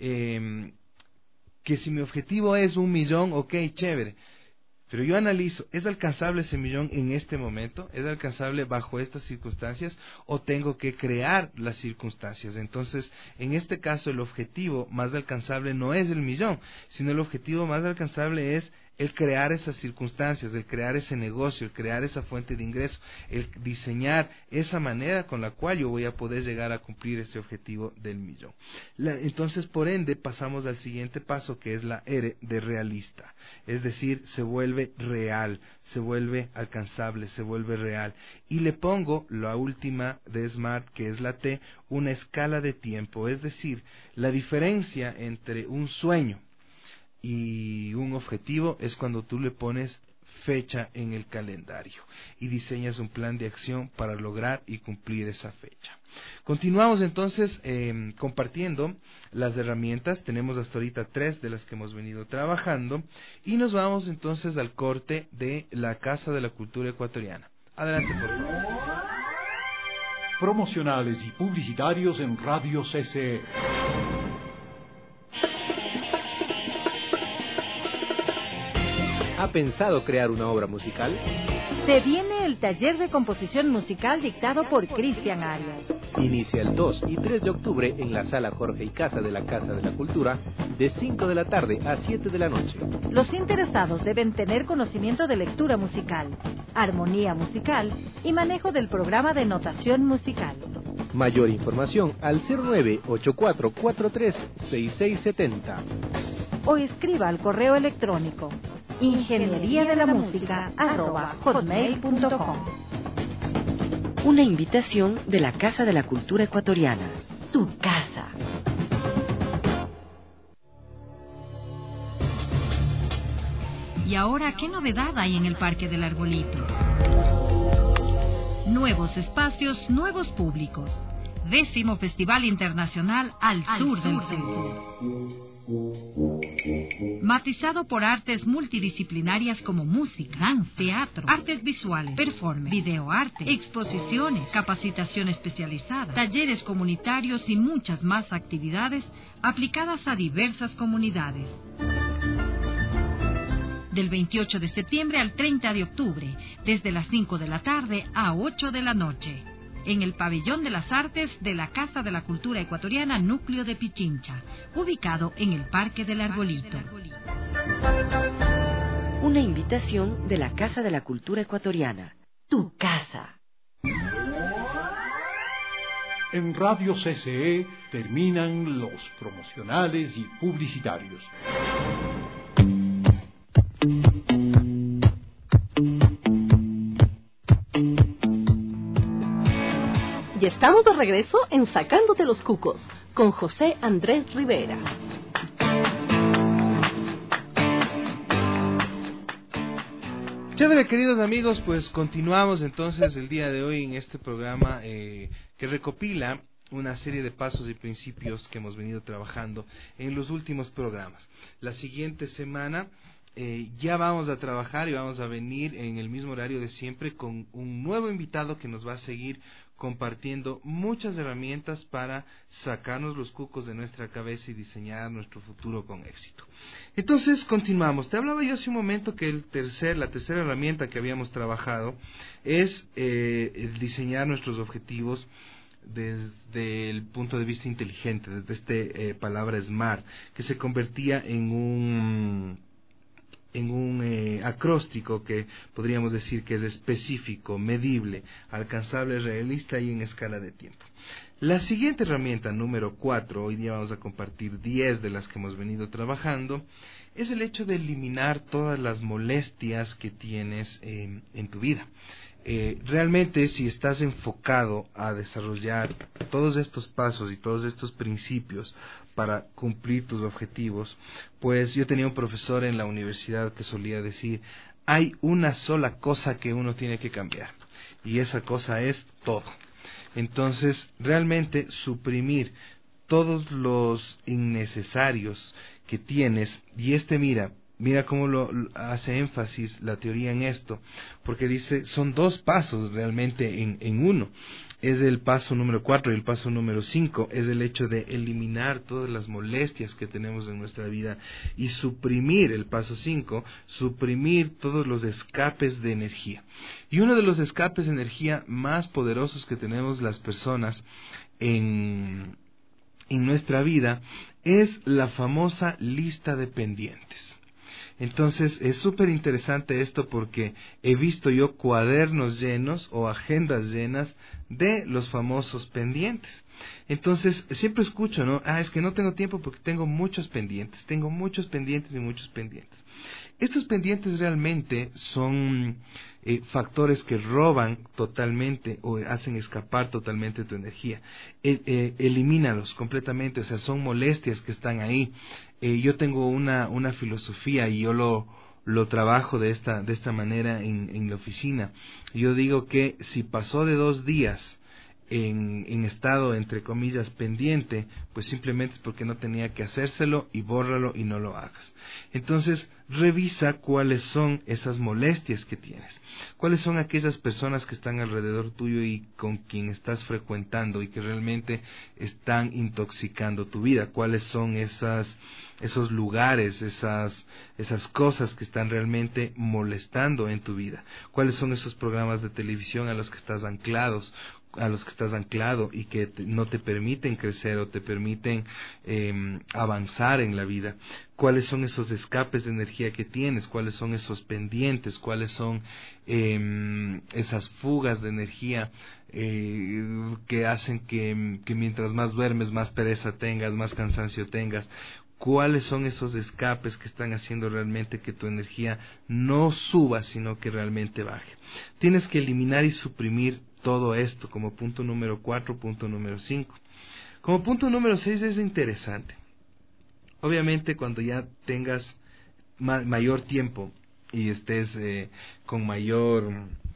que si mi objetivo es 1 millón, ok, chévere, pero yo analizo, ¿es alcanzable ese millón en este momento? ¿Es alcanzable bajo estas circunstancias? ¿O tengo que crear las circunstancias? Entonces, en este caso, el objetivo más alcanzable no es el millón, sino el objetivo más alcanzable es el crear esas circunstancias, el crear ese negocio, el crear esa fuente de ingreso, el diseñar esa manera con la cual yo voy a poder llegar a cumplir ese objetivo del millón. Entonces, por ende, pasamos al siguiente paso, que es la R de realista. Es decir, se vuelve real, se vuelve alcanzable, se vuelve real. Y le pongo la última de SMART, que es la T, una escala de tiempo. Es decir, la diferencia entre un sueño y un objetivo es cuando tú le pones fecha en el calendario y diseñas un plan de acción para lograr y cumplir esa fecha. Continuamos entonces compartiendo las herramientas. Tenemos hasta ahorita 3 de las que hemos venido trabajando, y nos vamos entonces al corte de la Casa de la Cultura Ecuatoriana. Adelante, por favor. Promocionales y publicitarios en Radio CCE. ¿Ha pensado crear una obra musical? Se viene el taller de composición musical dictado por Cristian Arias. Inicia el 2 y 3 de octubre en la Sala Jorge y Casa de la Casa de la Cultura, de 5 de la tarde a 7 de la noche. Los interesados deben tener conocimiento de lectura musical, armonía musical y manejo del programa de notación musical. Mayor información al 0984436670. O escriba al correo electrónico ingenieriadelamusica@hotmail.com. Una invitación de la Casa de la Cultura Ecuatoriana. Tu casa. Y ahora, ¿qué novedad hay en el Parque del Arbolito? Nuevos espacios, nuevos públicos. 10º Festival Internacional al Sur del Sur. Matizado por artes multidisciplinarias como música, danza, teatro, artes visuales, performance, videoarte, exposiciones, capacitación especializada, talleres comunitarios y muchas más actividades aplicadas a diversas comunidades. Del 28 de septiembre al 30 de octubre, desde las 5 de la tarde a 8 de la noche. En el Pabellón de las Artes de la Casa de la Cultura Ecuatoriana, Núcleo de Pichincha, ubicado en el Parque del Arbolito. Una invitación de la Casa de la Cultura Ecuatoriana. Tu casa. En Radio CCE terminan los promocionales y publicitarios. Y estamos de regreso en Sacándote los Cucos, con José Andrés Rivera. Chévere, queridos amigos, pues continuamos entonces el día de hoy en este programa que recopila una serie de pasos y principios que hemos venido trabajando en los últimos programas. La siguiente semana ya vamos a trabajar y vamos a venir en el mismo horario de siempre con un nuevo invitado que nos va a seguir compartiendo muchas herramientas para sacarnos los cucos de nuestra cabeza y diseñar nuestro futuro con éxito. Entonces, continuamos. Te hablaba yo hace un momento que la tercera herramienta que habíamos trabajado es el diseñar nuestros objetivos desde el punto de vista inteligente, desde palabra SMART, que se convertía en acróstico que podríamos decir que es específico, medible, alcanzable, realista y en escala de tiempo. La siguiente herramienta, número 4, hoy día vamos a compartir 10 de las que hemos venido trabajando, es el hecho de eliminar todas las molestias que tienes en tu vida. Realmente, si estás enfocado a desarrollar todos estos pasos y todos estos principios para cumplir tus objetivos, pues yo tenía un profesor en la universidad que solía decir, hay una sola cosa que uno tiene que cambiar, y esa cosa es todo. Entonces, realmente suprimir todos los innecesarios que tienes, y mira cómo lo hace énfasis la teoría en esto, porque dice, son 2 pasos realmente en uno. Es el paso número 4 y el paso número 5, es el hecho de eliminar todas las molestias que tenemos en nuestra vida y suprimir, el paso 5, suprimir todos los escapes de energía. Y uno de los escapes de energía más poderosos que tenemos las personas en nuestra vida es la famosa lista de pendientes. Entonces es súper interesante esto porque he visto yo cuadernos llenos o agendas llenas de los famosos pendientes. Entonces siempre escucho, ¿no? Es que no tengo tiempo porque tengo muchos pendientes y muchos pendientes. Estos pendientes realmente son factores que roban totalmente o hacen escapar totalmente tu energía. Elimínalos completamente, o sea, son molestias que están ahí. Yo tengo una filosofía y yo lo trabajo de esta manera en la oficina. Yo digo que si pasó de 2 días en estado, entre comillas, pendiente, pues simplemente es porque no tenía que hacérselo, y bórralo y no lo hagas. Entonces, revisa cuáles son esas molestias que tienes, cuáles son aquellas personas que están alrededor tuyo y con quien estás frecuentando y que realmente están intoxicando tu vida, cuáles son esos lugares, esas cosas que están realmente molestando en tu vida, cuáles son esos programas de televisión a los que estás anclado y que no te permiten crecer o te permiten avanzar en la vida, cuáles son esos escapes de energía que tienes, cuáles son esos pendientes, cuáles son esas fugas de energía que hacen que mientras más duermes, más pereza tengas, más cansancio tengas. ¿Cuáles son esos escapes que están haciendo realmente que tu energía no suba, sino que realmente baje? Tienes que eliminar y suprimir todo esto como punto número 4, punto número 5. Como punto número 6 es interesante. Obviamente cuando ya tengas mayor tiempo y estés con mayor,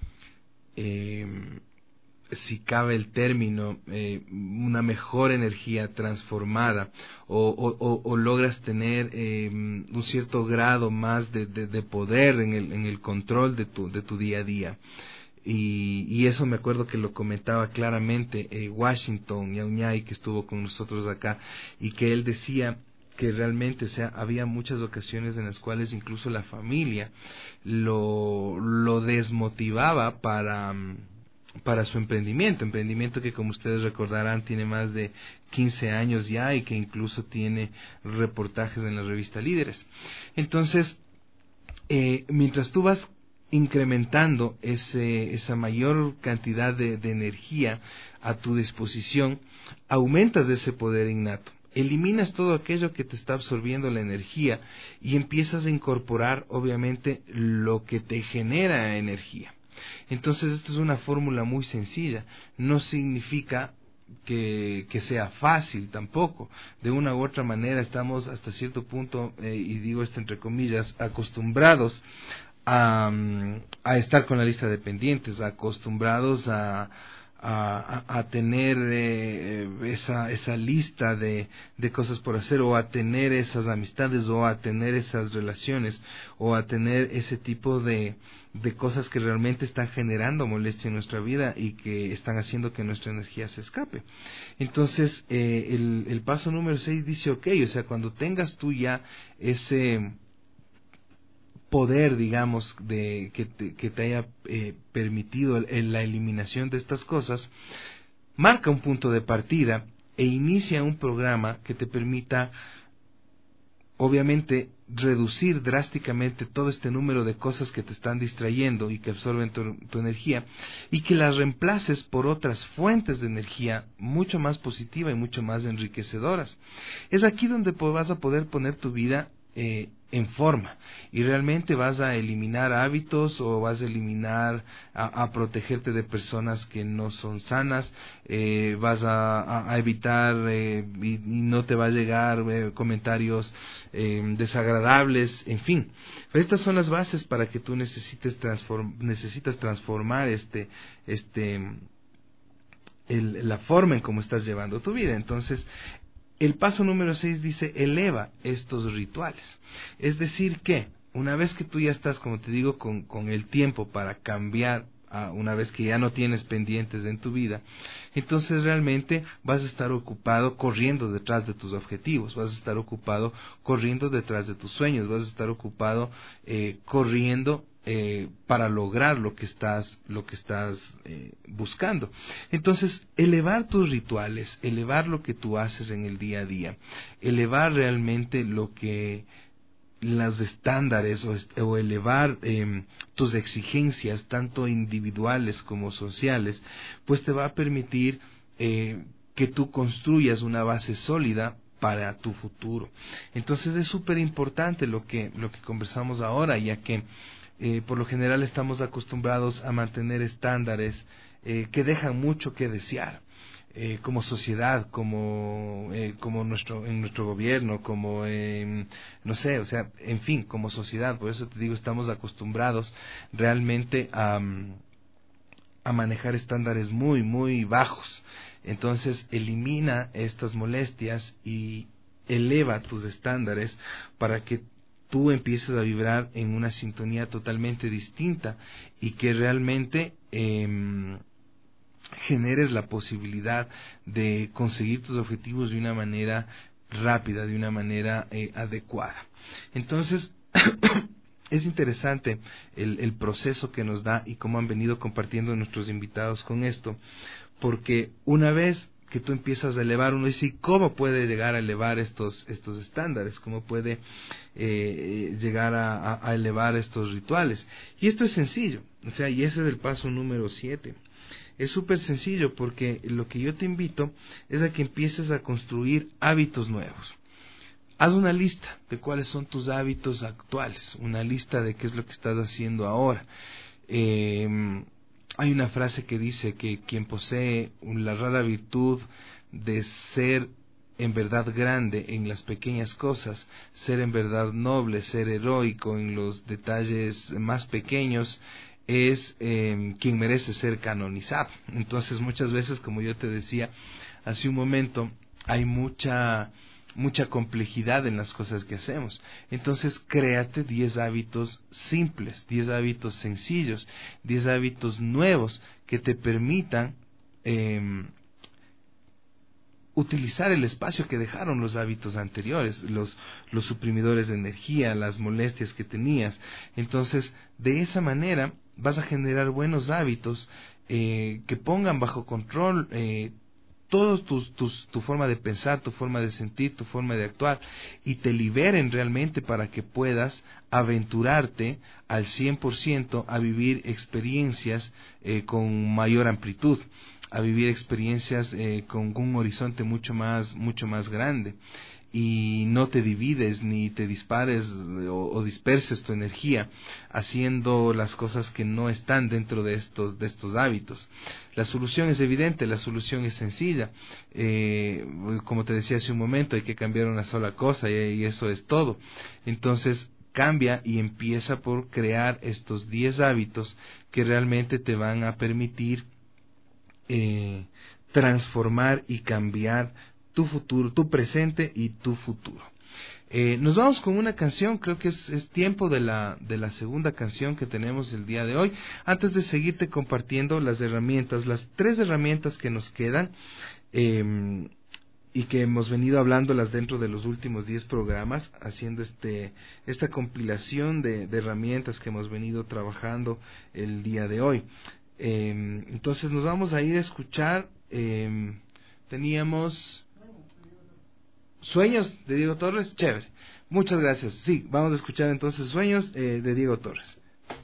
si cabe el término, una mejor energía transformada o logras tener un cierto grado más de poder en el control de tu día a día. Y eso me acuerdo que lo comentaba claramente Washington Ñauñay, que estuvo con nosotros acá, y que él decía que realmente, o sea, había muchas ocasiones en las cuales incluso la familia lo desmotivaba para su emprendimiento que, como ustedes recordarán, tiene más de 15 años ya y que incluso tiene reportajes en la revista Líderes. Entonces, mientras tú vas incrementando esa mayor cantidad de energía a tu disposición, aumentas ese poder innato, eliminas todo aquello que te está absorbiendo la energía y empiezas a incorporar obviamente lo que te genera energía. Entonces esto es una fórmula muy sencilla, no significa que sea fácil tampoco. De una u otra manera estamos hasta cierto punto, y digo esto entre comillas, acostumbrados a estar con la lista de pendientes, acostumbrados a tener esa lista de cosas por hacer, o a tener esas amistades, o a tener esas relaciones, o a tener ese tipo de cosas que realmente están generando molestia en nuestra vida y que están haciendo que nuestra energía se escape. Entonces el paso número 6 dice, ok, o sea, cuando tengas tú ya ese poder, digamos, que te haya permitido la eliminación de estas cosas, marca un punto de partida e inicia un programa que te permita obviamente reducir drásticamente todo este número de cosas que te están distrayendo y que absorben tu energía, y que las reemplaces por otras fuentes de energía mucho más positiva y mucho más enriquecedoras. Es aquí donde vas a poder poner tu vida en forma, y realmente vas a eliminar hábitos, o vas a eliminar a protegerte de personas que no son sanas, vas a evitar y no te va a llegar comentarios desagradables, en fin. Estas son las bases para que tú necesitas transformar la forma en cómo estás llevando tu vida. Entonces, el paso número 6 dice, eleva estos rituales. Es decir que, una vez que tú ya estás, como te digo, con el tiempo para cambiar, una vez que ya no tienes pendientes en tu vida, entonces realmente vas a estar ocupado corriendo detrás de tus objetivos, vas a estar ocupado corriendo detrás de tus sueños, vas a estar ocupado corriendo para lograr lo que estás buscando. Entonces, elevar tus rituales, elevar lo que tú haces en el día a día, elevar realmente los estándares, o elevar tus exigencias, tanto individuales como sociales, pues te va a permitir que tú construyas una base sólida para tu futuro. Entonces es súper importante lo que conversamos ahora, ya que por lo general estamos acostumbrados a mantener estándares que dejan mucho que desear, como sociedad, como en nuestro gobierno, como no sé, o sea, en fin, como sociedad. Por eso te digo, estamos acostumbrados realmente a manejar estándares muy, muy bajos. Entonces, elimina estas molestias y eleva tus estándares para que tú empieces a vibrar en una sintonía totalmente distinta, y que realmente generes la posibilidad de conseguir tus objetivos de una manera rápida, de una manera adecuada. Entonces, es interesante el proceso que nos da y cómo han venido compartiendo nuestros invitados con esto, porque una vez que tú empiezas a elevar, uno dice, ¿cómo puede llegar a elevar estos estándares? ¿Cómo puede llegar a elevar estos rituales? Y esto es sencillo, o sea, y ese es el paso número 7. Es súper sencillo, porque lo que yo te invito es a que empieces a construir hábitos nuevos. Haz una lista de cuáles son tus hábitos actuales, una lista de qué es lo que estás haciendo ahora. Hay una frase que dice que quien posee la rara virtud de ser en verdad grande en las pequeñas cosas, ser en verdad noble, ser heroico en los detalles más pequeños, es quien merece ser canonizado. Entonces, muchas veces, como yo te decía hace un momento, hay mucha complejidad en las cosas que hacemos. Entonces, créate 10 hábitos simples, 10 hábitos sencillos, 10 hábitos nuevos que te permitan utilizar el espacio que dejaron los hábitos anteriores, los suprimidores de energía, las molestias que tenías. Entonces, de esa manera vas a generar buenos hábitos que pongan bajo control tu forma de pensar, tu forma de sentir, tu forma de actuar, y te liberen realmente para que puedas aventurarte al 100% a vivir experiencias con mayor amplitud, a vivir experiencias con un horizonte mucho más grande. Y no te divides ni te dispares o disperses tu energía haciendo las cosas que no están dentro de estos hábitos. La solución es evidente, la solución es sencilla. Como te decía hace un momento, hay que cambiar una sola cosa y eso es todo. Entonces, cambia y empieza por crear estos 10 hábitos que realmente te van a permitir transformar y cambiar tu futuro, tu presente y tu futuro. Nos vamos con una canción. Creo que es tiempo de la segunda canción que tenemos el día de hoy, antes de seguirte compartiendo las 3 herramientas que nos quedan y que hemos venido hablándolas dentro de los últimos 10 programas, haciendo esta compilación de herramientas que hemos venido trabajando el día de hoy. Entonces nos vamos a ir a escuchar. Teníamos Sueños de Diego Torres, chévere. Muchas gracias. Sí, vamos a escuchar entonces Sueños de Diego Torres.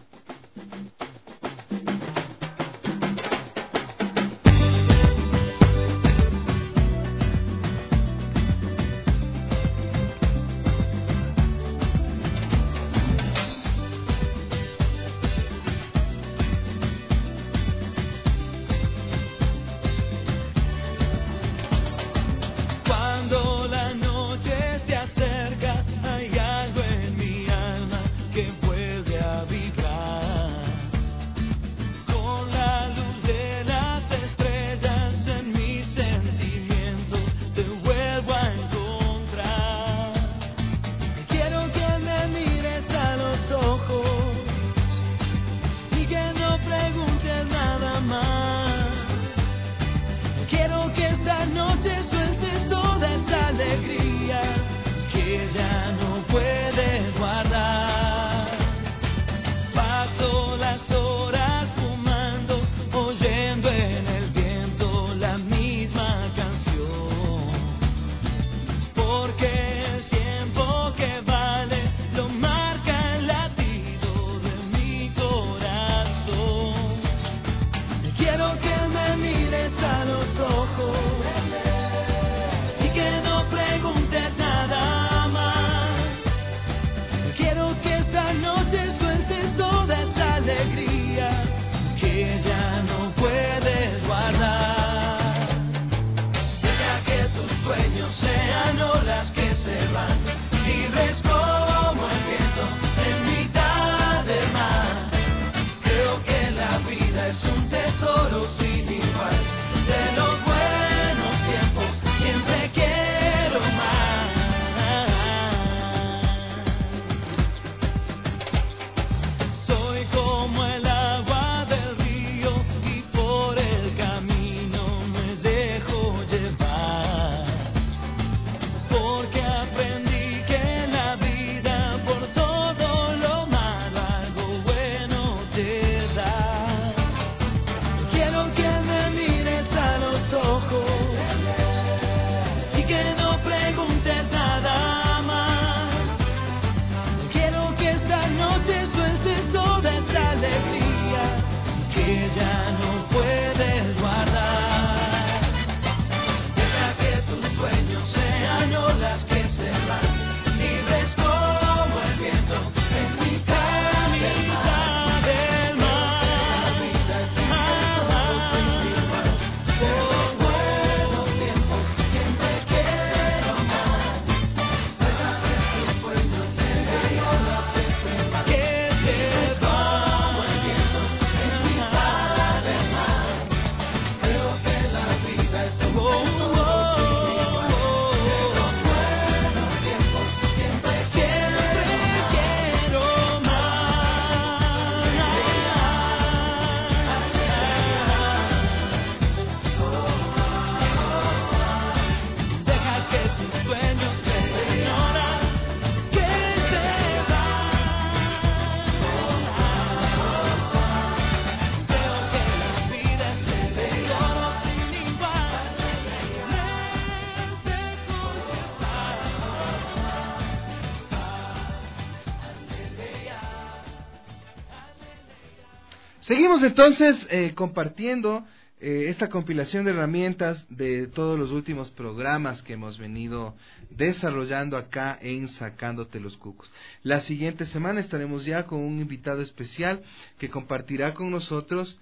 Seguimos entonces compartiendo esta compilación de herramientas de todos los últimos programas que hemos venido desarrollando acá en Sacándote los Cucos. La siguiente semana estaremos ya con un invitado especial que compartirá con nosotros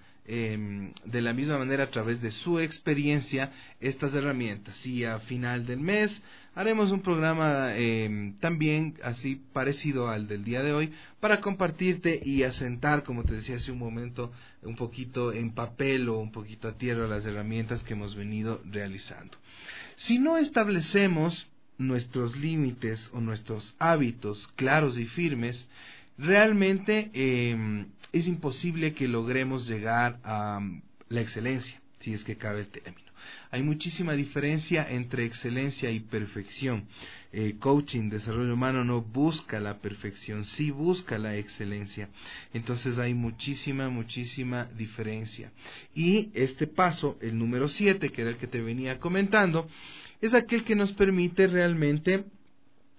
de la misma manera a través de su experiencia estas herramientas. Y a final del mes haremos un programa también así parecido al del día de hoy para compartirte y asentar, como te decía hace un momento, un poquito en papel o un poquito a tierra las herramientas que hemos venido realizando. Si no establecemos nuestros límites o nuestros hábitos claros y firmes, realmente es imposible que logremos llegar a la excelencia, si es que cabe el término. Hay muchísima diferencia entre excelencia y perfección. Coaching, desarrollo humano no busca la perfección, sí busca la excelencia. Entonces hay muchísima diferencia. Y este paso, el número 7, que era el que te venía comentando, es aquel que nos permite realmente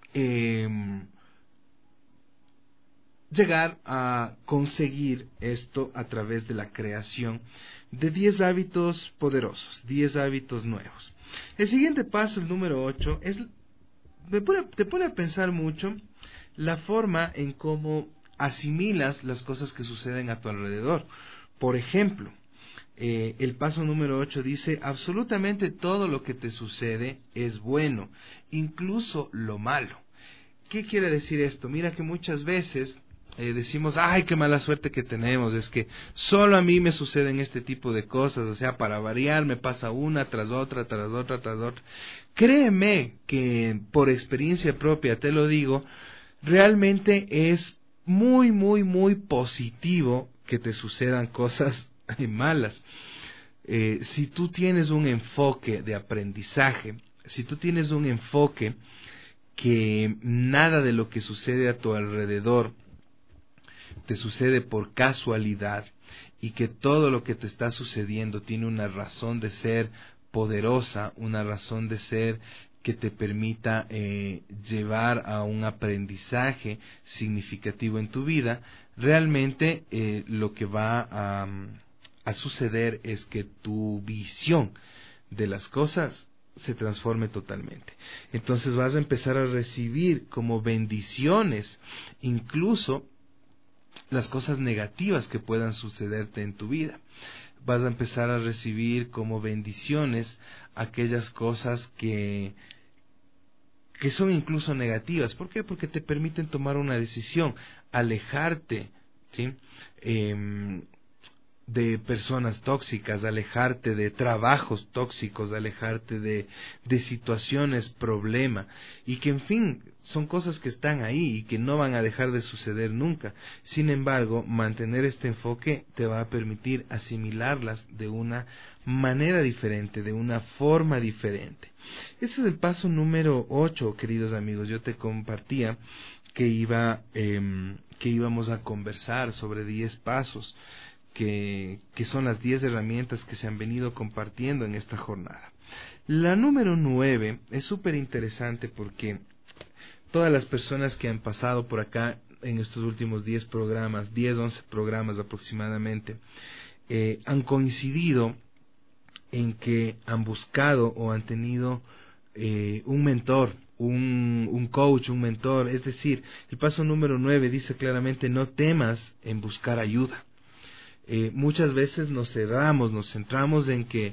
llegar a conseguir esto a través de la creación de 10 hábitos poderosos, 10 hábitos nuevos. El siguiente paso, el número 8, te pone a pensar mucho la forma en cómo asimilas las cosas que suceden a tu alrededor. Por ejemplo, el paso número 8 dice: absolutamente todo lo que te sucede es bueno, incluso lo malo. ¿Qué quiere decir esto? Mira que muchas veces decimos: ay, qué mala suerte que tenemos, es que solo a mí me suceden este tipo de cosas, o sea, para variar me pasa una tras otra, tras otra, tras otra. Créeme que por experiencia propia te lo digo, realmente es muy, muy, muy positivo que te sucedan cosas malas. Si tú tienes un enfoque de aprendizaje, si tú tienes un enfoque que nada de lo que sucede a tu alrededor te sucede por casualidad y que todo lo que te está sucediendo tiene una razón de ser poderosa, una razón de ser que te permita llevar a un aprendizaje significativo en tu vida, realmente lo que va a suceder es que tu visión de las cosas se transforme totalmente. Entonces vas a empezar a recibir como bendiciones incluso las cosas negativas que puedan sucederte en tu vida. Vas a empezar a recibir como bendiciones aquellas cosas que son incluso negativas. ¿Por qué? Porque te permiten tomar una decisión, alejarte, ¿sí?, de personas tóxicas, alejarte de trabajos tóxicos, alejarte de situaciones problema, y que en fin son cosas que están ahí y que no van a dejar de suceder nunca. Sin embargo, mantener este enfoque te va a permitir asimilarlas de una manera diferente, de una forma diferente. Ese es el paso número 8, queridos amigos. Yo te compartía que íbamos a conversar sobre 10 pasos que son las 10 herramientas que se han venido compartiendo en esta jornada. La número 9 es súper interesante porque todas las personas que han pasado por acá en estos últimos 10 programas, 11 programas aproximadamente, han coincidido en que han buscado o han tenido un mentor, un coach, un mentor. Es decir, el paso número 9 dice claramente: no temas en buscar ayuda. Muchas veces nos cerramos, nos centramos en que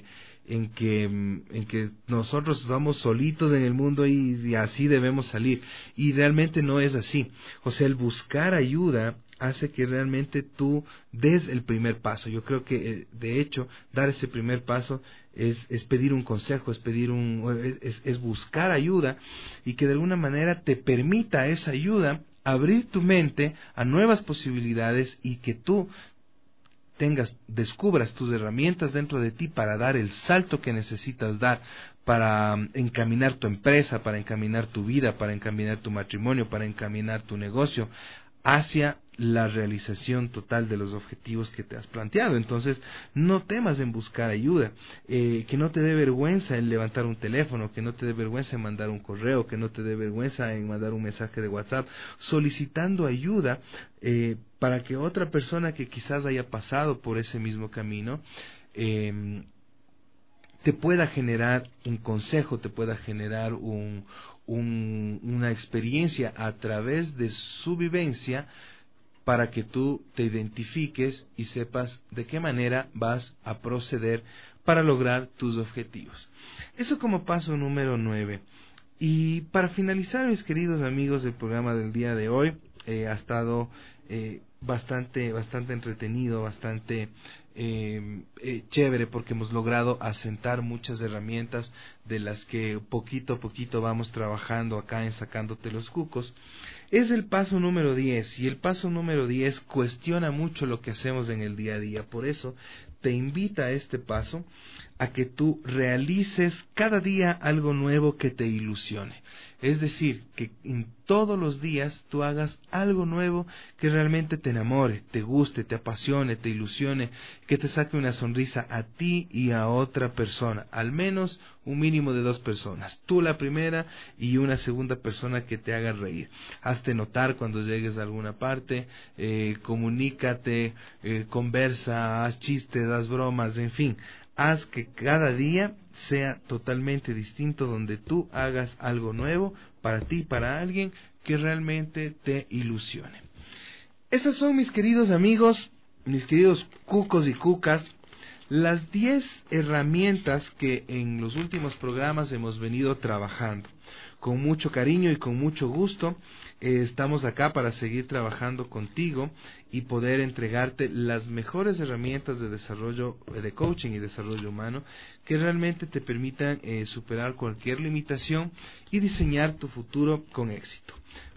nosotros estamos solitos en el mundo y así debemos salir, y realmente no es así. O sea, el buscar ayuda hace que realmente tú des el primer paso. Yo creo que de hecho dar ese primer paso es pedir un consejo, es buscar ayuda, y que de alguna manera te permita esa ayuda abrir tu mente a nuevas posibilidades, y que tú descubras tus herramientas dentro de ti para dar el salto que necesitas dar, para encaminar tu empresa, para encaminar tu vida, para encaminar tu matrimonio, para encaminar tu negocio hacia la realización total de los objetivos que te has planteado. Entonces, no temas en buscar ayuda, que no te dé vergüenza en levantar un teléfono, que no te dé vergüenza en mandar un correo, que no te dé vergüenza en mandar un mensaje de WhatsApp, solicitando ayuda para que otra persona que quizás haya pasado por ese mismo camino te pueda generar un consejo, te pueda generar una experiencia a través de su vivencia, para que tú te identifiques y sepas de qué manera vas a proceder para lograr tus objetivos. Eso como paso número 9. Y para finalizar, mis queridos amigos, el programa del día de hoy ha estado bastante entretenido, bastante chévere, porque hemos logrado asentar muchas herramientas de las que poquito a poquito vamos trabajando acá en Sacándote los Cucos. Es el paso número 10, y el paso número 10 cuestiona mucho lo que hacemos en el día a día. Por eso te invita a este paso, a que tú realices cada día algo nuevo que te ilusione. Es decir, que en todos los días tú hagas algo nuevo que realmente te enamore, te guste, te apasione, te ilusione, que te saque una sonrisa a ti y a otra persona, al menos un mínimo de 2 personas, tú la primera y una segunda persona que te haga reír. Hazte notar cuando llegues a alguna parte, comunícate, conversa, haz chistes, haz bromas, en fin. Haz que cada día sea totalmente distinto, donde tú hagas algo nuevo para ti, para alguien que realmente te ilusione. Esas son, mis queridos amigos, mis queridos cucos y cucas, las 10 herramientas que en los últimos programas hemos venido trabajando. Con mucho cariño y con mucho gusto estamos acá para seguir trabajando contigo y poder entregarte las mejores herramientas de desarrollo, de coaching y desarrollo humano que realmente te permitan superar cualquier limitación y diseñar tu futuro con éxito.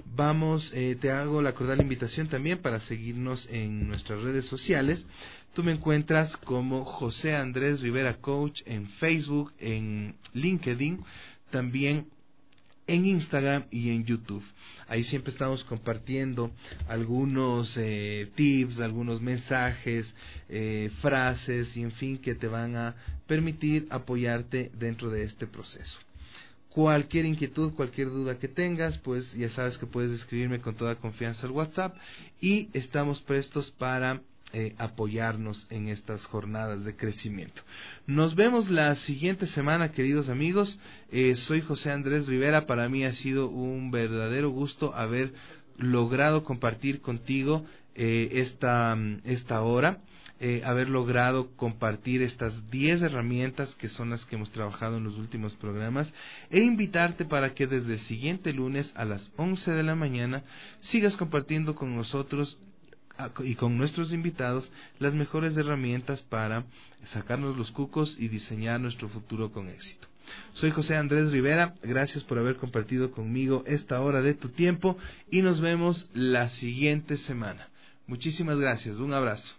Te hago la cordial invitación también para seguirnos en nuestras redes sociales. Tú me encuentras como José Andrés Rivera Coach en Facebook, en LinkedIn, también en Instagram y en YouTube. Ahí siempre estamos compartiendo algunos tips, algunos mensajes, frases y en fin que te van a permitir apoyarte dentro de este proceso. Cualquier inquietud, cualquier duda que tengas, pues ya sabes que puedes escribirme con toda confianza al WhatsApp y estamos prestos para apoyarnos en estas jornadas de crecimiento. Nos vemos la siguiente semana, queridos amigos. Soy José Andrés Rivera. Para mí ha sido un verdadero gusto haber logrado compartir contigo esta hora, haber logrado compartir estas 10 herramientas que son las que hemos trabajado en los últimos programas e invitarte para que desde el siguiente lunes a las 11 de la mañana sigas compartiendo con nosotros y con nuestros invitados las mejores herramientas para sacarnos los cucos y diseñar nuestro futuro con éxito. Soy José Andrés Rivera, gracias por haber compartido conmigo esta hora de tu tiempo y nos vemos la siguiente semana. Muchísimas gracias, un abrazo.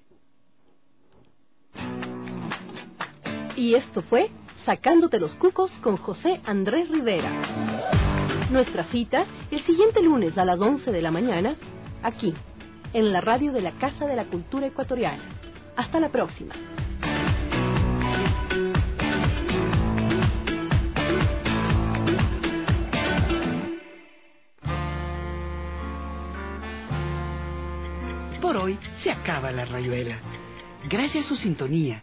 Y esto fue Sacándote los Cucos con José Andrés Rivera. Nuestra cita el siguiente lunes a las 11 de la mañana, aquí, en la radio de la Casa de la Cultura Ecuatoriana. Hasta la próxima. Por hoy se acaba La Rayuela. Gracias a su sintonía.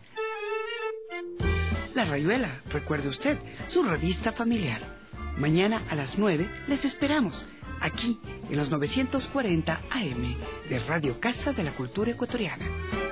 La Rayuela, recuerde usted, su revista familiar. Mañana a las 9 les esperamos, aquí en los 940 AM de Radio Casa de la Cultura Ecuatoriana.